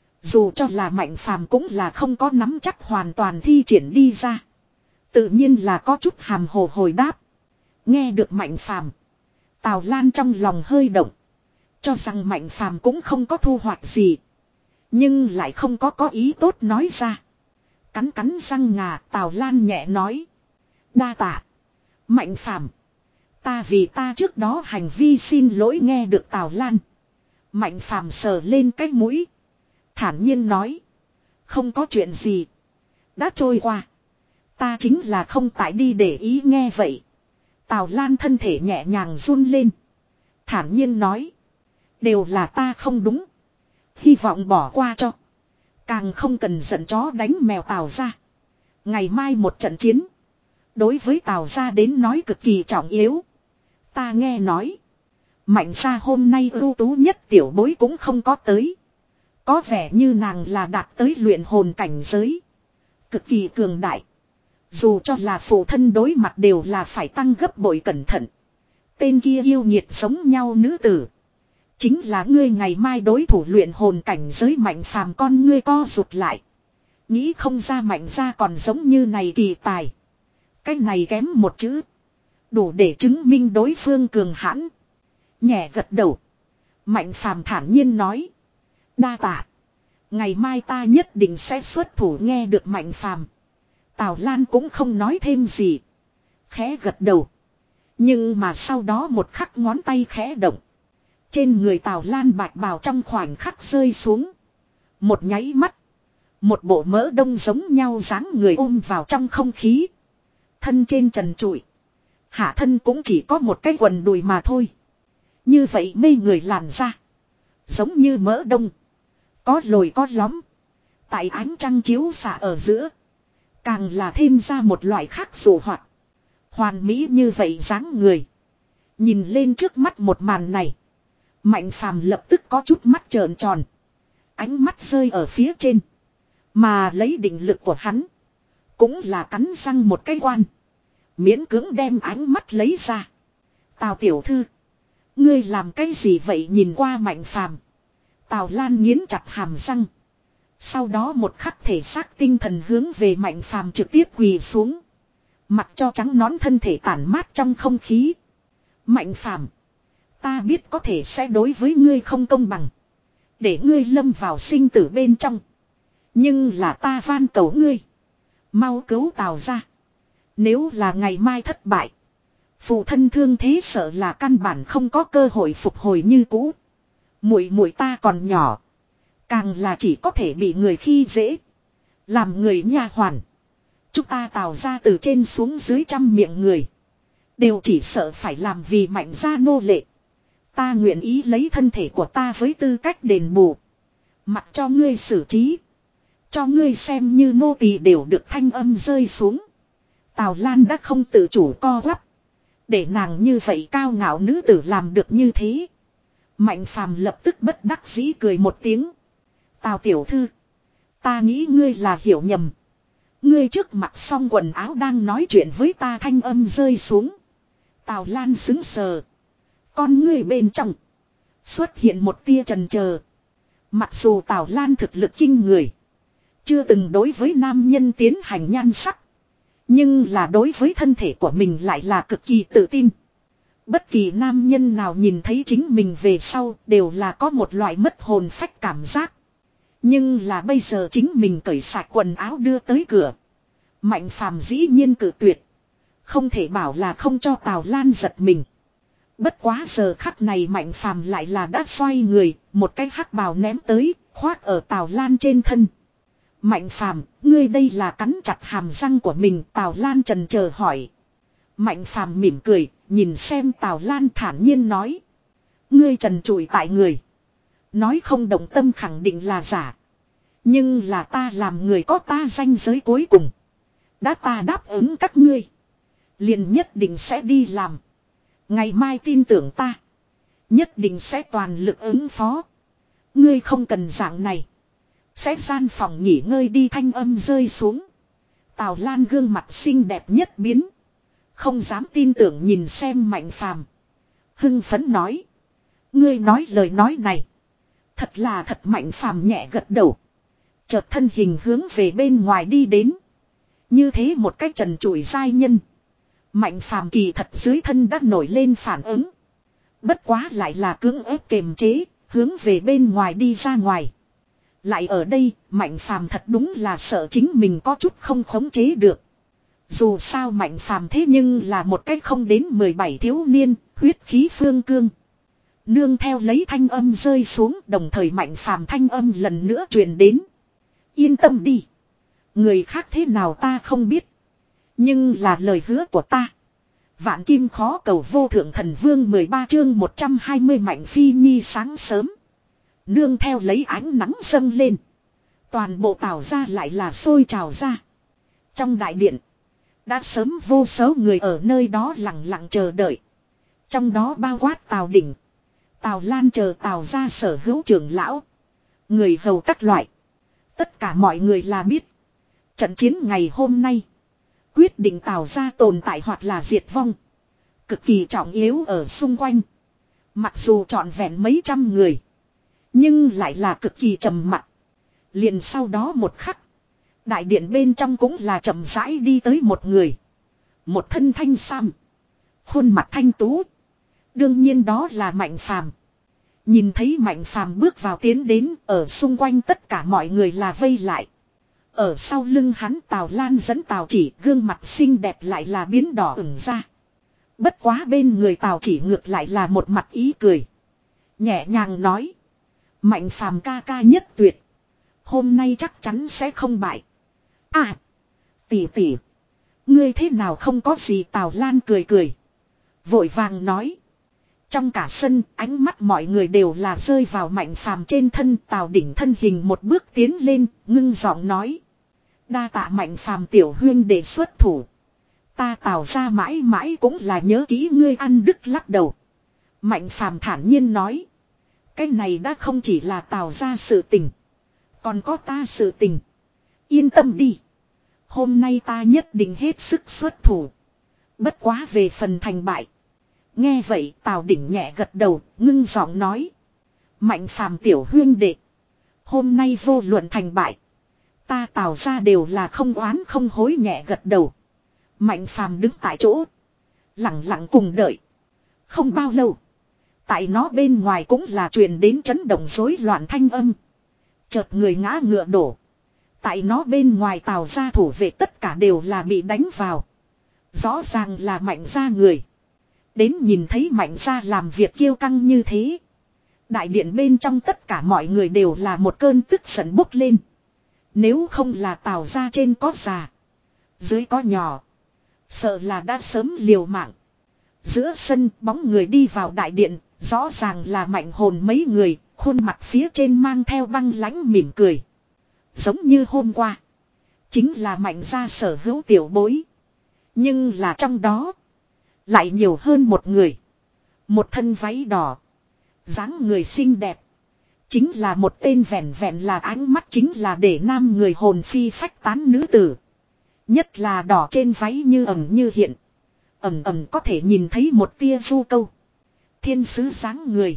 Dù cho là Mạnh Phàm cũng là không có nắm chắc hoàn toàn thi triển đi ra. Tự nhiên là có chút hàm hồ hồi đáp. Nghe được Mạnh Phàm, Tào Lan trong lòng hơi động, cho rằng Mạnh Phàm cũng không có thu hoạch gì, nhưng lại không có có ý tốt nói ra. Cắn cắn răng ngà, Tào Lan nhẹ nói: đa tạ Mạnh Phàm, ta vì ta trước đó hành vi xin lỗi. Nghe được Tào Lan, Mạnh Phàm sờ lên cái mũi, thản nhiên nói: không có chuyện gì, đã trôi qua, ta chính là không tại đi để ý. Nghe vậy, Tào Lan thân thể nhẹ nhàng run lên, thản nhiên nói: đều là ta không đúng, hy vọng bỏ qua cho, càng không cần giận chó đánh mèo Tào gia. Ngày mai một trận chiến, đối với Tào gia đến nói cực kỳ trọng yếu. Ta nghe nói, Mạnh gia hôm nay ưu tú nhất tiểu bối cũng không có tới. Có vẻ như nàng là đạt tới luyện hồn cảnh giới, cực kỳ cường đại. Dù cho là phụ thân đối mặt đều là phải tăng gấp bội cẩn thận. Tên kia yêu nhiệt giống nhau nữ tử, chính là ngươi ngày mai đối thủ luyện hồn cảnh giới. Mạnh Phàm con ngươi co rụt lại, nghĩ không ra Mạnh gia còn giống như này kỳ tài. Cái này kém một chữ, đủ để chứng minh đối phương cường hãn. Nhẹ gật đầu, Mạnh Phàm thản nhiên nói: đa tạ, ngày mai ta nhất định sẽ xuất thủ. Nghe được Mạnh Phàm, Tào Lan cũng không nói thêm gì, khẽ gật đầu. Nhưng mà sau đó một khắc ngón tay khẽ động, trên người Tào Lan bạch bào trong khoảnh khắc rơi xuống. Một nháy mắt, một bộ mỡ đông giống nhau dáng người ôm vào trong không khí. Thân trên trần trụi, hạ thân cũng chỉ có một cái quần đùi mà thôi. Như vậy mê người làn da, giống như mỡ đông, có lồi có lõm, tại ánh trăng chiếu xạ ở giữa, càng là thêm ra một loại khác dù hoạt. Hoàn mỹ như vậy dáng người, nhìn lên trước mắt một màn này, Mạnh Phàm lập tức có chút mắt trợn tròn. Ánh mắt rơi ở phía trên, mà lấy định lực của hắn, cũng là cắn răng một cái quan, miễn cưỡng đem ánh mắt lấy ra. Tào tiểu thư, ngươi làm cái gì vậy? Nhìn qua Mạnh Phàm, Tào Lan nghiến chặt hàm răng. Sau đó một khắc thể xác tinh thần hướng về Mạnh Phàm trực tiếp quỳ xuống, mặc cho trắng nón thân thể tản mát trong không khí. Mạnh Phàm, ta biết có thể sẽ đối với ngươi không công bằng, để ngươi lâm vào sinh tử bên trong. Nhưng là ta van cầu ngươi, mau cứu Tào gia. Nếu là ngày mai thất bại, phụ thân thương thế sợ là căn bản không có cơ hội phục hồi như cũ. Muội muội ta còn nhỏ, càng là chỉ có thể bị người khi dễ, làm người nha hoàn. Chúng ta Tào gia từ trên xuống dưới trăm miệng người, đều chỉ sợ phải làm vì Mạnh gia nô lệ. Ta nguyện ý lấy thân thể của ta với tư cách đền bù, mặc cho ngươi xử trí, cho ngươi xem như nô tỳ đều được. Thanh âm rơi xuống, Tào Lan đã không tự chủ co quắp. Để nàng như vậy cao ngạo nữ tử làm được như thế, Mạnh Phàm lập tức bất đắc dĩ cười một tiếng. Tào tiểu thư, ta nghĩ ngươi là hiểu nhầm. Ngươi trước mặc xong quần áo đang nói chuyện với ta thanh âm rơi xuống. Tào Lan sững sờ. Con ngươi bên trong. Xuất hiện một tia trần chờ. Mặc dù Tào Lan thực lực kinh người. Chưa từng đối với nam nhân tiến hành nhan sắc. Nhưng là đối với thân thể của mình lại là cực kỳ tự tin. Bất kỳ nam nhân nào nhìn thấy chính mình về sau đều là có một loại mất hồn phách cảm giác. Nhưng là bây giờ chính mình cởi sạch quần áo đưa tới cửa. Mạnh Phàm dĩ nhiên cự tuyệt. Không thể bảo là không cho Tào Lan giật mình. Bất quá giờ khắc này Mạnh Phàm lại là đã xoay người, một cái hắc bào ném tới, khoác ở Tào Lan trên thân. Mạnh Phàm, ngươi đây là cắn chặt hàm răng của mình, Tào Lan trần chờ hỏi. Mạnh Phàm mỉm cười, nhìn xem Tào Lan thản nhiên nói. Ngươi trần trụi tại người. Nói không động tâm khẳng định là giả. Nhưng là ta làm người có ta danh giới cuối cùng. Đã ta đáp ứng các ngươi. Liền nhất định sẽ đi làm. Ngày mai tin tưởng ta. Nhất định sẽ toàn lực ứng phó. Ngươi không cần dạng này. Sẽ gian phòng nghỉ ngơi đi thanh âm rơi xuống. Tào Lan gương mặt xinh đẹp nhất biến. Không dám tin tưởng nhìn xem Mạnh Phàm. Hưng phấn nói. Ngươi nói lời nói này. Thật là thật. Mạnh Phàm nhẹ gật đầu. Chợt thân hình hướng về bên ngoài đi đến. Như thế một cách trần trụi giai nhân. Mạnh Phàm kỳ thật dưới thân đã nổi lên phản ứng. Bất quá lại là cưỡng ép kềm chế. Hướng về bên ngoài đi ra ngoài. Lại ở đây Mạnh Phàm thật đúng là sợ chính mình có chút không khống chế được. Dù sao Mạnh Phàm thế nhưng là một cách không đến mười bảy thiếu niên. Huyết khí phương cương. Nương theo lấy thanh âm rơi xuống. Đồng thời Mạnh Phàm thanh âm lần nữa truyền đến. Yên tâm đi. Người khác thế nào ta không biết. Nhưng là lời hứa của ta. Vạn kim khó cầu vô thượng thần vương mười ba chương một trăm hai mươi Mạnh Phi Nhi sáng sớm. Nương theo lấy ánh nắng dâng lên. Toàn bộ Tào ra lại là sôi trào ra. Trong đại điện. Đã sớm vô số người ở nơi đó lặng lặng chờ đợi. Trong đó bao quát Tào Đỉnh. Tào Lan chờ Tào ra sở hữu trưởng lão. Người hầu các loại. Tất cả mọi người là biết. Trận chiến ngày hôm nay. Quyết định Tào ra tồn tại hoặc là diệt vong. Cực kỳ trọng yếu ở xung quanh. Mặc dù trọn vẹn mấy trăm người. Nhưng lại là cực kỳ trầm mặc. Liền sau đó một khắc. Đại điện bên trong cũng là chậm rãi đi tới một người. Một thân thanh sam. Khuôn mặt thanh tú. Đương nhiên đó là Mạnh Phàm. Nhìn thấy Mạnh Phàm bước vào tiến đến. Ở xung quanh tất cả mọi người là vây lại. Ở sau lưng hắn Tào Lan dẫn Tào Chỉ, gương mặt xinh đẹp lại là biến đỏ ửng ra. Bất quá bên người Tào Chỉ ngược lại là một mặt ý cười. Nhẹ nhàng nói. Mạnh Phàm ca ca nhất tuyệt. Hôm nay chắc chắn sẽ không bại. À. Tỷ tỷ. Ngươi thế nào không có gì. Tào Lan cười cười. Vội vàng nói. Trong cả sân ánh mắt mọi người đều là rơi vào Mạnh Phàm trên thân. Tào Đỉnh thân hình một bước tiến lên. Ngưng giọng nói. Đa tạ Mạnh Phàm tiểu huyên đề xuất thủ. Ta Tào ra mãi mãi cũng là nhớ kỹ ngươi ăn đứt lắc đầu. Mạnh Phàm thản nhiên nói. Cái này đã không chỉ là Tào ra sự tình. Còn có ta sự tình. Yên tâm đi. Hôm nay ta nhất định hết sức xuất thủ. Bất quá về phần thành bại. Nghe vậy Tào Đỉnh nhẹ gật đầu, ngưng giọng nói. Mạnh Phàm tiểu huyên đệ. Hôm nay vô luận thành bại. Ta Tào ra đều là không oán không hối nhẹ gật đầu. Mạnh Phàm đứng tại chỗ. Lặng lặng cùng đợi. Không bao lâu. Tại nó bên ngoài cũng là truyền đến chấn động rối loạn thanh âm. Chợt người ngã ngựa đổ. Tại nó bên ngoài Tào ra thủ vệ tất cả đều là bị đánh vào. Rõ ràng là Mạnh ra người. Đến nhìn thấy Mạnh ra làm việc kiêu căng như thế. Đại điện bên trong tất cả mọi người đều là một cơn tức giận bốc lên. Nếu không là Tào ra trên có già. Dưới có nhỏ. Sợ là đã sớm liều mạng. Giữa sân bóng người đi vào đại điện. Rõ ràng là Mạnh Hồn mấy người. Khuôn mặt phía trên mang theo băng lãnh mỉm cười. Giống như hôm qua. Chính là Mạnh gia sở hữu tiểu bối. Nhưng là trong đó. Lại nhiều hơn một người. Một thân váy đỏ. Dáng người xinh đẹp. Chính là một tên vẹn vẹn là ánh mắt chính là để nam người hồn phi phách tán nữ tử. Nhất là đỏ trên váy như ẩn như hiện. Ẩn ẩn có thể nhìn thấy một tia du câu. Thiên sứ dáng người.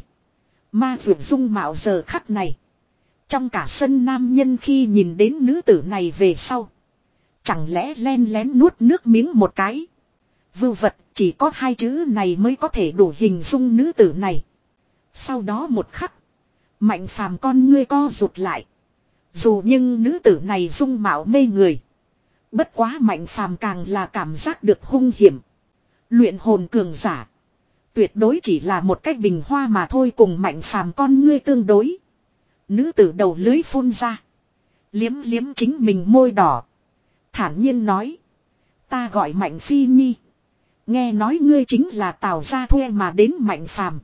Ma vượt dung mạo giờ khắc này. Trong cả sân nam nhân khi nhìn đến nữ tử này về sau. Chẳng lẽ len lén nuốt nước miếng một cái. Vưu vật chỉ có hai chữ này mới có thể đủ hình dung nữ tử này. Sau đó một khắc. Mạnh phàm con ngươi co rụt lại. Dù nhưng nữ tử này dung mạo mê người. Bất quá mạnh phàm càng là cảm giác được hung hiểm. Luyện hồn cường giả. Tuyệt đối chỉ là một cách bình hoa mà thôi, cùng mạnh phàm con ngươi tương đối. Nữ tử đầu lưới phun ra. Liếm liếm chính mình môi đỏ. Thản nhiên nói. Ta gọi Mạnh Phi Nhi. Nghe nói ngươi chính là Tào gia thuê mà đến Mạnh phàm.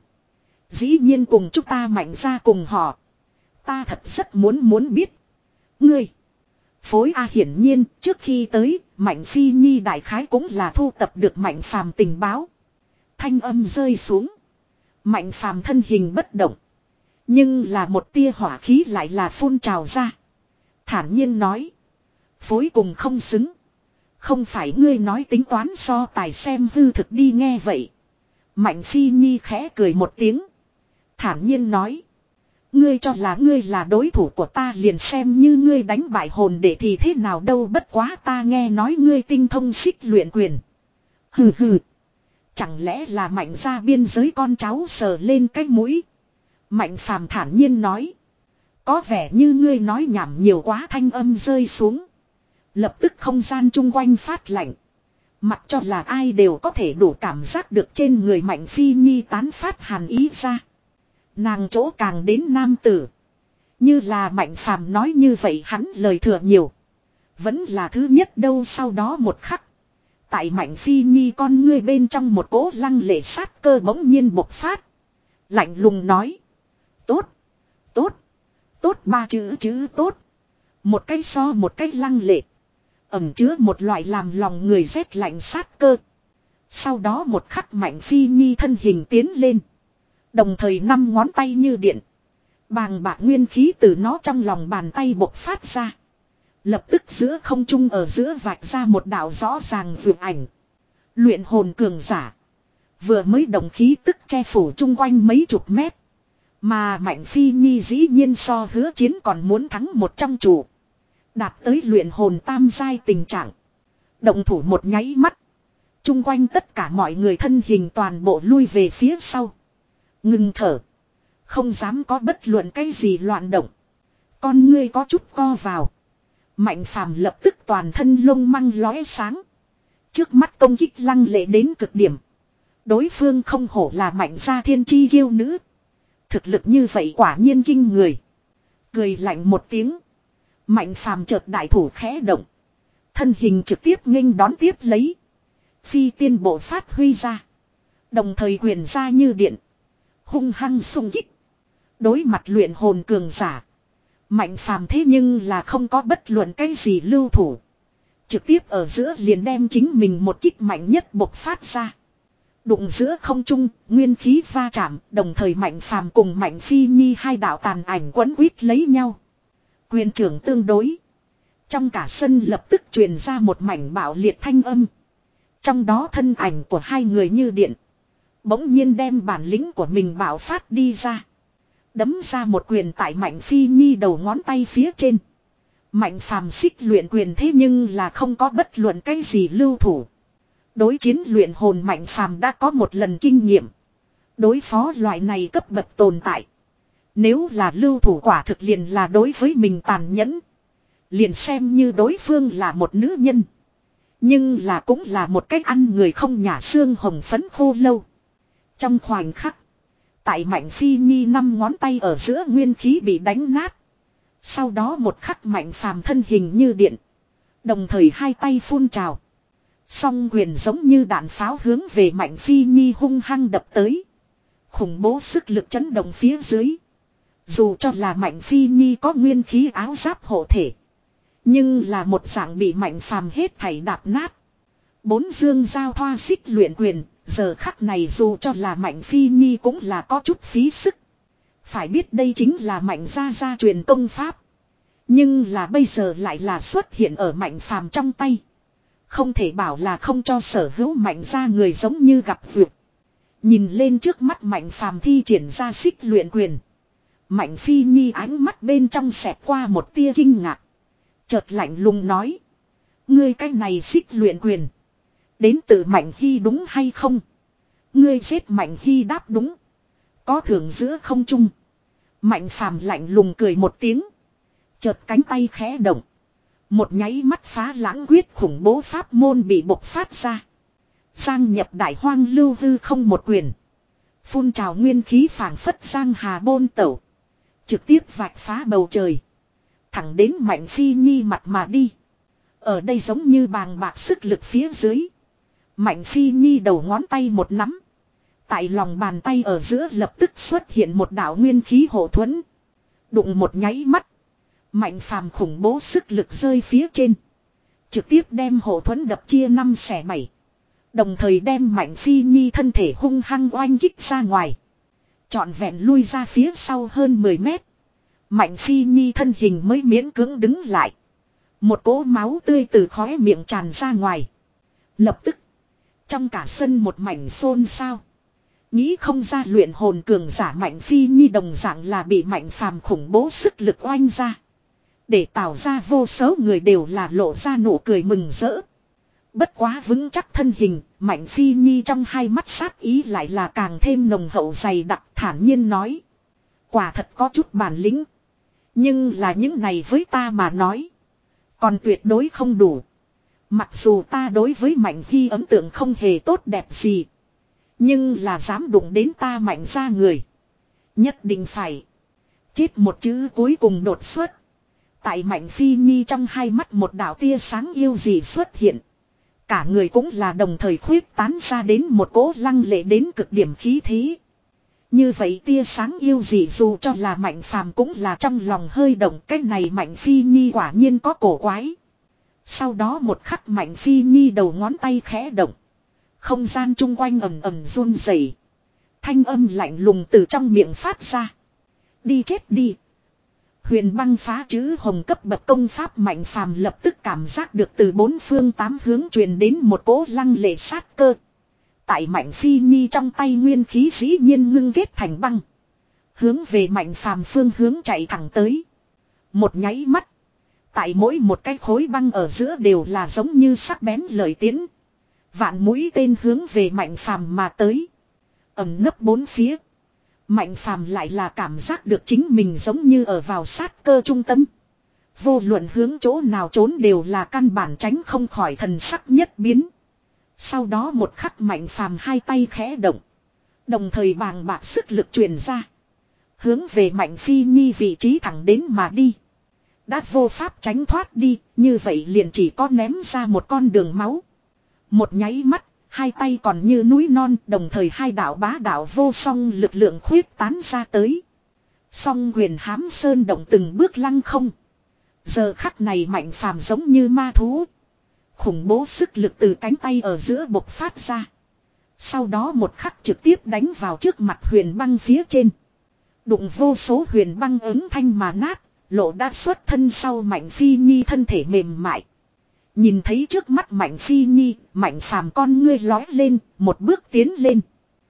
Dĩ nhiên cùng chúng ta Mạnh gia cùng họ. Ta thật rất muốn muốn biết. Ngươi. Phối A hiển nhiên trước khi tới Mạnh Phi Nhi đại khái cũng là thu tập được Mạnh phàm tình báo. Thanh âm rơi xuống. Mạnh phàm thân hình bất động. Nhưng là một tia hỏa khí lại là phun trào ra. Thản nhiên nói. Phối cùng không xứng. Không phải ngươi nói tính toán so tài xem hư thực đi, nghe vậy. Mạnh Phi Nhi khẽ cười một tiếng. Thản nhiên nói. Ngươi cho là ngươi là đối thủ của ta liền xem như ngươi đánh bại hồn để thì thế nào đâu, bất quá ta nghe nói ngươi tinh thông xích luyện quyền. Hừ hừ. Chẳng lẽ là Mạnh gia biên giới con cháu sờ lên cái mũi. Mạnh phàm thản nhiên nói. Có vẻ như ngươi nói nhảm nhiều quá, thanh âm rơi xuống. Lập tức không gian chung quanh phát lạnh. Mặc cho là ai đều có thể đủ cảm giác được trên người Mạnh Phi Nhi tán phát hàn ý ra. Nàng chỗ càng đến nam tử. Như là Mạnh phàm nói như vậy hắn lời thừa nhiều. Vẫn là thứ nhất đâu. Sau đó một khắc. Tại Mạnh Phi Nhi con ngươi bên trong một cỗ lăng lệ sát cơ bỗng nhiên bộc phát. Lạnh lùng nói. Tốt. Tốt. Tốt ba chữ chữ tốt. Một cái so một cái lăng lệ. Ẩm chứa một loại làm lòng người rét lạnh sát cơ. Sau đó một khắc Mạnh Phi Nhi thân hình tiến lên. Đồng thời năm ngón tay như điện. Bàng bạc nguyên khí từ nó trong lòng bàn tay bộc phát ra. Lập tức giữa không trung ở giữa vạch ra một đạo rõ ràng vượt ảnh. Luyện hồn cường giả. Vừa mới đồng khí tức che phủ chung quanh mấy chục mét. Mà Mạnh Phi Nhi dĩ nhiên so Hứa Chiến còn muốn thắng một trong chủ. Đạt tới luyện hồn tam giai tình trạng. Động thủ một nháy mắt. Chung quanh tất cả mọi người thân hình toàn bộ lui về phía sau. Ngừng thở. Không dám có bất luận cái gì loạn động. Con ngươi có chút co vào. Mạnh phàm lập tức toàn thân lông măng lóe sáng. Trước mắt công kích lăng lệ đến cực điểm. Đối phương không hổ là Mạnh gia thiên chi kiêu nữ. Thực lực như vậy quả nhiên kinh người. Cười lạnh một tiếng. Mạnh phàm chợt đại thủ khẽ động. Thân hình trực tiếp nghênh đón tiếp lấy. Phi tiên bộ phát huy ra. Đồng thời quyền ra như điện. Hung hăng xung kích. Đối mặt luyện hồn cường giả. Mạnh phàm thế nhưng là không có bất luận cái gì lưu thủ. Trực tiếp ở giữa liền đem chính mình một kích mạnh nhất bộc phát ra. Đụng giữa không trung, nguyên khí va chạm, đồng thời Mạnh phàm cùng Mạnh Phi Nhi hai đạo tàn ảnh quấn quýt lấy nhau. Quyền trưởng tương đối. Trong cả sân lập tức truyền ra một mảnh bạo liệt thanh âm. Trong đó thân ảnh của hai người như điện. Bỗng nhiên đem bản lĩnh của mình bạo phát đi ra. Đấm ra một quyền tại Mạnh Phi Nhi đầu ngón tay phía trên. Mạnh phàm xích luyện quyền thế nhưng là không có bất luận cái gì lưu thủ. Đối chiến luyện hồn Mạnh phàm đã có một lần kinh nghiệm. Đối phó loại này cấp bậc tồn tại. Nếu là lưu thủ quả thực liền là đối với mình tàn nhẫn. Liền xem như đối phương là một nữ nhân. Nhưng là cũng là một cách ăn người không nhả xương hồng phấn khô lâu. Trong khoảnh khắc. Tại Mạnh Phi Nhi năm ngón tay ở giữa nguyên khí bị đánh nát. Sau đó một khắc Mạnh phàm thân hình như điện. Đồng thời hai tay phun trào. Song quyền giống như đạn pháo hướng về Mạnh Phi Nhi hung hăng đập tới. Khủng bố sức lực chấn động phía dưới. Dù cho là Mạnh Phi Nhi có nguyên khí áo giáp hộ thể. Nhưng là một dạng bị Mạnh phàm hết thảy đạp nát. Bốn dương giao thoa xích luyện quyền. Giờ khắc này dù cho là Mạnh Phi Nhi cũng là có chút phí sức. Phải biết đây chính là Mạnh gia gia truyền công pháp. Nhưng là bây giờ lại là xuất hiện ở Mạnh phàm trong tay. Không thể bảo là không cho sở hữu Mạnh ra người giống như gặp vượt. Nhìn lên trước mắt Mạnh Phàm thi triển ra xích luyện quyền. Mạnh Phi Nhi ánh mắt bên trong xẹt qua một tia kinh ngạc. Chợt lạnh lùng nói. Ngươi cái này xích luyện quyền. Đến từ Mạnh Hy đúng hay không? Ngươi giết Mạnh Hy đáp đúng. Có thưởng giữa không trung. Mạnh Phàm lạnh lùng cười một tiếng. Chợt cánh tay khẽ động. Một nháy mắt phá lãng quyết khủng bố pháp môn bị bộc phát ra. Giang nhập đại hoang lưu hư không một quyền. Phun trào nguyên khí phảng phất giang hà bôn tẩu. Trực tiếp vạch phá bầu trời. Thẳng đến Mạnh Phi Nhi mặt mà đi. Ở đây giống như bàng bạc sức lực phía dưới. Mạnh Phi Nhi đầu ngón tay một nắm. Tại lòng bàn tay ở giữa lập tức xuất hiện một đạo nguyên khí hộ thuẫn. Đụng một nháy mắt. Mạnh Phàm khủng bố sức lực rơi phía trên. Trực tiếp đem hộ thuẫn đập chia năm xẻ bảy. Đồng thời đem Mạnh Phi Nhi thân thể hung hăng oanh kích ra ngoài. Trọn vẹn lui ra phía sau hơn mười mét. Mạnh Phi Nhi thân hình mới miễn cưỡng đứng lại. Một cỗ máu tươi từ khóe miệng tràn ra ngoài. Lập tức. Trong cả sân một mảnh xôn xao. Nghĩ không ra luyện hồn cường giả Mạnh Phi Nhi đồng dạng là bị Mạnh Phàm khủng bố sức lực oanh ra. Để tạo ra vô số người đều là lộ ra nụ cười mừng rỡ. Bất quá vững chắc thân hình, Mạnh Phi Nhi trong hai mắt sát ý lại là càng thêm nồng hậu dày đặc, thản nhiên nói. Quả thật có chút bản lĩnh. Nhưng là những này với ta mà nói. Còn tuyệt đối không đủ. Mặc dù ta đối với Mạnh Hy ấn tượng không hề tốt đẹp gì. Nhưng là dám đụng đến ta Mạnh ra người. Nhất định phải. Chết một chữ cuối cùng đột xuất. Tại Mạnh Phi Nhi trong hai mắt một đạo tia sáng yêu dị xuất hiện. Cả người cũng là đồng thời khuyết tán ra đến một cỗ lăng lệ đến cực điểm khí thế. Như vậy tia sáng yêu dị dù cho là Mạnh Phàm cũng là trong lòng hơi động. Cái này Mạnh Phi Nhi quả nhiên có cổ quái. Sau đó một khắc Mạnh Phi Nhi đầu ngón tay khẽ động. Không gian chung quanh ầm ầm run rẩy. Thanh âm lạnh lùng từ trong miệng phát ra. Đi chết đi. Huyền băng phá chữ hồng cấp bậc công pháp Mạnh Phàm lập tức cảm giác được từ bốn phương tám hướng truyền đến một cỗ lăng lệ sát cơ. Tại Mạnh Phi Nhi trong tay nguyên khí dĩ nhiên ngưng kết thành băng. Hướng về Mạnh Phàm phương hướng chạy thẳng tới. Một nháy mắt. Tại mỗi một cái khối băng ở giữa đều là giống như sắc bén lợi tiến. Vạn mũi tên hướng về Mạnh Phàm mà tới. Ẩm nấp bốn phía. Mạnh Phàm lại là cảm giác được chính mình giống như ở vào sát cơ trung tâm. Vô luận hướng chỗ nào trốn đều là căn bản tránh không khỏi thần sắc nhất biến. Sau đó một khắc Mạnh Phàm hai tay khẽ động. Đồng thời bàng bạc sức lực truyền ra. Hướng về Mạnh Phi Nhi vị trí thẳng đến mà đi. Đã vô pháp tránh thoát đi, như vậy liền chỉ có ném ra một con đường máu. Một nháy mắt, hai tay còn như núi non, đồng thời hai đạo bá đạo vô song lực lượng khuyết tán ra tới. Song quyền hám sơn động từng bước lăng không. Giờ khắc này Mạnh Phàm giống như ma thú. Khủng bố sức lực từ cánh tay ở giữa bộc phát ra. Sau đó một khắc trực tiếp đánh vào trước mặt huyền băng phía trên. Đụng vô số huyền băng ứng thanh mà nát, lộ đã xuất thân sau Mạnh Phi Nhi thân thể mềm mại. Nhìn thấy trước mắt Mạnh Phi Nhi, Mạnh Phàm con ngươi lói lên, một bước tiến lên.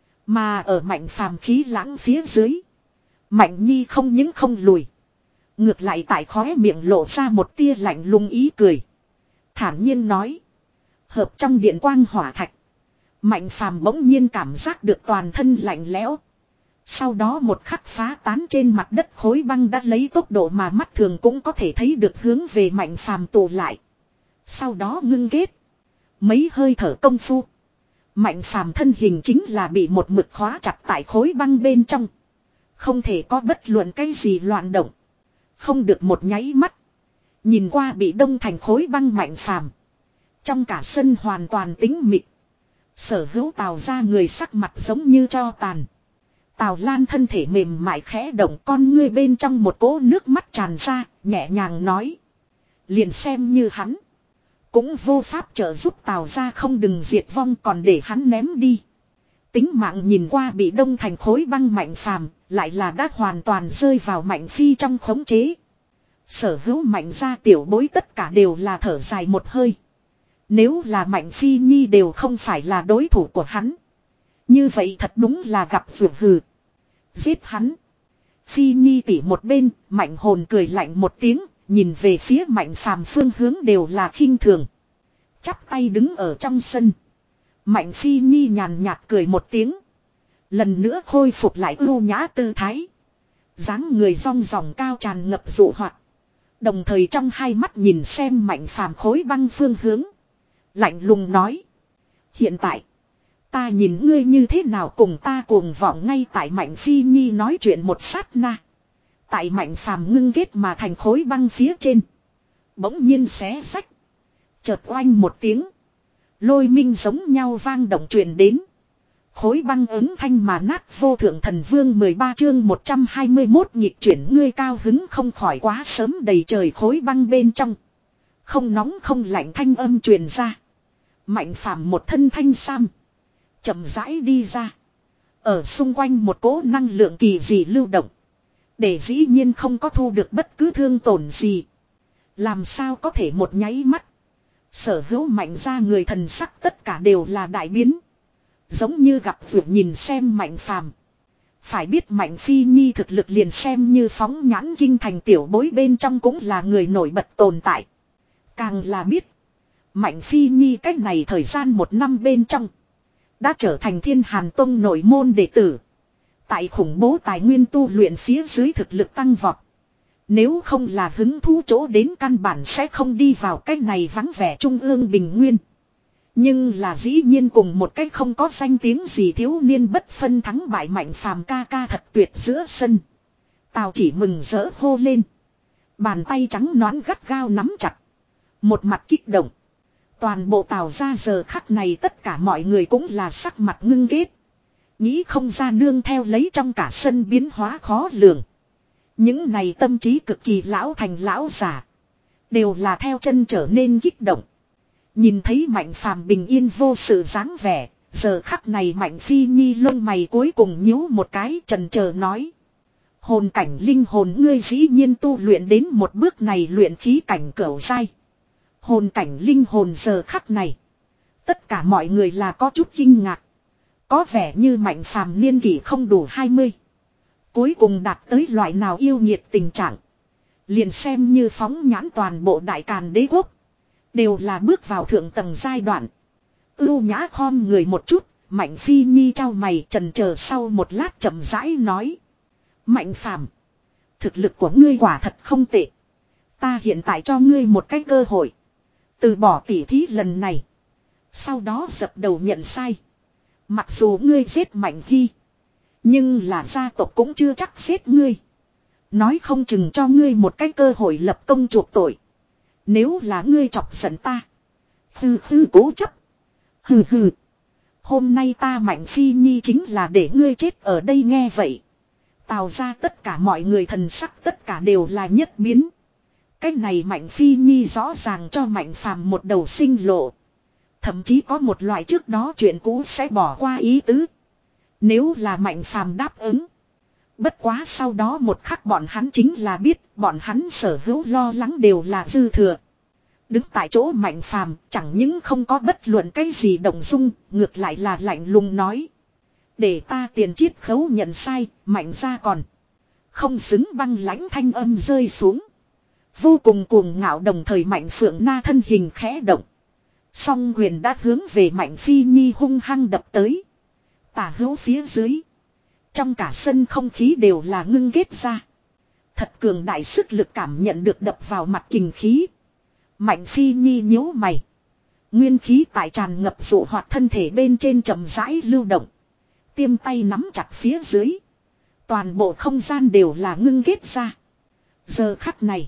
Mà ở Mạnh Phàm khí lãng phía dưới, Mạnh Nhi không những không lùi. Ngược lại tại khóe miệng lộ ra một tia lạnh lùng ý cười. Thản nhiên nói. Hợp trong điện quang hỏa thạch. Mạnh Phàm bỗng nhiên cảm giác được toàn thân lạnh lẽo. Sau đó một khắc phá tán trên mặt đất khối băng đã lấy tốc độ mà mắt thường cũng có thể thấy được hướng về Mạnh Phàm tụ lại. Sau đó ngưng kết. Mấy hơi thở công phu. Mạnh Phàm thân hình chính là bị một mực khóa chặt tại khối băng bên trong. Không thể có bất luận cái gì loạn động. Không được một nháy mắt. Nhìn qua bị đông thành khối băng Mạnh Phàm. Trong cả sân hoàn toàn tĩnh mịch. Sở hữu Tào ra người sắc mặt giống như tro tàn. Tào Lan thân thể mềm mại khẽ động, con ngươi bên trong một cỗ nước mắt tràn ra, nhẹ nhàng nói. Liền xem như hắn. Cũng vô pháp trợ giúp Tào ra không đừng diệt vong, còn để hắn ném đi. Tính mạng nhìn qua bị đông thành khối băng Mạnh Phàm, lại là đã hoàn toàn rơi vào Mạnh Phi trong khống chế. Sở hữu Mạnh ra tiểu bối tất cả đều là thở dài một hơi. Nếu là Mạnh Phi Nhi đều không phải là đối thủ của hắn. Như vậy thật đúng là gặp vượt hừ. Giết hắn. Phi Nhi tỉ một bên, Mạnh Hồn cười lạnh một tiếng, nhìn về phía Mạnh Phàm phương hướng đều là khinh thường. Chắp tay đứng ở trong sân. Mạnh Phi Nhi nhàn nhạt cười một tiếng. Lần nữa khôi phục lại ưu nhã tư thái. Dáng người rong ròng cao tràn ngập dụ hoạt. Đồng thời trong hai mắt nhìn xem Mạnh Phàm khối băng phương hướng. Lạnh lùng nói. Hiện tại. Ta nhìn ngươi như thế nào cùng ta cuồng vọng ngay tại Mạnh Phi Nhi nói chuyện một sát na. Tại Mạnh Phàm ngưng kết mà thành khối băng phía trên. Bỗng nhiên xé sách. Chợt oanh một tiếng. Lôi minh giống nhau vang động truyền đến. Khối băng ứng thanh mà nát vô thượng thần vương mười ba chương một trăm hai mươi mốt nhịp chuyển ngươi cao hứng không khỏi quá sớm đầy trời khối băng bên trong. Không nóng không lạnh thanh âm truyền ra. Mạnh Phàm một thân thanh sam. Chậm rãi đi ra. Ở xung quanh một cỗ năng lượng kỳ dị lưu động. Để dĩ nhiên không có thu được bất cứ thương tổn gì. Làm sao có thể một nháy mắt. Sở hữu Mạnh ra người thần sắc tất cả đều là đại biến. Giống như gặp vượt nhìn xem Mạnh Phàm. Phải biết Mạnh Phi Nhi thực lực liền xem như phóng nhãn kinh thành tiểu bối bên trong cũng là người nổi bật tồn tại. Càng là biết. Mạnh Phi Nhi cách này thời gian một năm bên trong. Đã trở thành Thiên Hàn Tông nội môn đệ tử. Tại khủng bố tài nguyên tu luyện phía dưới thực lực tăng vọt. Nếu không là hứng thú chỗ đến căn bản sẽ không đi vào cái này vắng vẻ trung ương bình nguyên. Nhưng là dĩ nhiên cùng một cái không có danh tiếng gì thiếu niên bất phân thắng bại Mạnh Phàm ca ca thật tuyệt giữa sân. Tào chỉ mừng rỡ hô lên. Bàn tay trắng nõn gắt gao nắm chặt. Một mặt kích động. Toàn bộ Tào ra giờ khắc này tất cả mọi người cũng là sắc mặt ngưng ghét. Nghĩ không ra nương theo lấy trong cả sân biến hóa khó lường. Những này tâm trí cực kỳ lão thành lão giả. Đều là theo chân trở nên kích động. Nhìn thấy Mạnh Phàm bình yên vô sự dáng vẻ. Giờ khắc này Mạnh Phi Nhi lông mày cuối cùng nhíu một cái trần chờ nói. Hồn cảnh linh hồn ngươi dĩ nhiên tu luyện đến một bước này luyện khí cảnh cửu giai. Hồn cảnh linh hồn giờ khắc này. Tất cả mọi người là có chút kinh ngạc. Có vẻ như Mạnh Phàm niên kỷ không đủ hai mươi. Cuối cùng đạt tới loại nào yêu nhiệt tình trạng. Liền xem như phóng nhãn toàn bộ đại càn đế quốc. Đều là bước vào thượng tầng giai đoạn. Ưu nhã khom người một chút. Mạnh Phi Nhi trao mày trần chờ sau một lát chậm rãi nói. Mạnh Phàm, thực lực của ngươi quả thật không tệ. Ta hiện tại cho ngươi một cái cơ hội. Từ bỏ tỉ thí lần này. Sau đó dập đầu nhận sai. Mặc dù ngươi giết Mạnh Hy. Nhưng là gia tộc cũng chưa chắc giết ngươi. Nói không chừng cho ngươi một cái cơ hội lập công chuộc tội. Nếu là ngươi chọc giận ta. Hừ hừ cố chấp. Hừ hừ. Hôm nay ta Mạnh Phi Nhi chính là để ngươi chết ở đây nghe vậy. Tào ra tất cả mọi người thần sắc tất cả đều là nhất biến. Cái này Mạnh Phi Nhi rõ ràng cho Mạnh Phàm một đầu sinh lộ. Thậm chí có một loại trước đó chuyện cũ sẽ bỏ qua ý tứ. Nếu là Mạnh Phàm đáp ứng. Bất quá sau đó một khắc bọn hắn chính là biết bọn hắn sở hữu lo lắng đều là dư thừa. Đứng tại chỗ Mạnh Phàm chẳng những không có bất luận cái gì động dung, ngược lại là lạnh lùng nói. Để ta tiền chiết khấu nhận sai, Mạnh ra còn. Không xứng băng lãnh thanh âm rơi xuống. Vô cùng cuồng ngạo đồng thời Mạnh Phượng Na thân hình khẽ động. Song quyền đã hướng về Mạnh Phi Nhi hung hăng đập tới. Tả hữu phía dưới. Trong cả sân không khí đều là ngưng ghét ra. Thật cường đại sức lực cảm nhận được đập vào mặt kình khí. Mạnh Phi Nhi nhíu mày. Nguyên khí tại tràn ngập dụ hoạt thân thể bên trên chậm rãi lưu động. Tiêm tay nắm chặt phía dưới. Toàn bộ không gian đều là ngưng ghét ra. Giờ khắc này.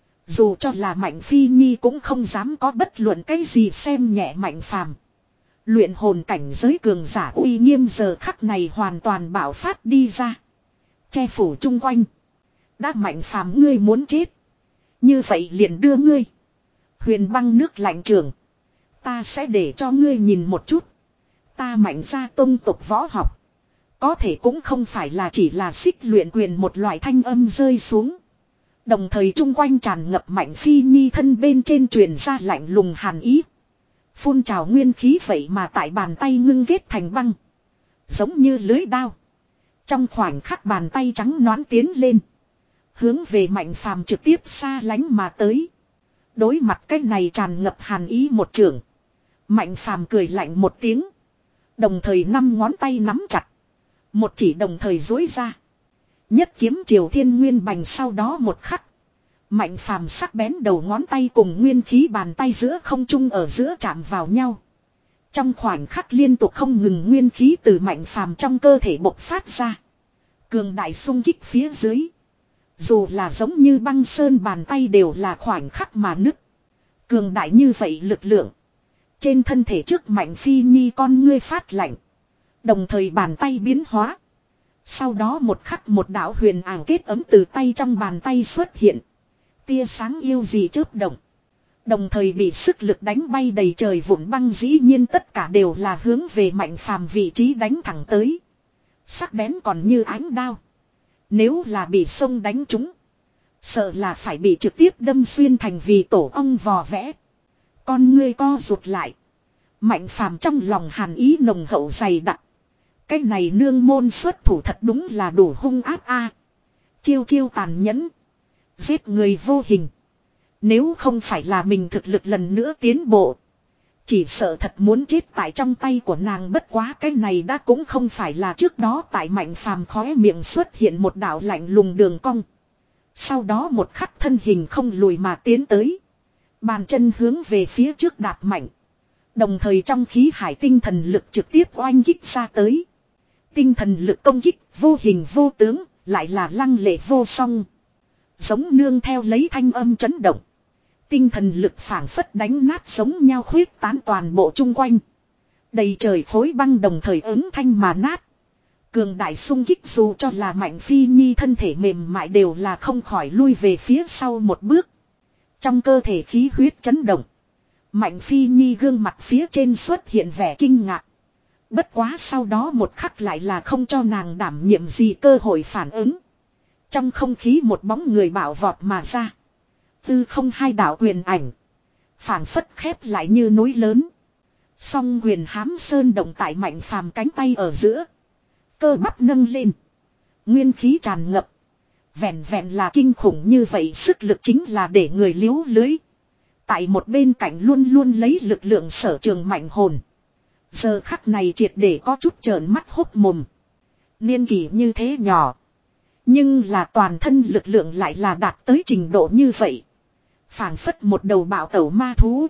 Dù cho là Mạnh Phi Nhi cũng không dám có bất luận cái gì xem nhẹ Mạnh Phàm. Luyện hồn cảnh giới cường giả uy nghiêm giờ khắc này hoàn toàn bạo phát đi ra. Che phủ chung quanh. Đã Mạnh Phàm ngươi muốn chết. Như vậy liền đưa ngươi. Huyền băng nước lạnh trường. Ta sẽ để cho ngươi nhìn một chút. Ta Mạnh ra tông tộc võ học. Có thể cũng không phải là chỉ là xích luyện quyền một loại thanh âm rơi xuống. Đồng thời chung quanh tràn ngập Mạnh Phi Nhi thân bên trên truyền ra lạnh lùng hàn ý. Phun trào nguyên khí vậy mà tại bàn tay ngưng kết thành băng. Giống như lưới đao. Trong khoảnh khắc bàn tay trắng nõn tiến lên. Hướng về Mạnh Phàm trực tiếp xa lánh mà tới. Đối mặt cái này tràn ngập hàn ý một trường. Mạnh Phàm cười lạnh một tiếng. Đồng thời năm ngón tay nắm chặt. Một chỉ đồng thời duỗi ra. Nhất kiếm Triều Thiên Nguyên Bành sau đó một khắc. Mạnh Phàm sắc bén đầu ngón tay cùng nguyên khí bàn tay giữa không trung ở giữa chạm vào nhau. Trong khoảnh khắc liên tục không ngừng nguyên khí từ Mạnh Phàm trong cơ thể bộc phát ra. Cường đại xung kích phía dưới. Dù là giống như băng sơn bàn tay đều là khoảnh khắc mà nứt. Cường đại như vậy lực lượng. Trên thân thể trước Mạnh Phi Nhi con ngươi phát lạnh. Đồng thời bàn tay biến hóa. Sau đó một khắc một đạo huyền ảo kết ấm từ tay trong bàn tay xuất hiện. Tia sáng yêu gì chớp động. Đồng thời bị sức lực đánh bay đầy trời vụn băng dĩ nhiên tất cả đều là hướng về Mạnh Phàm vị trí đánh thẳng tới. Sắc bén còn như ánh đao. Nếu là bị sông đánh trúng. Sợ là phải bị trực tiếp đâm xuyên thành vì tổ ong vò vẽ. Con ngươi co rụt lại. Mạnh Phàm trong lòng hàn ý nồng hậu dày đặc. Cái này nương môn xuất thủ thật đúng là đủ hung ác a. Chiêu chiêu tàn nhẫn. Giết người vô hình. Nếu không phải là mình thực lực lần nữa tiến bộ. Chỉ sợ thật muốn chết tại trong tay của nàng, bất quá cái này đã cũng không phải là trước đó tại Mạnh Phàm khóe miệng xuất hiện một đạo lạnh lùng đường cong. Sau đó một khắc thân hình không lùi mà tiến tới. Bàn chân hướng về phía trước đạp mạnh. Đồng thời trong khí hải tinh thần lực trực tiếp oanh kích ra tới. Tinh thần lực công kích vô hình vô tướng, lại là lăng lệ vô song. Giống nương theo lấy thanh âm chấn động. Tinh thần lực phảng phất đánh nát giống nhau khuyết tán toàn bộ chung quanh. Đầy trời khối băng đồng thời ứng thanh mà nát. Cường đại xung kích dù cho là Mạnh Phi Nhi thân thể mềm mại đều là không khỏi lui về phía sau một bước. Trong cơ thể khí huyết chấn động. Mạnh Phi Nhi gương mặt phía trên xuất hiện vẻ kinh ngạc. Bất quá sau đó một khắc lại là không cho nàng đảm nhiệm gì cơ hội phản ứng. Trong không khí một bóng người bảo vọt mà ra. Tư không hai đạo quyền ảnh. Phảng phất khép lại như núi lớn. Song quyền hám sơn động tại Mạnh Phàm cánh tay ở giữa. Cơ bắp nâng lên. Nguyên khí tràn ngập. Vẹn vẹn là kinh khủng như vậy, sức lực chính là để người liếu lưới. Tại một bên cạnh luôn luôn lấy lực lượng sở trường Mạnh hồn. Giờ khắc này triệt để có chút trợn mắt hốc mồm. Niên kỷ như thế nhỏ. Nhưng là toàn thân lực lượng lại là đạt tới trình độ như vậy. Phảng phất một đầu bạo tẩu ma thú.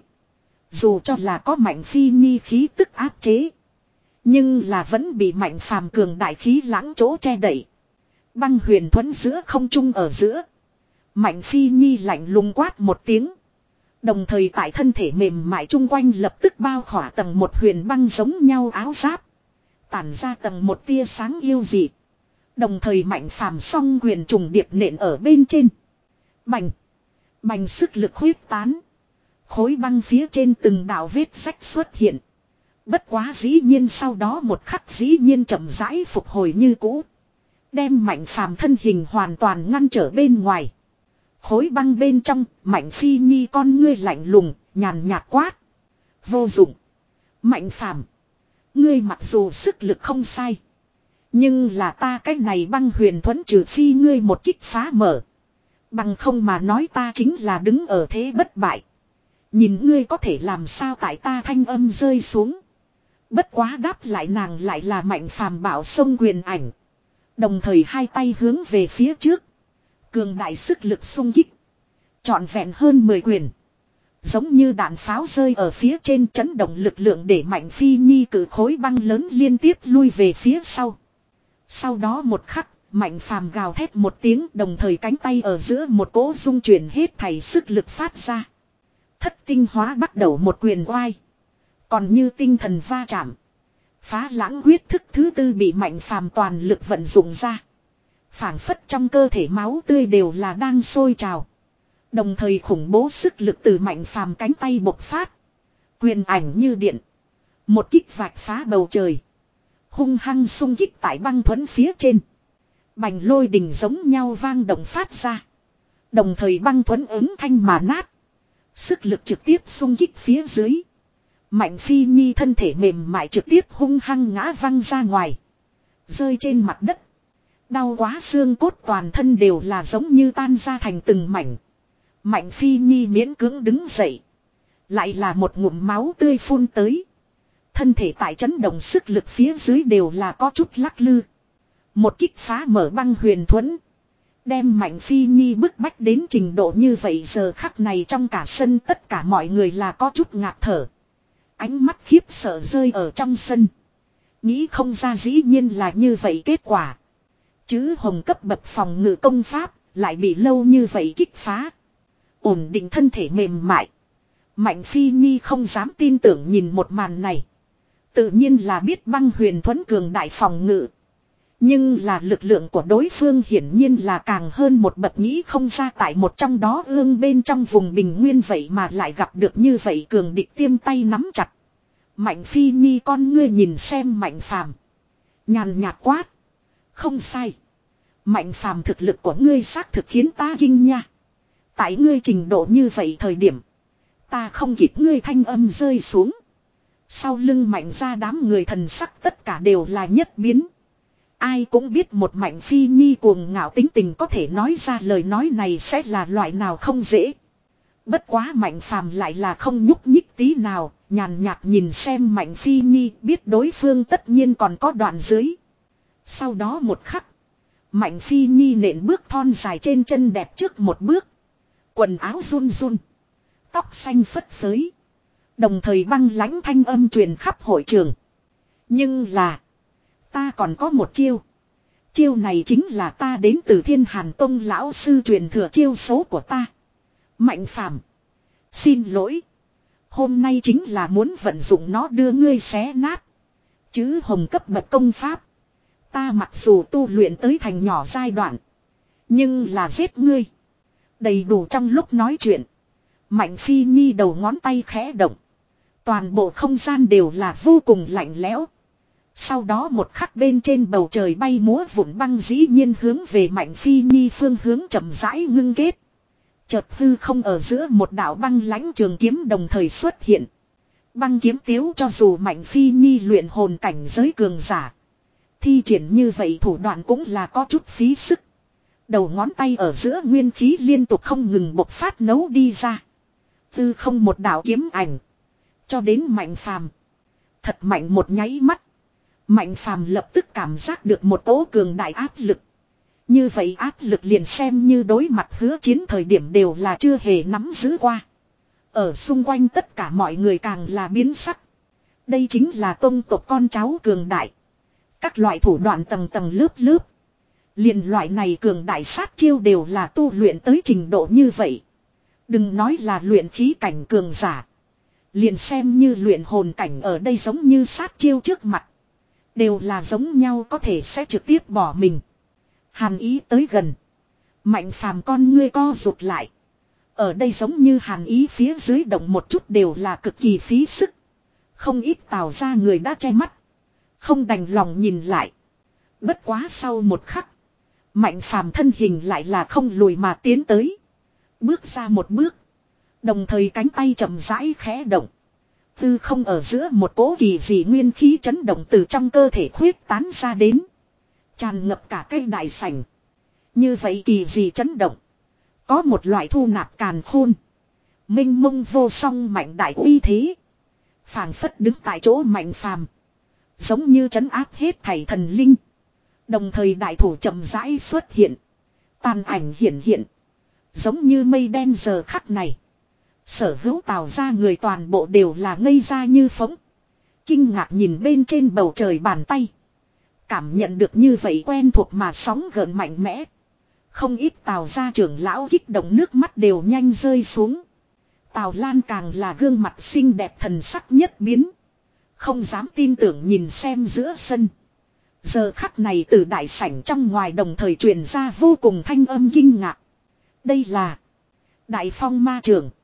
Dù cho là có Mạnh Phi Nhi khí tức áp chế. Nhưng là vẫn bị Mạnh Phàm cường đại khí lãng chỗ che đậy. Băng huyền thuẫn giữa không trung ở giữa. Mạnh Phi Nhi lạnh lùng quát một tiếng. Đồng thời tại thân thể mềm mại chung quanh lập tức bao khỏa tầng một huyền băng giống nhau áo giáp. Tản ra tầng một tia sáng yêu dị. Đồng thời Mạnh Phàm song quyền trùng điệp nện ở bên trên. Bành. Bành sức lực huyết tán. Khối băng phía trên từng đạo vết sách xuất hiện. Bất quá dĩ nhiên sau đó một khắc dĩ nhiên chậm rãi phục hồi như cũ. Đem Mạnh Phàm thân hình hoàn toàn ngăn trở bên ngoài. Khối băng bên trong, Mạnh Phi Nhi con ngươi lạnh lùng, nhàn nhạt quát. Vô dụng. Mạnh Phàm, ngươi mặc dù sức lực không sai. Nhưng là ta cái này băng huyền thuẫn trừ phi ngươi một kích phá mở. Bằng không mà nói ta chính là đứng ở thế bất bại. Nhìn ngươi có thể làm sao tại ta thanh âm rơi xuống. Bất quá đáp lại nàng lại là Mạnh Phàm bảo sông quyền ảnh. Đồng thời hai tay hướng về phía trước. Cường đại sức lực xung kích. Trọn vẹn hơn mười quyền. Giống như đạn pháo rơi ở phía trên, chấn động lực lượng để Mạnh Phi Nhi cử khối băng lớn liên tiếp lui về phía sau. Sau đó một khắc, Mạnh Phàm gào thét một tiếng, đồng thời cánh tay ở giữa một cỗ dung chuyển hết thảy sức lực phát ra. Thất tinh hóa bắt đầu một quyền oai. Còn như tinh thần va chạm. Phá lãng quyết thức thứ tư bị Mạnh Phàm toàn lực vận dụng ra. Phảng phất trong cơ thể máu tươi đều là đang sôi trào. Đồng thời khủng bố sức lực từ Mạnh Phàm cánh tay bộc phát. Quyền ảnh như điện. Một kích vạch phá bầu trời. Hung hăng xung kích tại băng thuẫn phía trên. Bành lôi đình giống nhau vang động phát ra. Đồng thời băng thuẫn ứng thanh mà nát. Sức lực trực tiếp xung kích phía dưới. Mạnh Phi Nhi thân thể mềm mại trực tiếp hung hăng ngã văng ra ngoài. Rơi trên mặt đất. Đau quá xương cốt toàn thân đều là giống như tan ra thành từng mảnh. Mạnh Phi Nhi miễn cưỡng đứng dậy. Lại là một ngụm máu tươi phun tới. Thân thể tại chấn động sức lực phía dưới đều là có chút lắc lư. Một kích phá mở băng huyền thuẫn. Đem Mạnh Phi Nhi bức bách đến trình độ như vậy giờ khắc này trong cả sân tất cả mọi người là có chút ngạt thở. Ánh mắt khiếp sợ rơi ở trong sân. Nghĩ không ra dĩ nhiên là như vậy kết quả. Chứ hồng cấp bậc phòng ngự công pháp lại bị lâu như vậy kích phá. Ổn định thân thể mềm mại. Mạnh Phi Nhi không dám tin tưởng nhìn một màn này. Tự nhiên là biết băng huyền thuẫn cường đại phòng ngự. Nhưng là lực lượng của đối phương hiển nhiên là càng hơn một bậc nghĩ không ra tại một trong đó ương bên trong vùng bình nguyên vậy mà lại gặp được như vậy cường địch tiêm tay nắm chặt. Mạnh Phi Nhi con ngươi nhìn xem Mạnh Phàm, nhàn nhạt quát. Không sai. Mạnh Phàm thực lực của ngươi xác thực khiến ta kinh nha. Tại ngươi trình độ như vậy thời điểm. Ta không kịp ngươi thanh âm rơi xuống. Sau lưng Mạnh ra đám người thần sắc tất cả đều là nhất biến. Ai cũng biết một Mạnh Phi Nhi cuồng ngạo tính tình có thể nói ra lời nói này sẽ là loại nào không dễ. Bất quá Mạnh Phàm lại là không nhúc nhích tí nào, nhàn nhạt nhìn xem Mạnh Phi Nhi biết đối phương tất nhiên còn có đoạn dưới. Sau đó một khắc, Mạnh Phi Nhi nện bước thon dài trên chân đẹp trước một bước. Quần áo run run, tóc xanh phất phới. Đồng thời băng lãnh thanh âm truyền khắp hội trường. Nhưng là, ta còn có một chiêu. Chiêu này chính là ta đến từ Thiên Hàn Tông lão sư truyền thừa chiêu số của ta. Mạnh Phàm, xin lỗi. Hôm nay chính là muốn vận dụng nó đưa ngươi xé nát. Chứ hồng cấp bậc công pháp. Ta mặc dù tu luyện tới thành nhỏ giai đoạn. Nhưng là giết ngươi. Đầy đủ trong lúc nói chuyện. Mạnh Phi Nhi đầu ngón tay khẽ động. Toàn bộ không gian đều là vô cùng lạnh lẽo. Sau đó một khắc bên trên bầu trời bay múa vụn băng dĩ nhiên hướng về Mạnh Phi Nhi phương hướng chậm rãi ngưng kết. Chợt hư không ở giữa một đạo băng lãnh trường kiếm đồng thời xuất hiện. Băng kiếm tiếu cho dù Mạnh Phi Nhi luyện hồn cảnh giới cường giả. Thi triển như vậy thủ đoạn cũng là có chút phí sức. Đầu ngón tay ở giữa nguyên khí liên tục không ngừng bộc phát nấu đi ra. Tư không một đạo kiếm ảnh. Cho đến Mạnh Phàm. Thật mạnh một nháy mắt. Mạnh Phàm lập tức cảm giác được một cỗ cường đại áp lực. Như vậy áp lực liền xem như đối mặt hứa chiến thời điểm đều là chưa hề nắm giữ qua. Ở xung quanh tất cả mọi người càng là biến sắc. Đây chính là tông tộc con cháu cường đại. Các loại thủ đoạn tầng tầng lớp lớp. Liền loại này cường đại sát chiêu đều là tu luyện tới trình độ như vậy. Đừng nói là luyện khí cảnh cường giả. Liền xem như luyện hồn cảnh ở đây giống như sát chiêu trước mặt. Đều là giống nhau có thể sẽ trực tiếp bỏ mình. Hàn ý tới gần. Mạnh Phàm con ngươi co rụt lại. Ở đây giống như hàn ý phía dưới động một chút đều là cực kỳ phí sức. Không ít tào ra người đã che mắt. Không đành lòng nhìn lại. Bất quá sau một khắc. Mạnh Phàm thân hình lại là không lùi mà tiến tới. Bước ra một bước. Đồng thời cánh tay chậm rãi khẽ động. Tư không ở giữa một cỗ kỳ dị nguyên khí chấn động từ trong cơ thể khuyết tán ra đến. Tràn ngập cả cây đại sảnh. Như vậy kỳ dị chấn động. Có một loại thu nạp càn khôn. Minh mông vô song mạnh đại uy thế. Phảng phất đứng tại chỗ Mạnh Phàm. Giống như trấn áp hết thảy thần linh. Đồng thời đại thủ chậm rãi xuất hiện. Tàn ảnh hiển hiện. Giống như mây đen giờ khắc này. Sở hữu tào ra người toàn bộ đều là ngây ra như phỗng. Kinh ngạc nhìn bên trên bầu trời bàn tay. Cảm nhận được như vậy quen thuộc mà sóng gợn mạnh mẽ. Không ít tào ra trưởng lão kích động nước mắt đều nhanh rơi xuống. Tào Lan càng là gương mặt xinh đẹp thần sắc nhất biến. Không dám tin tưởng nhìn xem giữa sân. Giờ khắc này từ đại sảnh trong ngoài đồng thời truyền ra vô cùng thanh âm kinh ngạc. Đây là Đại Phong ma trưởng.